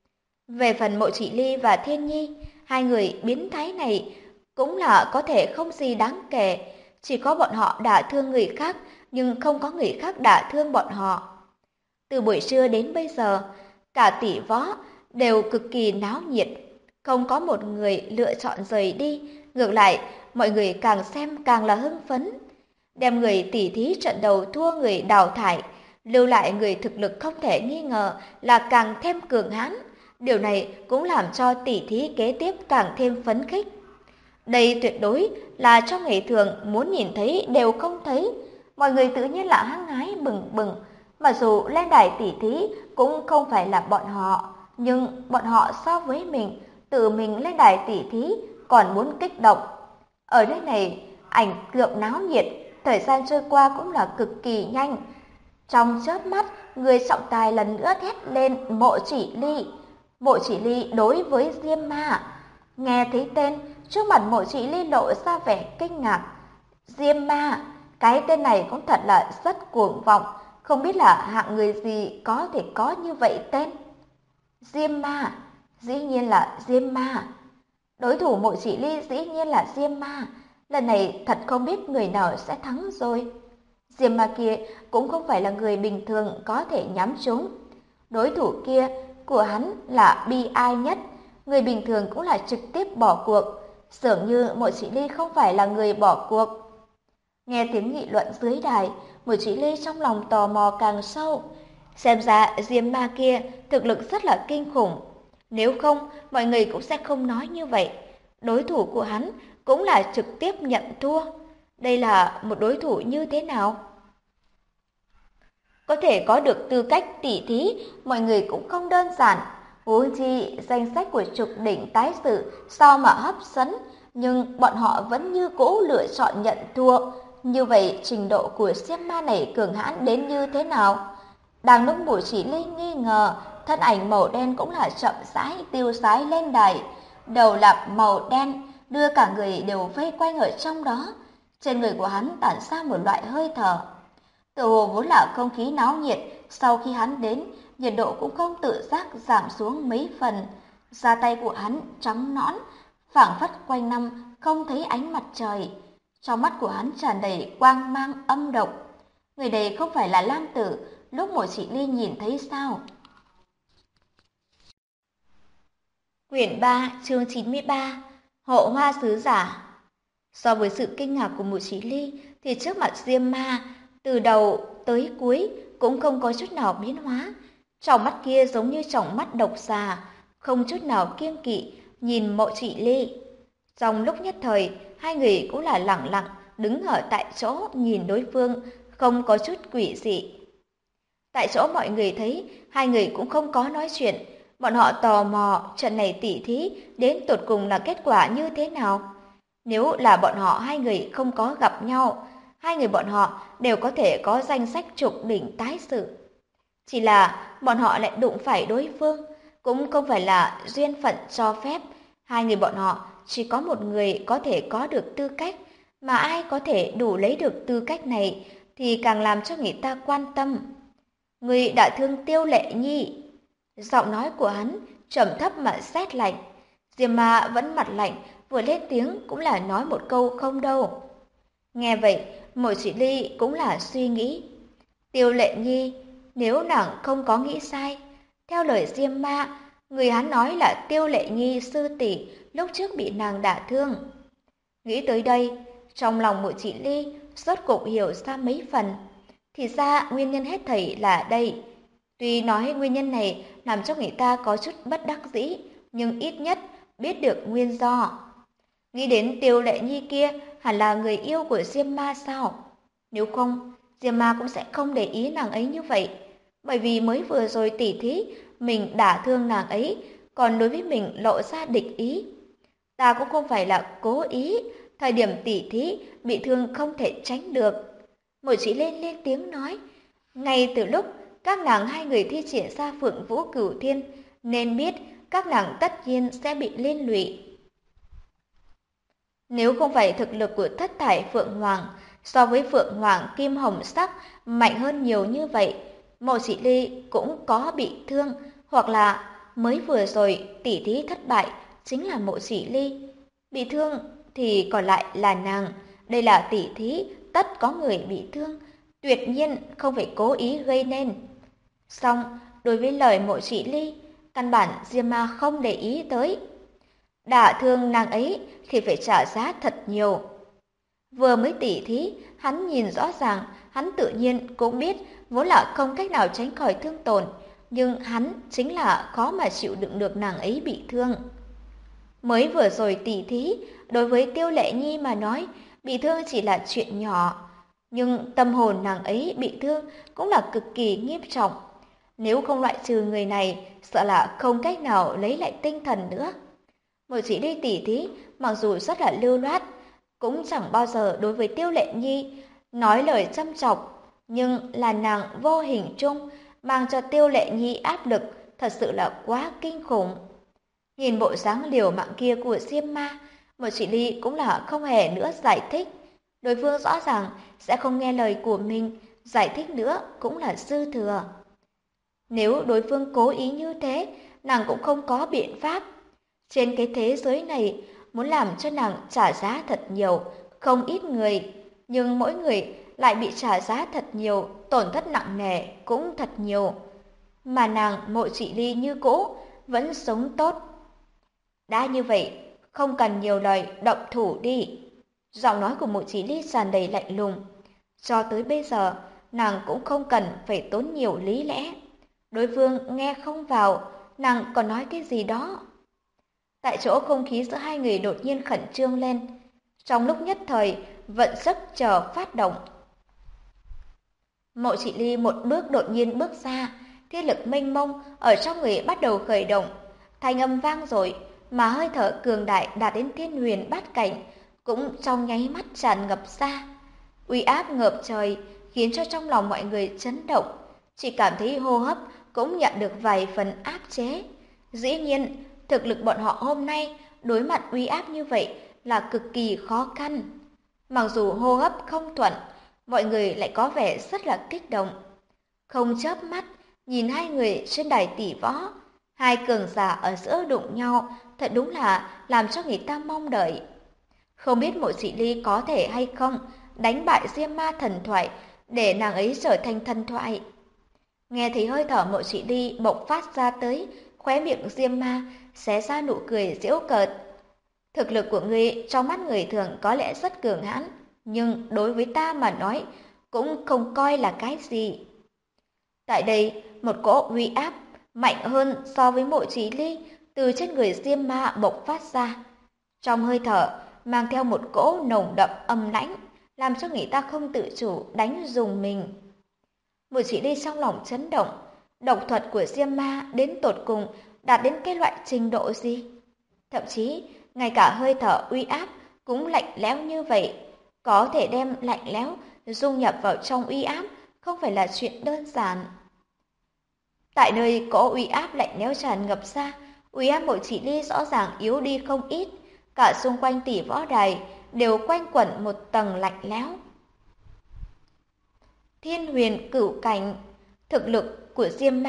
Về phần Mộ Chỉ Ly và Thiên Nhi, hai người biến thái này cũng là có thể không gì đáng kể, chỉ có bọn họ đả thương người khác, nhưng không có người khác đả thương bọn họ. Từ buổi trưa đến bây giờ, cả tỷ võ đều cực kỳ náo nhiệt, không có một người lựa chọn rời đi, ngược lại, mọi người càng xem càng là hưng phấn. Đem người tỉ thí trận đầu thua người đào thải, lưu lại người thực lực không thể nghi ngờ là càng thêm cường hãn. Điều này cũng làm cho tỉ thí kế tiếp càng thêm phấn khích. Đây tuyệt đối là trong ngày thường muốn nhìn thấy đều không thấy. Mọi người tự nhiên là hăng hái bừng bừng. Mặc dù lên đài tỉ thí cũng không phải là bọn họ, nhưng bọn họ so với mình, tự mình lên đài tỉ thí còn muốn kích động. Ở nơi này, ảnh tượng náo nhiệt, thời gian trôi qua cũng là cực kỳ nhanh. Trong chớp mắt, người trọng tài lần nữa thét lên Mộ Chỉ Ly. Mộ Chỉ Ly đối với Diêm Ma. Nghe thấy tên, trước mặt Mộ Chỉ Ly lộ ra vẻ kinh ngạc. Diêm Ma, cái tên này cũng thật là rất cuồng vọng, không biết là hạng người gì có thể có như vậy tên. Diêm Ma, dĩ nhiên là Diêm Ma. Đối thủ Mộ Chỉ Ly dĩ nhiên là Diêm Ma. Lần này thật không biết người nào sẽ thắng rồi. Diêm Ma kia cũng không phải là người bình thường có thể nhắm trúng. Đối thủ kia của hắn là bi ai nhất, người bình thường cũng là trực tiếp bỏ cuộc. Dường như Mộ Chỉ Ly không phải là người bỏ cuộc. Nghe tiếng nghị luận dưới đài, Mộ Chỉ Ly trong lòng tò mò càng sâu. Xem ra Diêm Ma kia thực lực rất là kinh khủng. Nếu không, mọi người cũng sẽ không nói như vậy. Đối thủ của hắn cũng là trực tiếp nhận thua. Đây là một đối thủ như thế nào? Có thể có được tư cách tỷ thí, mọi người cũng không đơn giản. Huống chi danh sách của trục đỉnh tái sự sao mà hấp dẫn, nhưng bọn họ vẫn như cũ lựa chọn nhận thua. Như vậy trình độ của Diêm Ma này cường hãn đến như thế nào? Đang lúc Mộ Chỉ Ly nghi ngờ, thân ảnh màu đen cũng là chậm rãi tiêu sái lên đài, đầu lạp màu đen đưa cả người đều vây quanh ở trong đó. Trên người của hắn tản ra một loại hơi thở. Tự hồ vốn là không khí náo nhiệt, sau khi hắn đến, nhiệt độ cũng không tự giác giảm xuống mấy phần. Da tay của hắn trắng nõn, phảng phất quanh năm không thấy ánh mặt trời. Trong mắt của hắn tràn đầy quang mang âm độc. Người này không phải là Lam Tử, lúc Mộ Chỉ Ly nhìn thấy sao? Quyển 3, chương 93, Hộ Hoa Sứ Giả. So với sự kinh ngạc của Mộ Chỉ Ly, thì trước mặt Diêm Ma, từ đầu tới cuối cũng không có chút nào biến hóa. Tròng mắt kia giống như tròng mắt độc xà, không chút nào kiêng kỵ, nhìn Mộ Chỉ Ly. Trong lúc nhất thời, hai người cũng là lẳng lặng, đứng ở tại chỗ nhìn đối phương, không có chút quỷ dị. Tại chỗ mọi người thấy, hai người cũng không có nói chuyện. Bọn họ tò mò trận này tỉ thí đến tột cùng là kết quả như thế nào. Nếu là bọn họ hai người không có gặp nhau, hai người bọn họ đều có thể có danh sách trục đỉnh tái sự. Chỉ là bọn họ lại đụng phải đối phương, cũng không phải là duyên phận cho phép. Hai người bọn họ chỉ có một người có thể có được tư cách, mà ai có thể đủ lấy được tư cách này thì càng làm cho người ta quan tâm. Người đã thương Tiêu Lệ Nhi. Giọng nói của hắn trầm thấp mà rét lạnh. Diêm Ma vẫn mặt lạnh, vừa lên tiếng cũng là nói một câu không đâu. Nghe vậy, Mộ Chỉ Ly cũng là suy nghĩ. Tiêu Lệ Nhi, nếu nàng không có nghĩ sai, theo lời Diêm Ma, người hắn nói là Tiêu Lệ Nhi sư tỷ lúc trước bị nàng đả thương. Nghĩ tới đây, trong lòng Mộ Chỉ Ly rốt cục hiểu ra mấy phần. Thì ra nguyên nhân hết thảy là đây. Tuy nói nguyên nhân này làm cho người ta có chút bất đắc dĩ, nhưng ít nhất biết được nguyên do. Nghĩ đến Tiêu Lệ Nhi kia hẳn là người yêu của Diêm Ma sao? Nếu không, Diêm Ma cũng sẽ không để ý nàng ấy như vậy. Bởi vì mới vừa rồi tỉ thí, mình đả thương nàng ấy, còn đối với mình lộ ra địch ý. Ta cũng không phải là cố ý, thời điểm tỉ thí bị thương không thể tránh được. Mộ Chỉ lên tiếng nói, ngay từ lúc các nàng hai người thi triển ra Phượng Vũ Cửu Thiên, nên biết các nàng tất nhiên sẽ bị liên lụy. Nếu không phải thực lực của thất thải Phượng Hoàng so với Phượng Hoàng Kim Hồng Sắc mạnh hơn nhiều như vậy, Mộ Chỉ Ly cũng có bị thương, hoặc là mới vừa rồi tỉ thí thất bại chính là Mộ Chỉ Ly. Bị thương thì còn lại là nàng, đây là tỉ thí, tất có người bị thương, tuyệt nhiên không phải cố ý gây nên. Song, đối với lời Mộ Chỉ Ly, căn bản Diêm Ma không để ý tới. Đả thương nàng ấy thì phải trả giá thật nhiều. Vừa mới tỉ thí, hắn nhìn rõ ràng, hắn tự nhiên cũng biết vốn là không cách nào tránh khỏi thương tổn, nhưng hắn chính là khó mà chịu đựng được nàng ấy bị thương. Mới vừa rồi tỉ thí, đối với Tiêu Lệ Nhi mà nói, bị thương chỉ là chuyện nhỏ, nhưng tâm hồn nàng ấy bị thương cũng là cực kỳ nghiêm trọng. Nếu không loại trừ người này, sợ là không cách nào lấy lại tinh thần nữa. Một chỉ đi tỉ thí, mặc dù rất là lưu loát, cũng chẳng bao giờ đối với Tiêu Lệ Nhi nói lời châm chọc, nhưng là nàng vô hình chung mang cho Tiêu Lệ Nhi áp lực thật sự là quá kinh khủng. Nhìn bộ dáng liều mạng kia của Diêm Ma, Một Chỉ Ly cũng là không hề nữa giải thích. Đối phương rõ ràng sẽ không nghe lời của mình, giải thích nữa cũng là dư thừa. Nếu đối phương cố ý như thế, nàng cũng không có biện pháp. Trên cái thế giới này, muốn làm cho nàng trả giá thật nhiều, không ít người, nhưng mỗi người lại bị trả giá thật nhiều, tổn thất nặng nề cũng thật nhiều. Mà nàng Mộ Chỉ Ly như cũ, vẫn sống tốt. Đã như vậy, không cần nhiều lời, động thủ đi. Giọng nói của Mộ Chỉ Ly tràn đầy lạnh lùng. Cho tới bây giờ, nàng cũng không cần phải tốn nhiều lý lẽ. Đối phương nghe không vào, nàng còn nói cái gì đó. Tại chỗ không khí giữa hai người đột nhiên khẩn trương lên. Trong lúc nhất thời, vận sức chờ phát động. Mộ Chỉ Ly một bước đột nhiên bước ra, thiên lực mênh mông ở trong người bắt đầu khởi động. Thanh âm vang dội, mà hơi thở cường đại đạt đến thiên huyền bát cảnh, cũng trong nháy mắt tràn ngập ra. Uy áp ngập trời khiến cho trong lòng mọi người chấn động, chỉ cảm thấy hô hấp cũng nhận được vài phần áp chế. Dĩ nhiên, thực lực bọn họ hôm nay đối mặt uy áp như vậy là cực kỳ khó khăn. Mặc dù hô hấp không thuận, mọi người lại có vẻ rất là kích động. Không chớp mắt, nhìn hai người trên đài tỷ võ, hai cường giả ở giữa đụng nhau, thật đúng là làm cho người ta mong đợi. Không biết Mộ Chỉ Ly có thể hay không đánh bại Diêm Ma thần thoại để nàng ấy trở thành thần thoại. Nghe thấy hơi thở Mộ Chỉ Ly bộc phát ra tới, khóe miệng Diêm Ma xé ra nụ cười giễu cợt. Thực lực của ngươi trong mắt người thường có lẽ rất cường hãn, nhưng đối với ta mà nói cũng không coi là cái gì. Tại đây, một cỗ uy áp mạnh hơn so với Mộ Chỉ Ly từ trên người Diêm Ma bộc phát ra. Trong hơi thở mang theo một cỗ nồng đậm âm lãnh, làm cho người ta không tự chủ đánh rùng mình. Mộ Chỉ Ly trong lòng chấn động, độc thuật của Diêm Ma đến tột cùng đạt đến cái loại trình độ gì? Thậm chí, ngay cả hơi thở uy áp cũng lạnh lẽo như vậy, có thể đem lạnh lẽo dung nhập vào trong uy áp không phải là chuyện đơn giản. Tại nơi có uy áp lạnh lẽo tràn ngập ra, uy áp Mộ Chỉ Ly rõ ràng yếu đi không ít, cả xung quanh tỷ võ đài đều quanh quẩn một tầng lạnh lẽo. Thiên huyền cửu cảnh, thực lực của Diêm Ma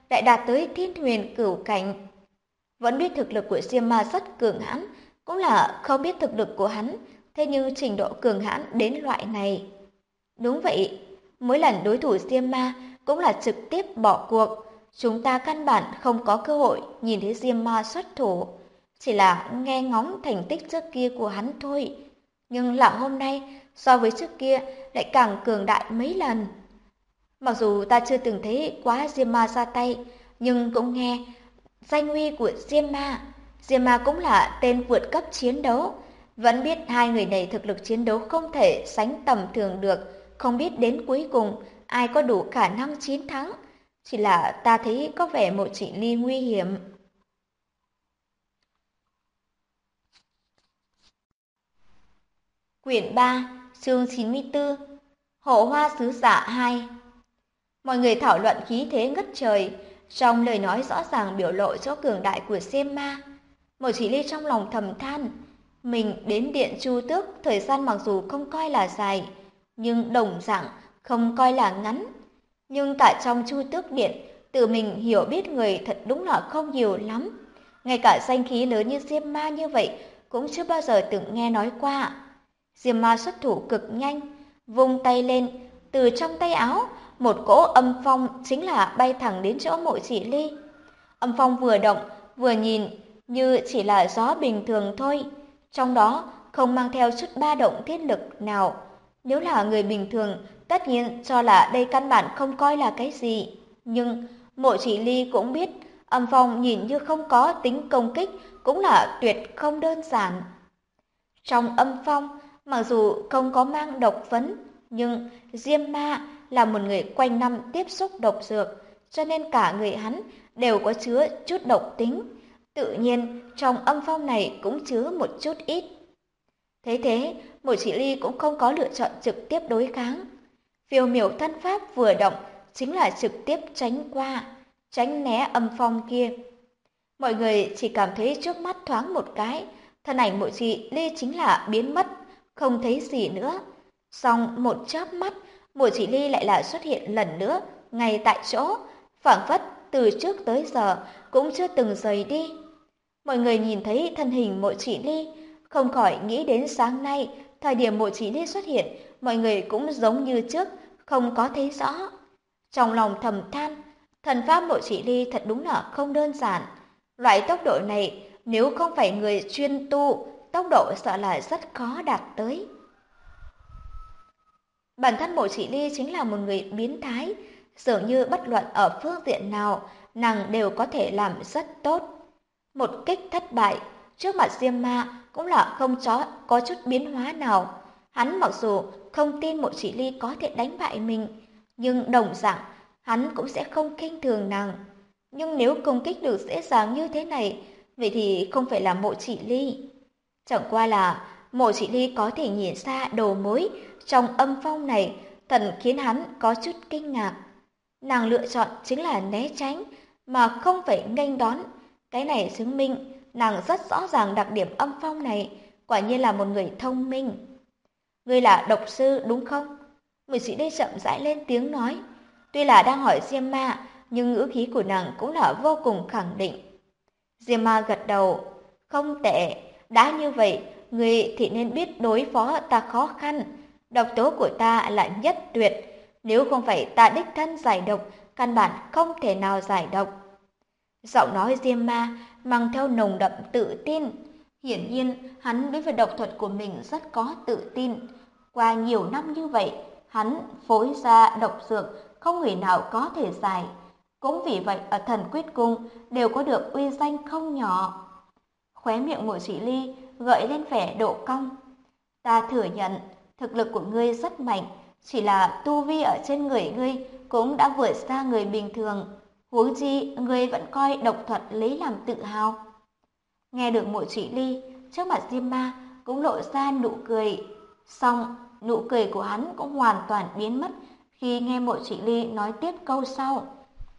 lại đạt tới thiên huyền cửu cảnh. Vẫn biết thực lực của Diêm Ma rất cường hãn, cũng là không biết thực lực của hắn, thế nhưng trình độ cường hãn đến loại này. Đúng vậy, mỗi lần đối thủ Diêm Ma cũng là trực tiếp bỏ cuộc. Chúng ta căn bản không có cơ hội nhìn thấy Diêm Ma xuất thủ, chỉ là nghe ngóng thành tích trước kia của hắn thôi. Nhưng là hôm nay, so với trước kia lại càng cường đại mấy lần. Mặc dù ta chưa từng thấy quá Diêm Ma ra tay, nhưng cũng nghe danh uy của Diêm Ma. Diêm Ma cũng là tên vượt cấp chiến đấu. Vẫn biết hai người này thực lực chiến đấu không thể sánh tầm thường được, không biết đến cuối cùng ai có đủ khả năng chiến thắng. Chỉ là ta thấy có vẻ Mộ Chỉ Ly nguy hiểm. Quyển 3, chương 94, Hộ Hoa Sứ Giả 2. Mọi người thảo luận khí thế ngất trời, trong lời nói rõ ràng biểu lộ chỗ cường đại của Diêm Ma. Mộ Chỉ Ly trong lòng thầm than, mình đến Điện Chu Tước thời gian mặc dù không coi là dài, nhưng đồng dạng không coi là ngắn. Nhưng cả trong Chu Tước Điện, tự mình hiểu biết người thật đúng là không nhiều lắm. Ngay cả danh khí lớn như Diêm Ma như vậy cũng chưa bao giờ từng nghe nói qua. Diêm Ma xuất thủ cực nhanh, vung tay lên, từ trong tay áo, một cỗ âm phong chính là bay thẳng đến chỗ Mộ Chỉ Ly. Âm phong vừa động, vừa nhìn như chỉ là gió bình thường thôi, trong đó không mang theo chút ba động thiết lực nào. Nếu là người bình thường, tất nhiên cho là đây căn bản không coi là cái gì. Nhưng Mộ Chỉ Ly cũng biết, âm phong nhìn như không có tính công kích cũng là tuyệt không đơn giản. Trong âm phong, mặc dù không có mang độc phấn, nhưng Diêm Ma là một người quanh năm tiếp xúc độc dược, cho nên cả người hắn đều có chứa chút độc tính. Tự nhiên, trong âm phong này cũng chứa một chút ít. Thế, Mộ Chỉ Ly cũng không có lựa chọn trực tiếp đối kháng. Phiêu miểu thân pháp vừa động, chính là trực tiếp tránh qua, tránh né âm phong kia. Mọi người chỉ cảm thấy trước mắt thoáng một cái, thân ảnh Mộ Chỉ Ly chính là biến mất, không thấy gì nữa. Xong một chớp mắt, Mộ Chỉ Ly lại là xuất hiện lần nữa, ngay tại chỗ, phảng phất từ trước tới giờ cũng chưa từng rời đi. Mọi người nhìn thấy thân hình Mộ Chỉ Ly, không khỏi nghĩ đến sáng nay, thời điểm Mộ Chỉ Ly xuất hiện, mọi người cũng giống như trước, không có thấy rõ. Trong lòng thầm than, thần pháp Mộ Chỉ Ly thật đúng là không đơn giản. Loại tốc độ này, nếu không phải người chuyên tu, tốc độ sợ là rất khó đạt tới. Bản thân Mộ Chỉ Ly chính là một người biến thái, dường như bất luận ở phương diện nào, nàng đều có thể làm rất tốt. Một kích thất bại, trước mặt Diêm Ma cũng là không có chút biến hóa nào. Hắn mặc dù không tin Mộ Chỉ Ly có thể đánh bại mình, nhưng đồng dạng hắn cũng sẽ không khinh thường nàng. Nhưng nếu công kích được dễ dàng như thế này, vậy thì không phải là Mộ Chỉ Ly. Chẳng qua là Mộ Chỉ Ly có thể nhìn ra đầu mối trong âm phong này, thật khiến hắn có chút kinh ngạc. Nàng lựa chọn chính là né tránh, mà không phải nghênh đón. Cái này chứng minh nàng rất rõ ràng đặc điểm âm phong này, quả nhiên là một người thông minh. Ngươi là độc sư đúng không? Mười sĩ đây chậm rãi lên tiếng nói. Tuy là đang hỏi Diêm Ma, nhưng ngữ khí của nàng cũng là vô cùng khẳng định. Diêm Ma gật đầu. Không tệ, đã như vậy, ngươi thì nên biết đối phó ta khó khăn. Độc tố của ta là nhất tuyệt. Nếu không phải ta đích thân giải độc, căn bản không thể nào giải độc. Giọng nói Diêm Ma mang theo nồng đậm tự tin. Hiển nhiên, hắn đối với độc thuật của mình rất có tự tin. Qua nhiều năm như vậy, hắn phối ra độc dược không người nào có thể giải. Cũng vì vậy ở Thần Quyết Cung đều có được uy danh không nhỏ. Khóe miệng Mộ Chỉ Ly gợi lên vẻ độ cong. Ta thừa nhận, thực lực của ngươi rất mạnh, chỉ là tu vi ở trên người ngươi cũng đã vượt xa người bình thường. Huống chi, ngươi vẫn coi độc thuật lấy làm tự hào. Nghe được Mộ Chỉ Ly, trước mặt Diêm Ma cũng lộ ra nụ cười. Xong, nụ cười của hắn cũng hoàn toàn biến mất khi nghe Mộ Chỉ Ly nói tiếp câu sau.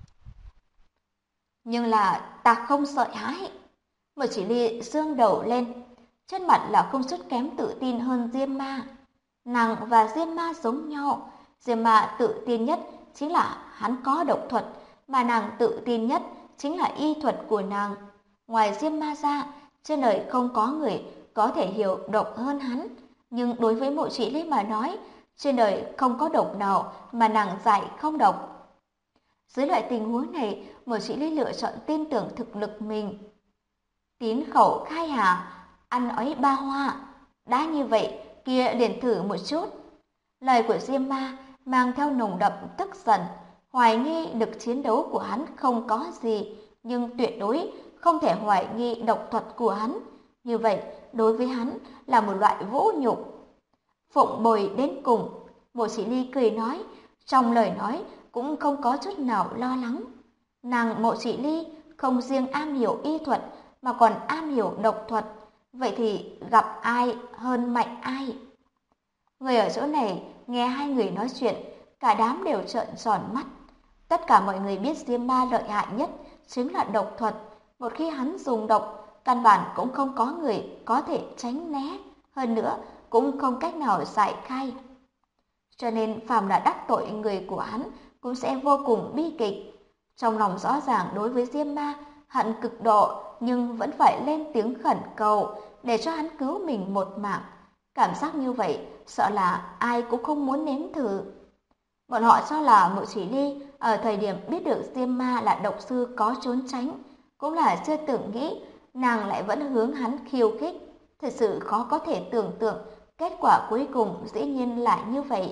Nhưng là ta không sợ hãi. Mộ Chỉ Ly dương đầu lên, trên mặt là không chút kém tự tin hơn Diêm Ma. Nàng và Diêm Ma giống nhau, Diêm Ma tự tin nhất chính là hắn có độc thuật, mà nàng tự tin nhất chính là y thuật của nàng. Ngoài Diêm Ma ra, trên đời không có người có thể hiểu độc hơn hắn. Nhưng đối với Mộ Chỉ Ly mà nói, trên đời không có độc nào mà nàng giải không độc. Dưới loại tình huống này, Mộ Chỉ Ly lựa chọn tin tưởng thực lực mình. Tín khẩu khai hà, ăn ói ba hoa. Đã như vậy, kia liền thử một chút. Lời của Diêm Ma mang theo nồng đậm tức giận, hoài nghi lực chiến đấu của hắn không có gì, nhưng tuyệt đối không thể hoài nghi độc thuật của hắn. Như vậy, đối với hắn là một loại vũ nhục. Phụng bồi đến cùng, Mộ Chỉ Ly cười nói, trong lời nói cũng không có chút nào lo lắng. Nàng Mộ Chỉ Ly không riêng am hiểu y thuật mà còn am hiểu độc thuật, vậy thì gặp ai hơn mạnh ai? Người ở chỗ này nghe hai người nói chuyện, cả đám đều trợn tròn mắt. Tất cả mọi người biết Diêm Ma lợi hại nhất chính là độc thuật. Một khi hắn dùng độc, căn bản cũng không có người có thể tránh né. Hơn nữa, cũng không cách nào giải khai. Cho nên phàm là đắc tội người của hắn cũng sẽ vô cùng bi kịch. Trong lòng rõ ràng đối với Diêm Ma hận cực độ, nhưng vẫn phải lên tiếng khẩn cầu để cho hắn cứu mình một mạng. Cảm giác như vậy, sợ là ai cũng không muốn nếm thử. Bọn họ cho là Mộ Chỉ Ly ở thời điểm biết được Diêm Ma là độc sư có trốn tránh, cũng là chưa từng nghĩ nàng lại vẫn hướng hắn khiêu khích. Thật sự khó có thể tưởng tượng kết quả cuối cùng dĩ nhiên lại như vậy.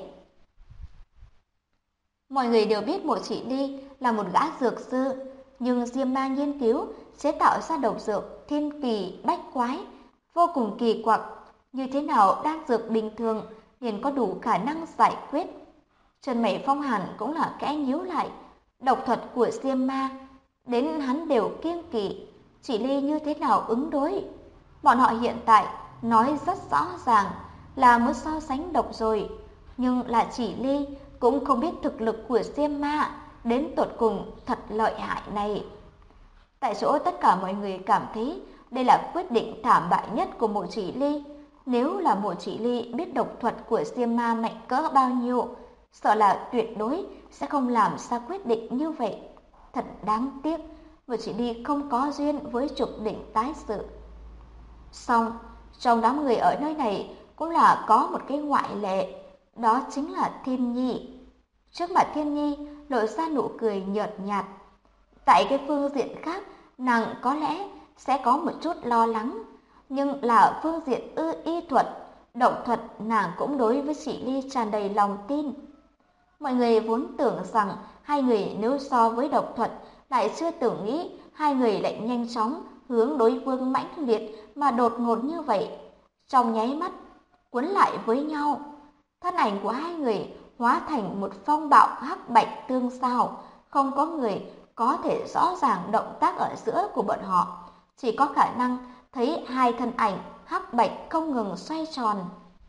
Mọi người đều biết Mộ Chỉ Ly là một gã dược sư, nhưng Diêm Ma nghiên cứu chế tạo ra độc dược thiên kỳ bách quái, vô cùng kỳ quặc. Như thế nào đan dược bình thường liền có đủ khả năng giải quyết? Trần Mảy Phong Hàn cũng là kẽ nhíu lại, độc thuật của Diêm Ma đến hắn đều kiêng kỵ, Chỉ Ly như thế nào ứng đối? Bọn họ hiện tại nói rất rõ ràng là muốn so sánh độc rồi, nhưng là Chỉ Ly cũng không biết thực lực của Diêm Ma đến tột cùng thật lợi hại này. Tại chỗ tất cả mọi người cảm thấy đây là quyết định thảm bại nhất của Mộ Chỉ Ly. Nếu là Mộ Chỉ Ly biết độc thuật của Diêm Ma mạnh cỡ bao nhiêu, sợ là tuyệt đối sẽ không làm ra quyết định như vậy. Thật đáng tiếc, Mộ Chỉ Ly không có duyên với Trục Đỉnh tái sự. Song, trong đám người ở nơi này cũng là có một cái ngoại lệ, đó chính là Thiên Nhi. Trước mặt Thiên Nhi lộ ra nụ cười nhợt nhạt. Tại cái phương diện khác, nàng có lẽ sẽ có một chút lo lắng, nhưng là phương diện y thuật, động thuật nàng cũng đối với Chỉ Ly tràn đầy lòng tin. Mọi người vốn tưởng rằng hai người nếu so với độc thuật, lại chưa từng nghĩ hai người lại nhanh chóng hướng đối phương mãnh liệt mà đột ngột như vậy. Trong nháy mắt, cuốn lại với nhau, thân ảnh của hai người hóa thành một phong bạo hắc bạch tương giao, không có người có thể rõ ràng động tác ở giữa của bọn họ, chỉ có khả năng thấy hai thân ảnh hắc bạch không ngừng xoay tròn.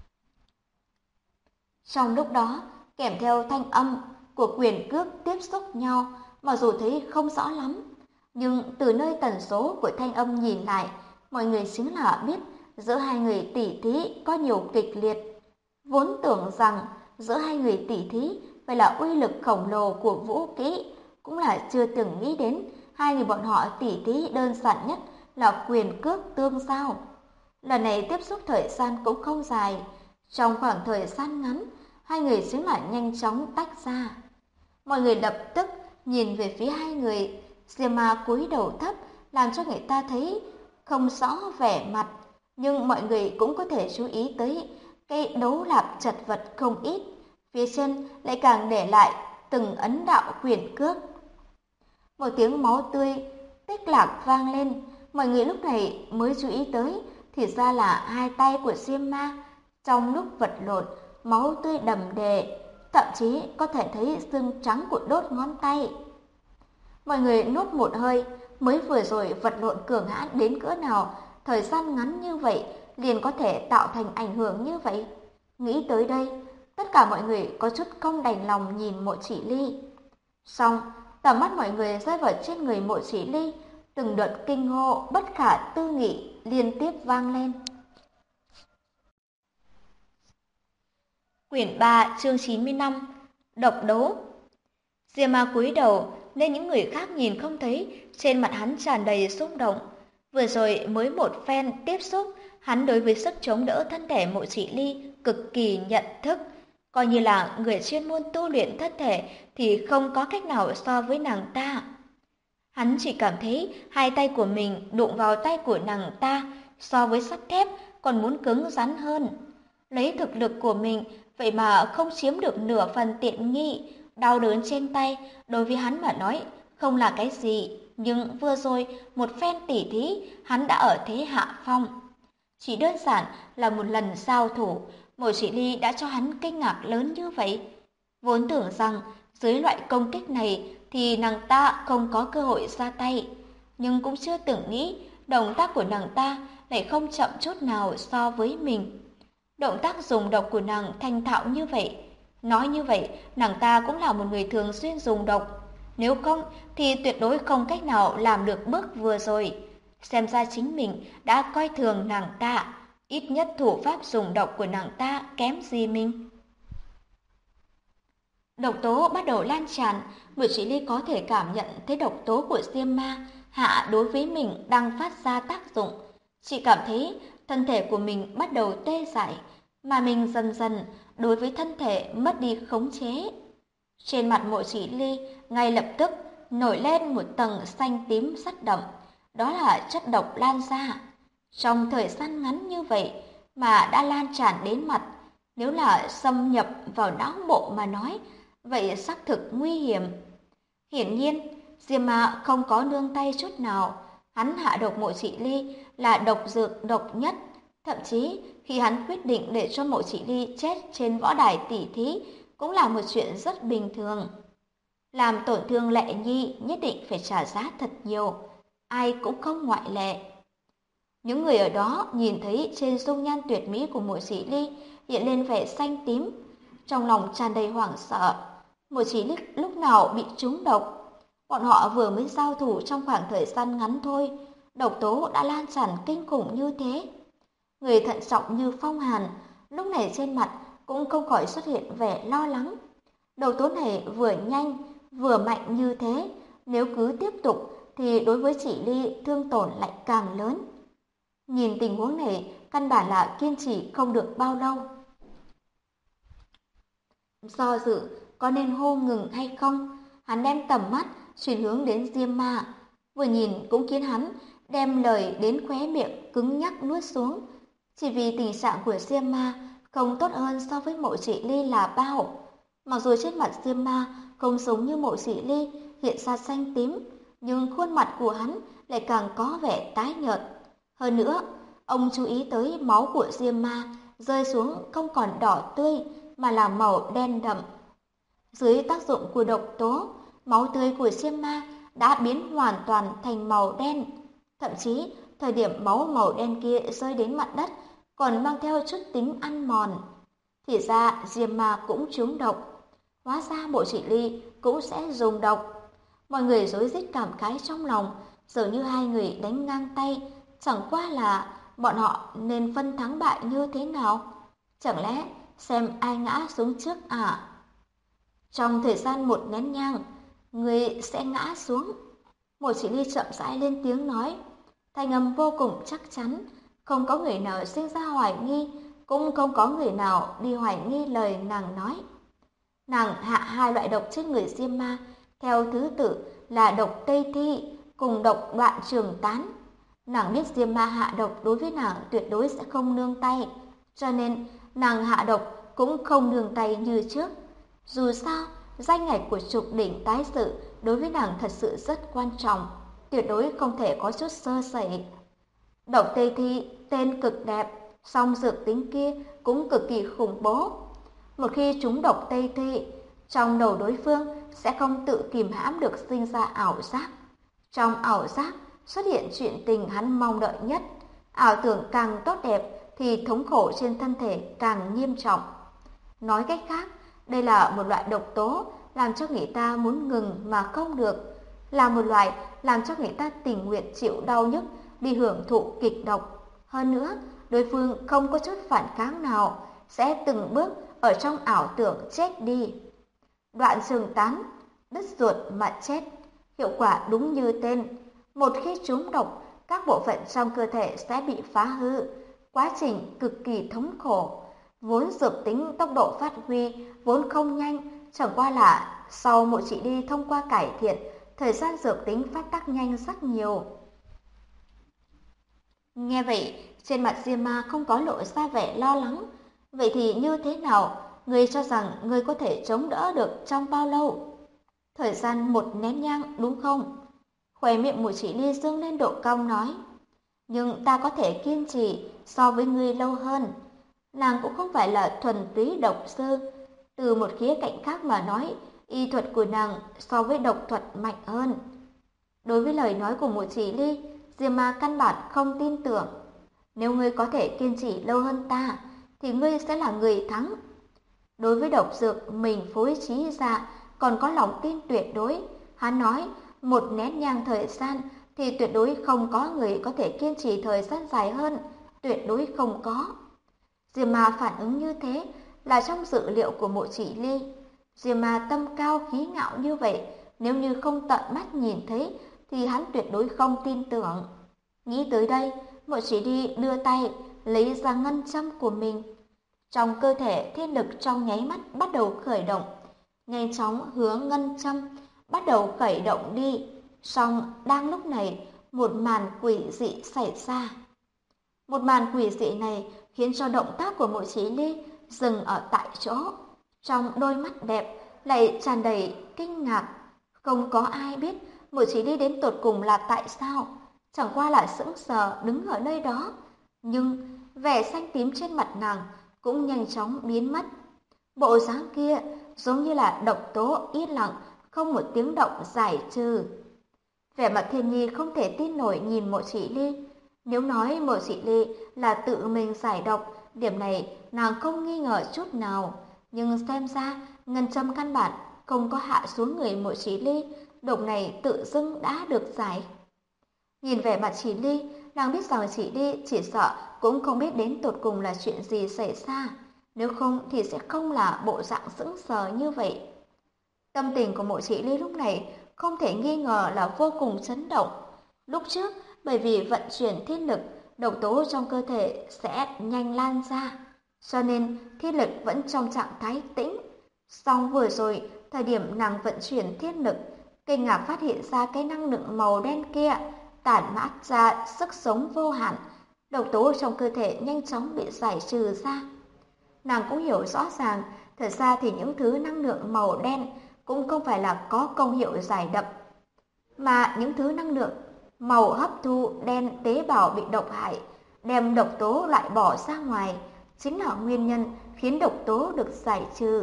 Trong lúc đó, kèm theo thanh âm của quyền cước tiếp xúc nhau, mặc dù thấy không rõ lắm, nhưng từ nơi tần số của thanh âm nhìn lại, mọi người chính là biết giữa hai người tỉ thí có nhiều kịch liệt. Vốn tưởng rằng giữa hai người tỉ thí phải là uy lực khổng lồ của vũ kỹ, cũng là chưa từng nghĩ đến hai người bọn họ tỉ thí đơn giản nhất là quyền cước tương giao. Lần này tiếp xúc thời gian cũng không dài, trong khoảng thời gian ngắn, hai người chính là nhanh chóng tách ra. Mọi người lập tức nhìn về phía hai người, Diêm Ma cúi đầu thấp làm cho người ta thấy không rõ vẻ mặt, nhưng mọi người cũng có thể chú ý tới cái đấu lạp chật vật không ít, phía trên lại càng để lại từng ấn đạo quyền cước. Một tiếng máu tươi tích lạc vang lên, mọi người lúc này mới chú ý tới, thì ra là hai tay của Diêm Ma trong lúc vật lộn, máu tươi đầm đìa, thậm chí có thể thấy xương trắng của đốt ngón tay. Mọi người nuốt một hơi, mới vừa rồi vật lộn cường hãn đến cỡ nào, thời gian ngắn như vậy liền có thể tạo thành ảnh hưởng như vậy. Nghĩ tới đây, tất cả mọi người có chút không đành lòng nhìn Mộ Chỉ Ly. Xong, tầm mắt mọi người rơi vào trên người Mộ Chỉ Ly, từng đợt kinh hô bất khả tư nghị liên tiếp vang lên. Quyển 3 chương 95 Độc đấu. Diêm Ma cúi đầu, nên những người khác nhìn không thấy, trên mặt hắn tràn đầy xúc động. Vừa rồi mới một phen tiếp xúc, hắn đối với sức chống đỡ thân thể Mộ Chỉ Ly cực kỳ nhận thức. Coi như là người chuyên môn tu luyện thân thể thì không có cách nào so với nàng ta. Hắn chỉ cảm thấy hai tay của mình đụng vào tay của nàng ta so với sắt thép còn muốn cứng rắn hơn. Lấy thực lực của mình vậy mà không chiếm được nửa phần tiện nghi, đau đớn trên tay đối với hắn mà nói không là cái gì, nhưng vừa rồi một phen tỉ thí hắn đã ở thế hạ phong. Chỉ đơn giản là một lần giao thủ, Mộ Chỉ Ly đã cho hắn kinh ngạc lớn như vậy. Vốn tưởng rằng dưới loại công kích này thì nàng ta không có cơ hội ra tay, nhưng cũng chưa từng nghĩ động tác của nàng ta lại không chậm chút nào so với mình. Động tác dùng độc của nàng thành thạo như vậy. Nói như vậy, nàng ta cũng là một người thường xuyên dùng độc. Nếu không thì tuyệt đối không cách nào làm được bước vừa rồi. Xem ra chính mình đã coi thường nàng ta. Ít nhất thủ pháp dùng độc của nàng ta kém gì mình. Độc tố bắt đầu lan tràn, Mộ Chỉ Ly có thể cảm nhận thấy độc tố của Diêm Ma hạ đối với mình đang phát ra tác dụng. Chỉ cảm thấy thân thể của mình bắt đầu tê dại, mà mình dần dần đối với thân thể mất đi khống chế. Trên mặt Mộ Chỉ Ly ngay lập tức nổi lên một tầng xanh tím rất đậm, đó là chất độc lan ra. Trong thời gian ngắn như vậy mà đã lan tràn đến mặt, nếu là xâm nhập vào não bộ mà nói, vậy xác thực nguy hiểm. Hiển nhiên, Diêm Ma không có nương tay chút nào, hắn hạ độc Mộ Chỉ Ly là độc dược độc nhất. Thậm chí khi hắn quyết định để cho Mộ Chỉ Ly chết trên võ đài tỉ thí cũng là một chuyện rất bình thường. Làm tổn thương Lệ Nhi nhất định phải trả giá thật nhiều, ai cũng không ngoại lệ. Những người ở đó nhìn thấy trên dung nhan tuyệt mỹ của Mộ Chỉ Ly hiện lên vẻ xanh tím, trong lòng tràn đầy hoảng sợ. Mộ Chỉ Ly lúc nào bị trúng độc? Bọn họ vừa mới giao thủ trong khoảng thời gian ngắn thôi, độc tố đã lan tràn kinh khủng như thế. Người thận trọng như Phong Hàn lúc này trên mặt cũng không khỏi xuất hiện vẻ lo lắng. Độc tố này vừa nhanh vừa mạnh như thế, nếu cứ tiếp tục thì đối với Chỉ Ly thương tổn lại càng lớn. Nhìn tình huống này, căn bản là kiên trì không được bao lâu. Do dự có nên hô ngừng hay không, hắn đem tầm mắt chuyển hướng đến Diêm Ma. Vừa nhìn cũng khiến hắn đem lời đến khóe miệng cứng nhắc nuốt xuống. Chỉ vì tình trạng của Diêm Ma không tốt hơn so với Mộ Chỉ Ly là bao. Mặc dù trên mặt Diêm Ma không giống như Mộ Chỉ Ly hiện ra xanh tím, nhưng khuôn mặt của hắn lại càng có vẻ tái nhợt. Hơn nữa, ông chú ý tới máu của Diêm Ma rơi xuống không còn đỏ tươi mà là màu đen đậm. Dưới tác dụng của độc tố, máu tươi của Diêm Ma đã biến hoàn toàn thành màu đen. Thậm chí, thời điểm máu màu đen kia rơi đến mặt đất còn mang theo chút tính ăn mòn. Thì ra Diêm Ma cũng trúng độc. Hóa ra Mộ Chỉ Ly cũng sẽ dùng độc. Mọi người rối rít cảm khái trong lòng, dường như hai người đánh ngang tay, chẳng qua là bọn họ nên phân thắng bại như thế nào. Chẳng lẽ xem ai ngã xuống trước à? Trong thời gian một nén nhang, người sẽ ngã xuống. Mộ Chỉ Ly chậm rãi lên tiếng nói, thanh âm vô cùng chắc chắn, không có người nào sinh ra hoài nghi, cũng không có người nào đi hoài nghi lời nàng nói. Nàng hạ hai loại độc trên người Diêm Ma, theo thứ tự là độc Tây Thi cùng độc Đoạn Trường Tán. Nàng biết Diêm Ma hạ độc đối với nàng tuyệt đối sẽ không nương tay, cho nên nàng hạ độc cũng không nương tay như trước. Dù sao, danh ngạch của Trục Đỉnh tái sự đối với nàng thật sự rất quan trọng, tuyệt đối không thể có chút sơ sẩy. Độc Tây Thi tên cực đẹp, song dược tính kia cũng cực kỳ khủng bố. Một khi trúng độc Tây Thi, trong đầu đối phương sẽ không tự kìm hãm được sinh ra ảo giác. Trong ảo giác xuất hiện chuyện tình hắn mong đợi nhất, ảo tưởng càng tốt đẹp thì thống khổ trên thân thể càng nghiêm trọng. Nói cách khác, đây là một loại độc tố làm cho người ta muốn ngừng mà không được, là một loại làm cho người ta tình nguyện chịu đau nhức đi hưởng thụ kịch độc. Hơn nữa, đối phương không có chút phản kháng nào, sẽ từng bước ở trong ảo tưởng chết đi. Đoạn Trường Tán, đứt ruột mà chết. Hiệu quả đúng như tên. Một khi trúng độc, các bộ phận trong cơ thể sẽ bị phá hư. Quá trình cực kỳ thống khổ. Vốn dược tính tốc độ phát huy vốn không nhanh, chẳng qua là sau mỗi chỉ đi thông qua cải thiện, thời gian dược tính phát tác nhanh rất nhiều. Nghe vậy, trên mặt Diêm Ma không có lộ ra vẻ lo lắng. Vậy thì như thế nào? Ngươi cho rằng ngươi có thể chống đỡ được trong bao lâu? Thời gian một nén nhang đúng không? Khóe miệng Mộ Chỉ Ly dương lên độ cong nói. Nhưng ta có thể kiên trì so với ngươi lâu hơn. Nàng cũng không phải là thuần túy độc sư. Từ một khía cạnh khác mà nói, y thuật của nàng so với độc thuật mạnh hơn. Đối với lời nói của Mộ Chỉ Ly, Diêm Ma căn bản không tin tưởng. Nếu ngươi có thể kiên trì lâu hơn ta, thì ngươi sẽ là người thắng. Đối với độc dược mình phối trí ra, còn có lòng tin tuyệt đối. Hắn nói, một nén nhang thời gian thì tuyệt đối không có người có thể kiên trì thời gian dài hơn, tuyệt đối không có. Diêm Ma phản ứng như thế là trong dự liệu của Mộ Chỉ Ly. Diêm Ma tâm cao khí ngạo như vậy, nếu như không tận mắt nhìn thấy thì hắn tuyệt đối không tin tưởng. Nghĩ tới đây, Mộ Chỉ Ly đưa tay lấy ra ngân châm của mình. Trong cơ thể thiên lực trong nháy mắt bắt đầu khởi động, nhanh chóng hướng ngân châm bắt đầu khởi động đi. Song đang lúc này, một màn quỷ dị xảy ra. Một màn quỷ dị này khiến cho động tác của Mộ Chí Ly dừng ở tại chỗ. Trong đôi mắt đẹp lại tràn đầy kinh ngạc. Không có ai biết Mộ Chí Ly đến tột cùng là tại sao. Chẳng qua là sững sờ đứng ở nơi đó. Nhưng vẻ xanh tím trên mặt nàng cũng nhanh chóng biến mất. Bộ dáng kia giống như là độc tố yên lặng, không một tiếng động giải trừ. Vẻ mặt Thiên Nhi không thể tin nổi nhìn Mộ Chỉ Ly. Nếu nói Mộ Chỉ Ly là tự mình giải độc, điểm này nàng không nghi ngờ chút nào. Nhưng xem ra ngân châm căn bản không có hạ xuống người Mộ Chỉ Ly, độc này tự dưng đã được giải. Nhìn vẻ mặt Chỉ Ly, nàng biết rằng Chỉ Ly chỉ sợ cũng không biết đến tột cùng là chuyện gì xảy ra. Nếu không thì sẽ không là bộ dạng sững sờ như vậy. Tâm tình của Mộ Chỉ Ly lúc này không thể nghi ngờ là vô cùng chấn động. Lúc trước, bởi vì vận chuyển thiên lực, độc tố trong cơ thể sẽ nhanh lan ra, cho nên thiên lực vẫn trong trạng thái tĩnh. Song vừa rồi, thời điểm nàng vận chuyển thiên lực, kinh ngạc phát hiện ra cái năng lượng màu đen kia tản mát ra sức sống vô hạn, độc tố trong cơ thể nhanh chóng bị giải trừ ra. Nàng cũng hiểu rõ ràng, thật ra thì những thứ năng lượng màu đen cũng không phải là có công hiệu giải độc, mà những thứ năng lượng màu hấp thu đen tế bào bị độc hại, đem độc tố loại bỏ ra ngoài, chính là nguyên nhân khiến độc tố được giải trừ.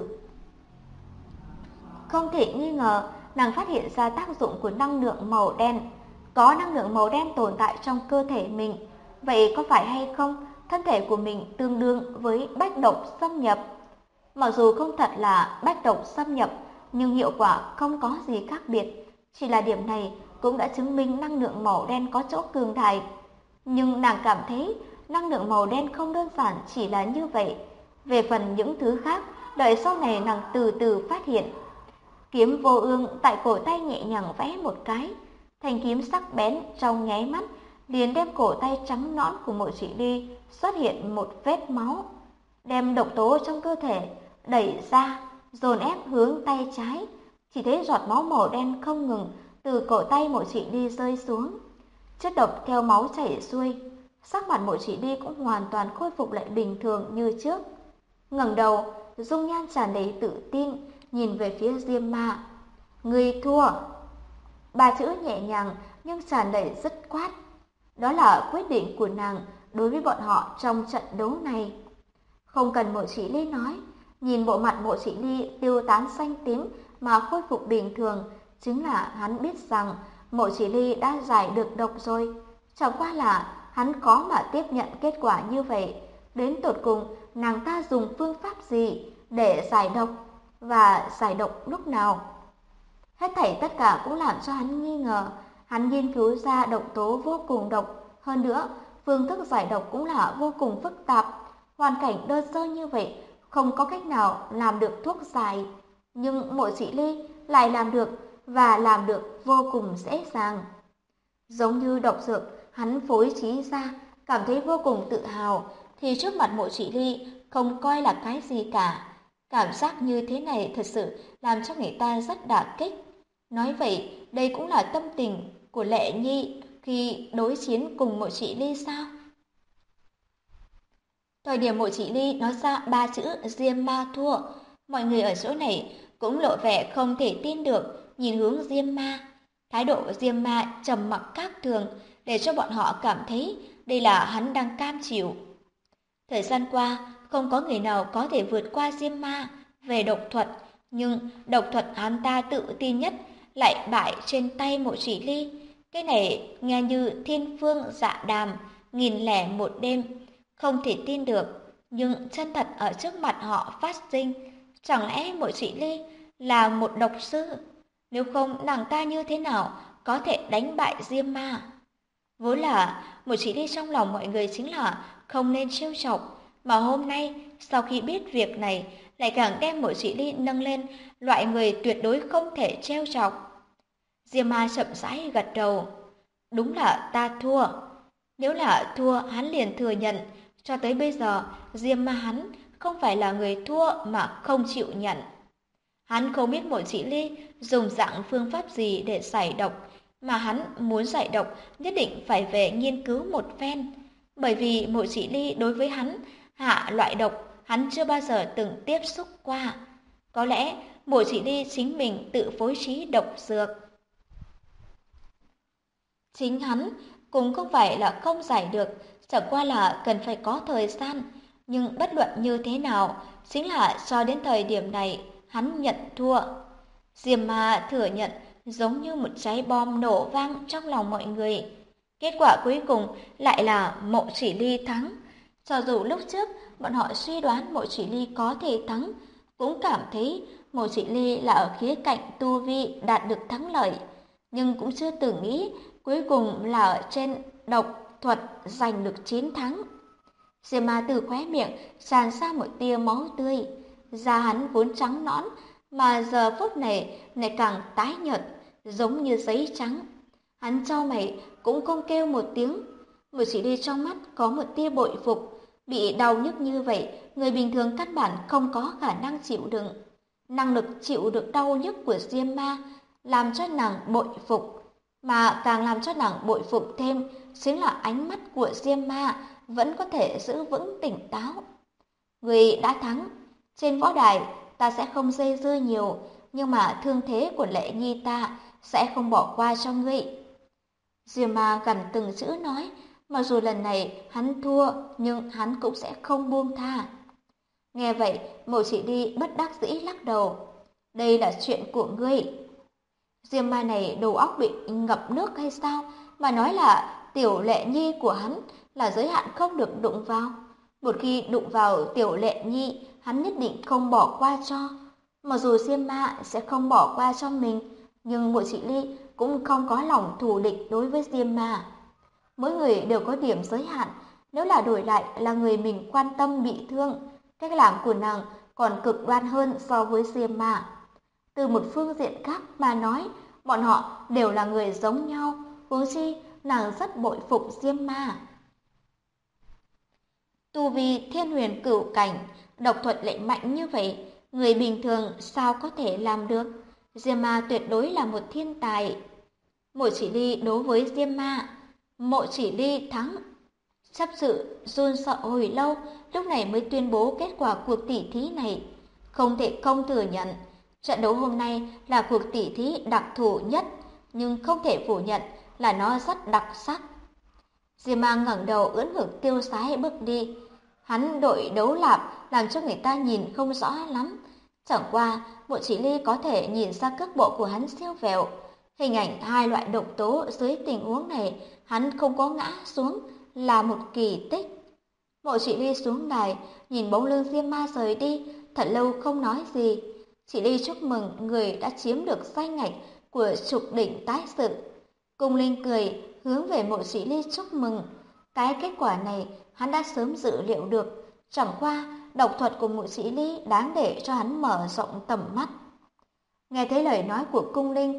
Không thể nghi ngờ, nàng phát hiện ra tác dụng của năng lượng màu đen. Có năng lượng màu đen tồn tại trong cơ thể mình, vậy có phải hay không thân thể của mình tương đương với bách độc xâm nhập? Mặc dù không thật là bách độc xâm nhập, nhưng hiệu quả không có gì khác biệt. Chỉ là điểm này cũng đã chứng minh năng lượng màu đen có chỗ cường đại. Nhưng nàng cảm thấy năng lượng màu đen không đơn giản chỉ là như vậy. Về phần những thứ khác, đợi sau này nàng từ từ phát hiện. Kiếm vô ương tại cổ tay nhẹ nhàng vẽ một cái, thanh kiếm sắc bén trong nháy mắt liền đem cổ tay trắng nõn của Mộ Chỉ Ly xuất hiện một vết máu, đem độc tố trong cơ thể đẩy ra, dồn ép hướng tay trái. Chỉ thấy giọt máu màu đen không ngừng từ cổ tay Mộ Chỉ Ly rơi xuống, chất độc theo máu chảy xuôi. Sắc mặt Mộ Chỉ Ly cũng hoàn toàn khôi phục lại bình thường như trước. Ngẩng đầu, dung nhan tràn đầy tự tin, nhìn về phía Diêm Ma. Ngươi thua. Ba chữ nhẹ nhàng nhưng tràn đầy dứt khoát. Đó là quyết định của nàng đối với bọn họ trong trận đấu này. Không cần Mộ Chỉ Ly nói, nhìn bộ mặt Mộ Chỉ Ly tiêu tán xanh tím mà khôi phục bình thường, chính là hắn biết rằng Mộ Chỉ Ly đã giải được độc rồi. Chẳng qua là hắn khó mà tiếp nhận kết quả như vậy. Đến tột cùng nàng ta dùng phương pháp gì để giải độc, và giải độc lúc nào? Hết thảy tất cả cũng làm cho hắn nghi ngờ. Hắn nghiên cứu ra độc tố vô cùng độc, hơn nữa phương thức giải độc cũng là vô cùng phức tạp. Hoàn cảnh đơn sơ như vậy không có cách nào làm được thuốc giải, nhưng Mộ Chỉ Ly lại làm được. và làm được vô cùng dễ dàng. Giống như độc dược, hắn phối trí ra, cảm thấy vô cùng tự hào, thì trước mặt Mộ Chỉ Ly không coi là cái gì cả. Cảm giác như thế này thật sự làm cho người ta rất đả kích. Nói vậy, đây cũng là tâm tình của Lệ Nhi khi đối chiến cùng Mộ Chỉ Ly sao? Thời điểm Mộ Chỉ Ly nói ra 3 chữ Diêm Ma thua, mọi người ở chỗ này cũng lộ vẻ không thể tin được, nhìn hướng Diêm Ma. Thái độ Diêm Ma trầm mặc khác thường để cho bọn họ cảm thấy đây là hắn đang cam chịu. Thời gian qua, không có người nào có thể vượt qua Diêm Ma về độc thuật, nhưng độc thuật hắn ta tự tin nhất lại bại trên tay Mộ Chỉ Ly. Cái này nghe như thiên phương dạ đàm, 1001 đêm, không thể tin được, nhưng chân thật ở trước mặt họ phát sinh. Chẳng lẽ Mộ Chỉ Ly là một độc sư? Nếu không, nàng ta như thế nào có thể đánh bại Diêm Ma? Vốn là Mộ Chỉ Ly trong lòng mọi người chính là không nên trêu chọc, mà hôm nay sau khi biết việc này lại càng đem Mộ Chỉ Ly nâng lên loại người tuyệt đối không thể trêu chọc. Diêm Ma chậm rãi gật đầu. Đúng là ta thua. Nếu là thua, hắn liền thừa nhận. Cho tới bây giờ, Diêm Ma hắn không phải là người thua mà không chịu nhận. Hắn không biết Mộ Chỉ Ly dùng dạng phương pháp gì để giải độc, mà hắn muốn giải độc nhất định phải về nghiên cứu một phen. Bởi vì Mộ Chỉ Ly đối với hắn hạ loại độc hắn chưa bao giờ từng tiếp xúc qua. Có lẽ Mộ Chỉ Ly chính mình tự phối trí độc dược. Chính hắn cũng không phải là không giải được, chẳng qua là cần phải có thời gian. Nhưng bất luận như thế nào, chính là cho đến thời điểm này, hắn nhận thua. Diêm Ma thừa nhận giống như một trái bom nổ vang trong lòng mọi người. Kết quả cuối cùng lại là Mộ Chỉ Ly thắng. Cho dù lúc trước bọn họ suy đoán Mộ Chỉ Ly có thể thắng, cũng cảm thấy Mộ Chỉ Ly là ở khía cạnh tu vi đạt được thắng lợi, nhưng cũng chưa từng nghĩ cuối cùng là ở trên độc thuật giành được chiến thắng. Diêm Ma từ khóe miệng tràn ra một tia máu tươi, da hắn vốn trắng nõn mà giờ phút này lại càng tái nhợt, giống như giấy trắng. Hắn chau mày cũng không kêu một tiếng, Mộ Chỉ Ly trong mắt có một tia bội phục. Bị đau nhức như vậy, người bình thường căn bản không có khả năng chịu đựng. Năng lực chịu được đau nhức của Diêm Ma làm cho nàng bội phục, mà càng làm cho nàng bội phục thêm chính là ánh mắt của Diêm Ma vẫn có thể giữ vững tỉnh táo. Người đã thắng, trên võ đài ta sẽ không dây dưa nhiều, nhưng mà thương thế của Lệ Nhi ta sẽ không bỏ qua cho ngươi. Diêm Ma gần từng chữ nói, mặc dù lần này hắn thua nhưng hắn cũng sẽ không buông tha. Nghe vậy, Mộ Chỉ Ly bất đắc dĩ lắc đầu. Đây là chuyện của ngươi. Diêm Ma này đầu óc bị ngập nước hay sao mà nói là tiểu Lệ Nhi của hắn là giới hạn không được đụng vào. Một khi đụng vào tiểu Lệ Nhi, hắn nhất định không bỏ qua cho. Mặc dù Diêm Ma sẽ không bỏ qua cho mình, nhưng Mộ Chỉ Ly cũng không có lòng thù địch đối với Diêm Ma. Mỗi người đều có điểm giới hạn, nếu là đổi lại là người mình quan tâm bị thương, cách làm của nàng còn cực đoan hơn so với Diêm Ma. Từ một phương diện khác mà nói, bọn họ đều là người giống nhau, huống chi nàng rất bội phục Diêm Ma. Tu vi Thiên Huyền Cửu cảnh, độc thuật lại mạnh như vậy, người bình thường sao có thể làm được? Diêm Ma tuyệt đối là một thiên tài. Mộ Chỉ Ly đối với Diêm Ma, Mộ Chỉ Ly thắng. Chấp sự run sợ hồi lâu, lúc này mới tuyên bố kết quả cuộc tỉ thí này. Không thể không thừa nhận, trận đấu hôm nay là cuộc tỉ thí đặc thù nhất, nhưng không thể phủ nhận là nó rất đặc sắc. Diêm Ma ngẩng đầu ưỡn ngực tiêu sái bước đi. Hắn đội đấu lạp làm cho người ta nhìn không rõ lắm. Chẳng qua, Mộ Chỉ Ly có thể nhìn ra cước bộ của hắn siêu vẹo. Hình ảnh hai loại độc tố dưới tình huống này, hắn không có ngã xuống là một kỳ tích. Mộ Chỉ Ly xuống đài, nhìn bóng lưng Diêm Ma rời đi, thật lâu không nói gì. Chỉ Ly chúc mừng người đã chiếm được danh ngạch của trục đỉnh tái sự. Cung Linh cười hướng về Mộ Chỉ Ly chúc mừng. Cái kết quả này hắn đã sớm dự liệu được, chẳng qua độc thuật của Mộ Chỉ Ly đáng để cho hắn mở rộng tầm mắt. Nghe thấy lời nói của Cung Linh,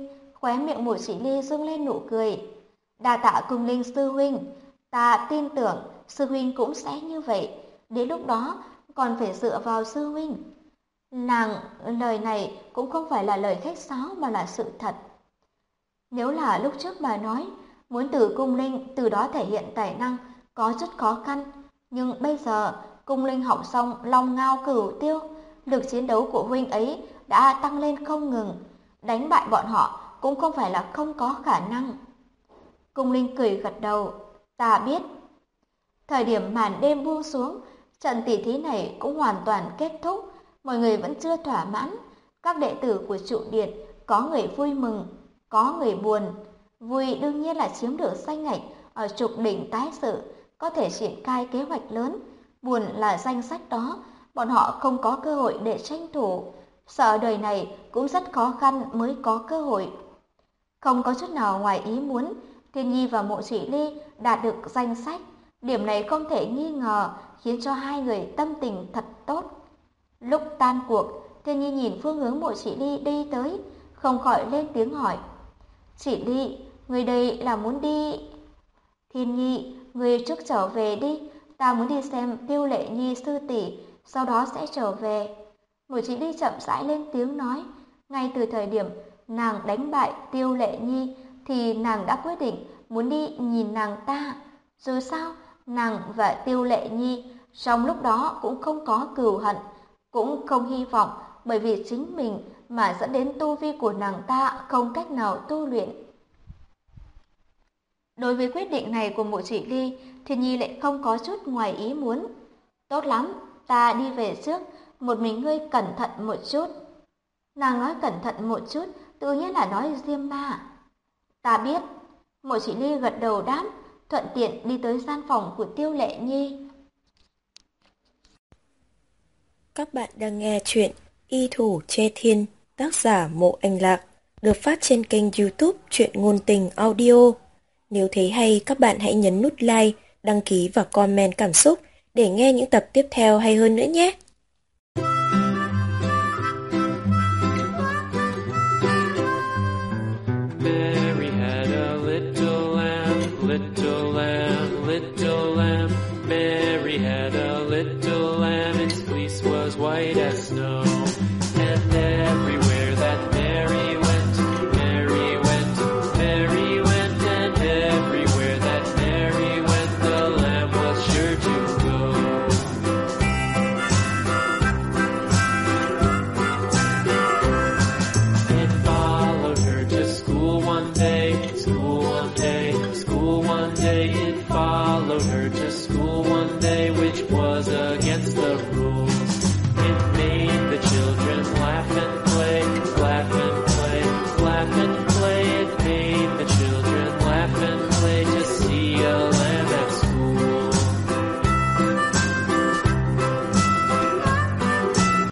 Khóe miệng Mộ Chỉ Ly dương lên nụ cười. Đa tạ Cung Linh sư huynh, ta tin tưởng sư huynh cũng sẽ như vậy. Đến lúc đó còn phải dựa vào sư huynh. Nàng lời này cũng không phải là lời khách sáo mà là sự thật. Nếu là lúc trước mà nói, muốn từ Cung Linh từ đó thể hiện tài năng có chút khó khăn. Nhưng bây giờ Cung Linh học xong Long Ngao Cửu Tiêu, lực chiến đấu của huynh ấy đã tăng lên không ngừng. Đánh bại bọn họ cũng không phải là không có khả năng. Cung Linh cười gật đầu. Ta biết. Thời điểm màn đêm buông xuống, trận tỷ thí này cũng hoàn toàn kết thúc. Mọi người vẫn chưa thỏa mãn. Các đệ tử của trụ điện có người vui mừng, có người buồn. Vui đương nhiên là chiếm được danh ngạch ở trục đỉnh tái sự, có thể triển khai kế hoạch lớn. Buồn là danh sách đó, bọn họ không có cơ hội để tranh thủ. Sợ đời này cũng rất khó khăn mới có cơ hội. Không có chút nào ngoài ý muốn, Thiên Nhi và Mộ Chỉ Ly đạt được danh sách. Điểm này không thể nghi ngờ khiến cho hai người tâm tình thật tốt. Lúc tan cuộc, Thiên Nhi nhìn phương hướng Mộ Chỉ Ly đi tới, không khỏi lên tiếng hỏi. Chỉ Ly, người đây là muốn đi... Thiên Nhi, người trước trở về đi, ta muốn đi xem Tiêu Lệ Nhi sư tỷ, sau đó sẽ trở về. Mộ Chỉ Ly chậm rãi lên tiếng nói, ngay từ thời điểm nàng đánh bại Tiêu Lệ Nhi thì nàng đã quyết định muốn đi nhìn nàng ta. Dù sao, nàng và Tiêu Lệ Nhi trong lúc đó cũng không có cừu hận, cũng không hy vọng bởi vì chính mình mà dẫn đến tu vi của nàng ta không cách nào tu luyện. Đối với quyết định này của Mộ Chỉ Ly, Thiên Nhi lại không có chút ngoài ý muốn. Tốt lắm, ta đi về trước, một mình ngươi cẩn thận một chút. Nàng nói cẩn thận một chút, tự nhiên là nói Diêm Ma. Ta biết. Mộ Chỉ Ly gật đầu đáp, thuận tiện đi tới gian phòng của Tiêu Lệ Nhi. Các bạn đang nghe chuyện Y Thủ Che Thiên, tác giả Mộ Anh Lạc, được phát trên kênh YouTube Truyện Ngôn Tình Audio. Nếu thấy hay, các bạn hãy nhấn nút like, đăng ký và comment cảm xúc để nghe những tập tiếp theo hay hơn nữa nhé.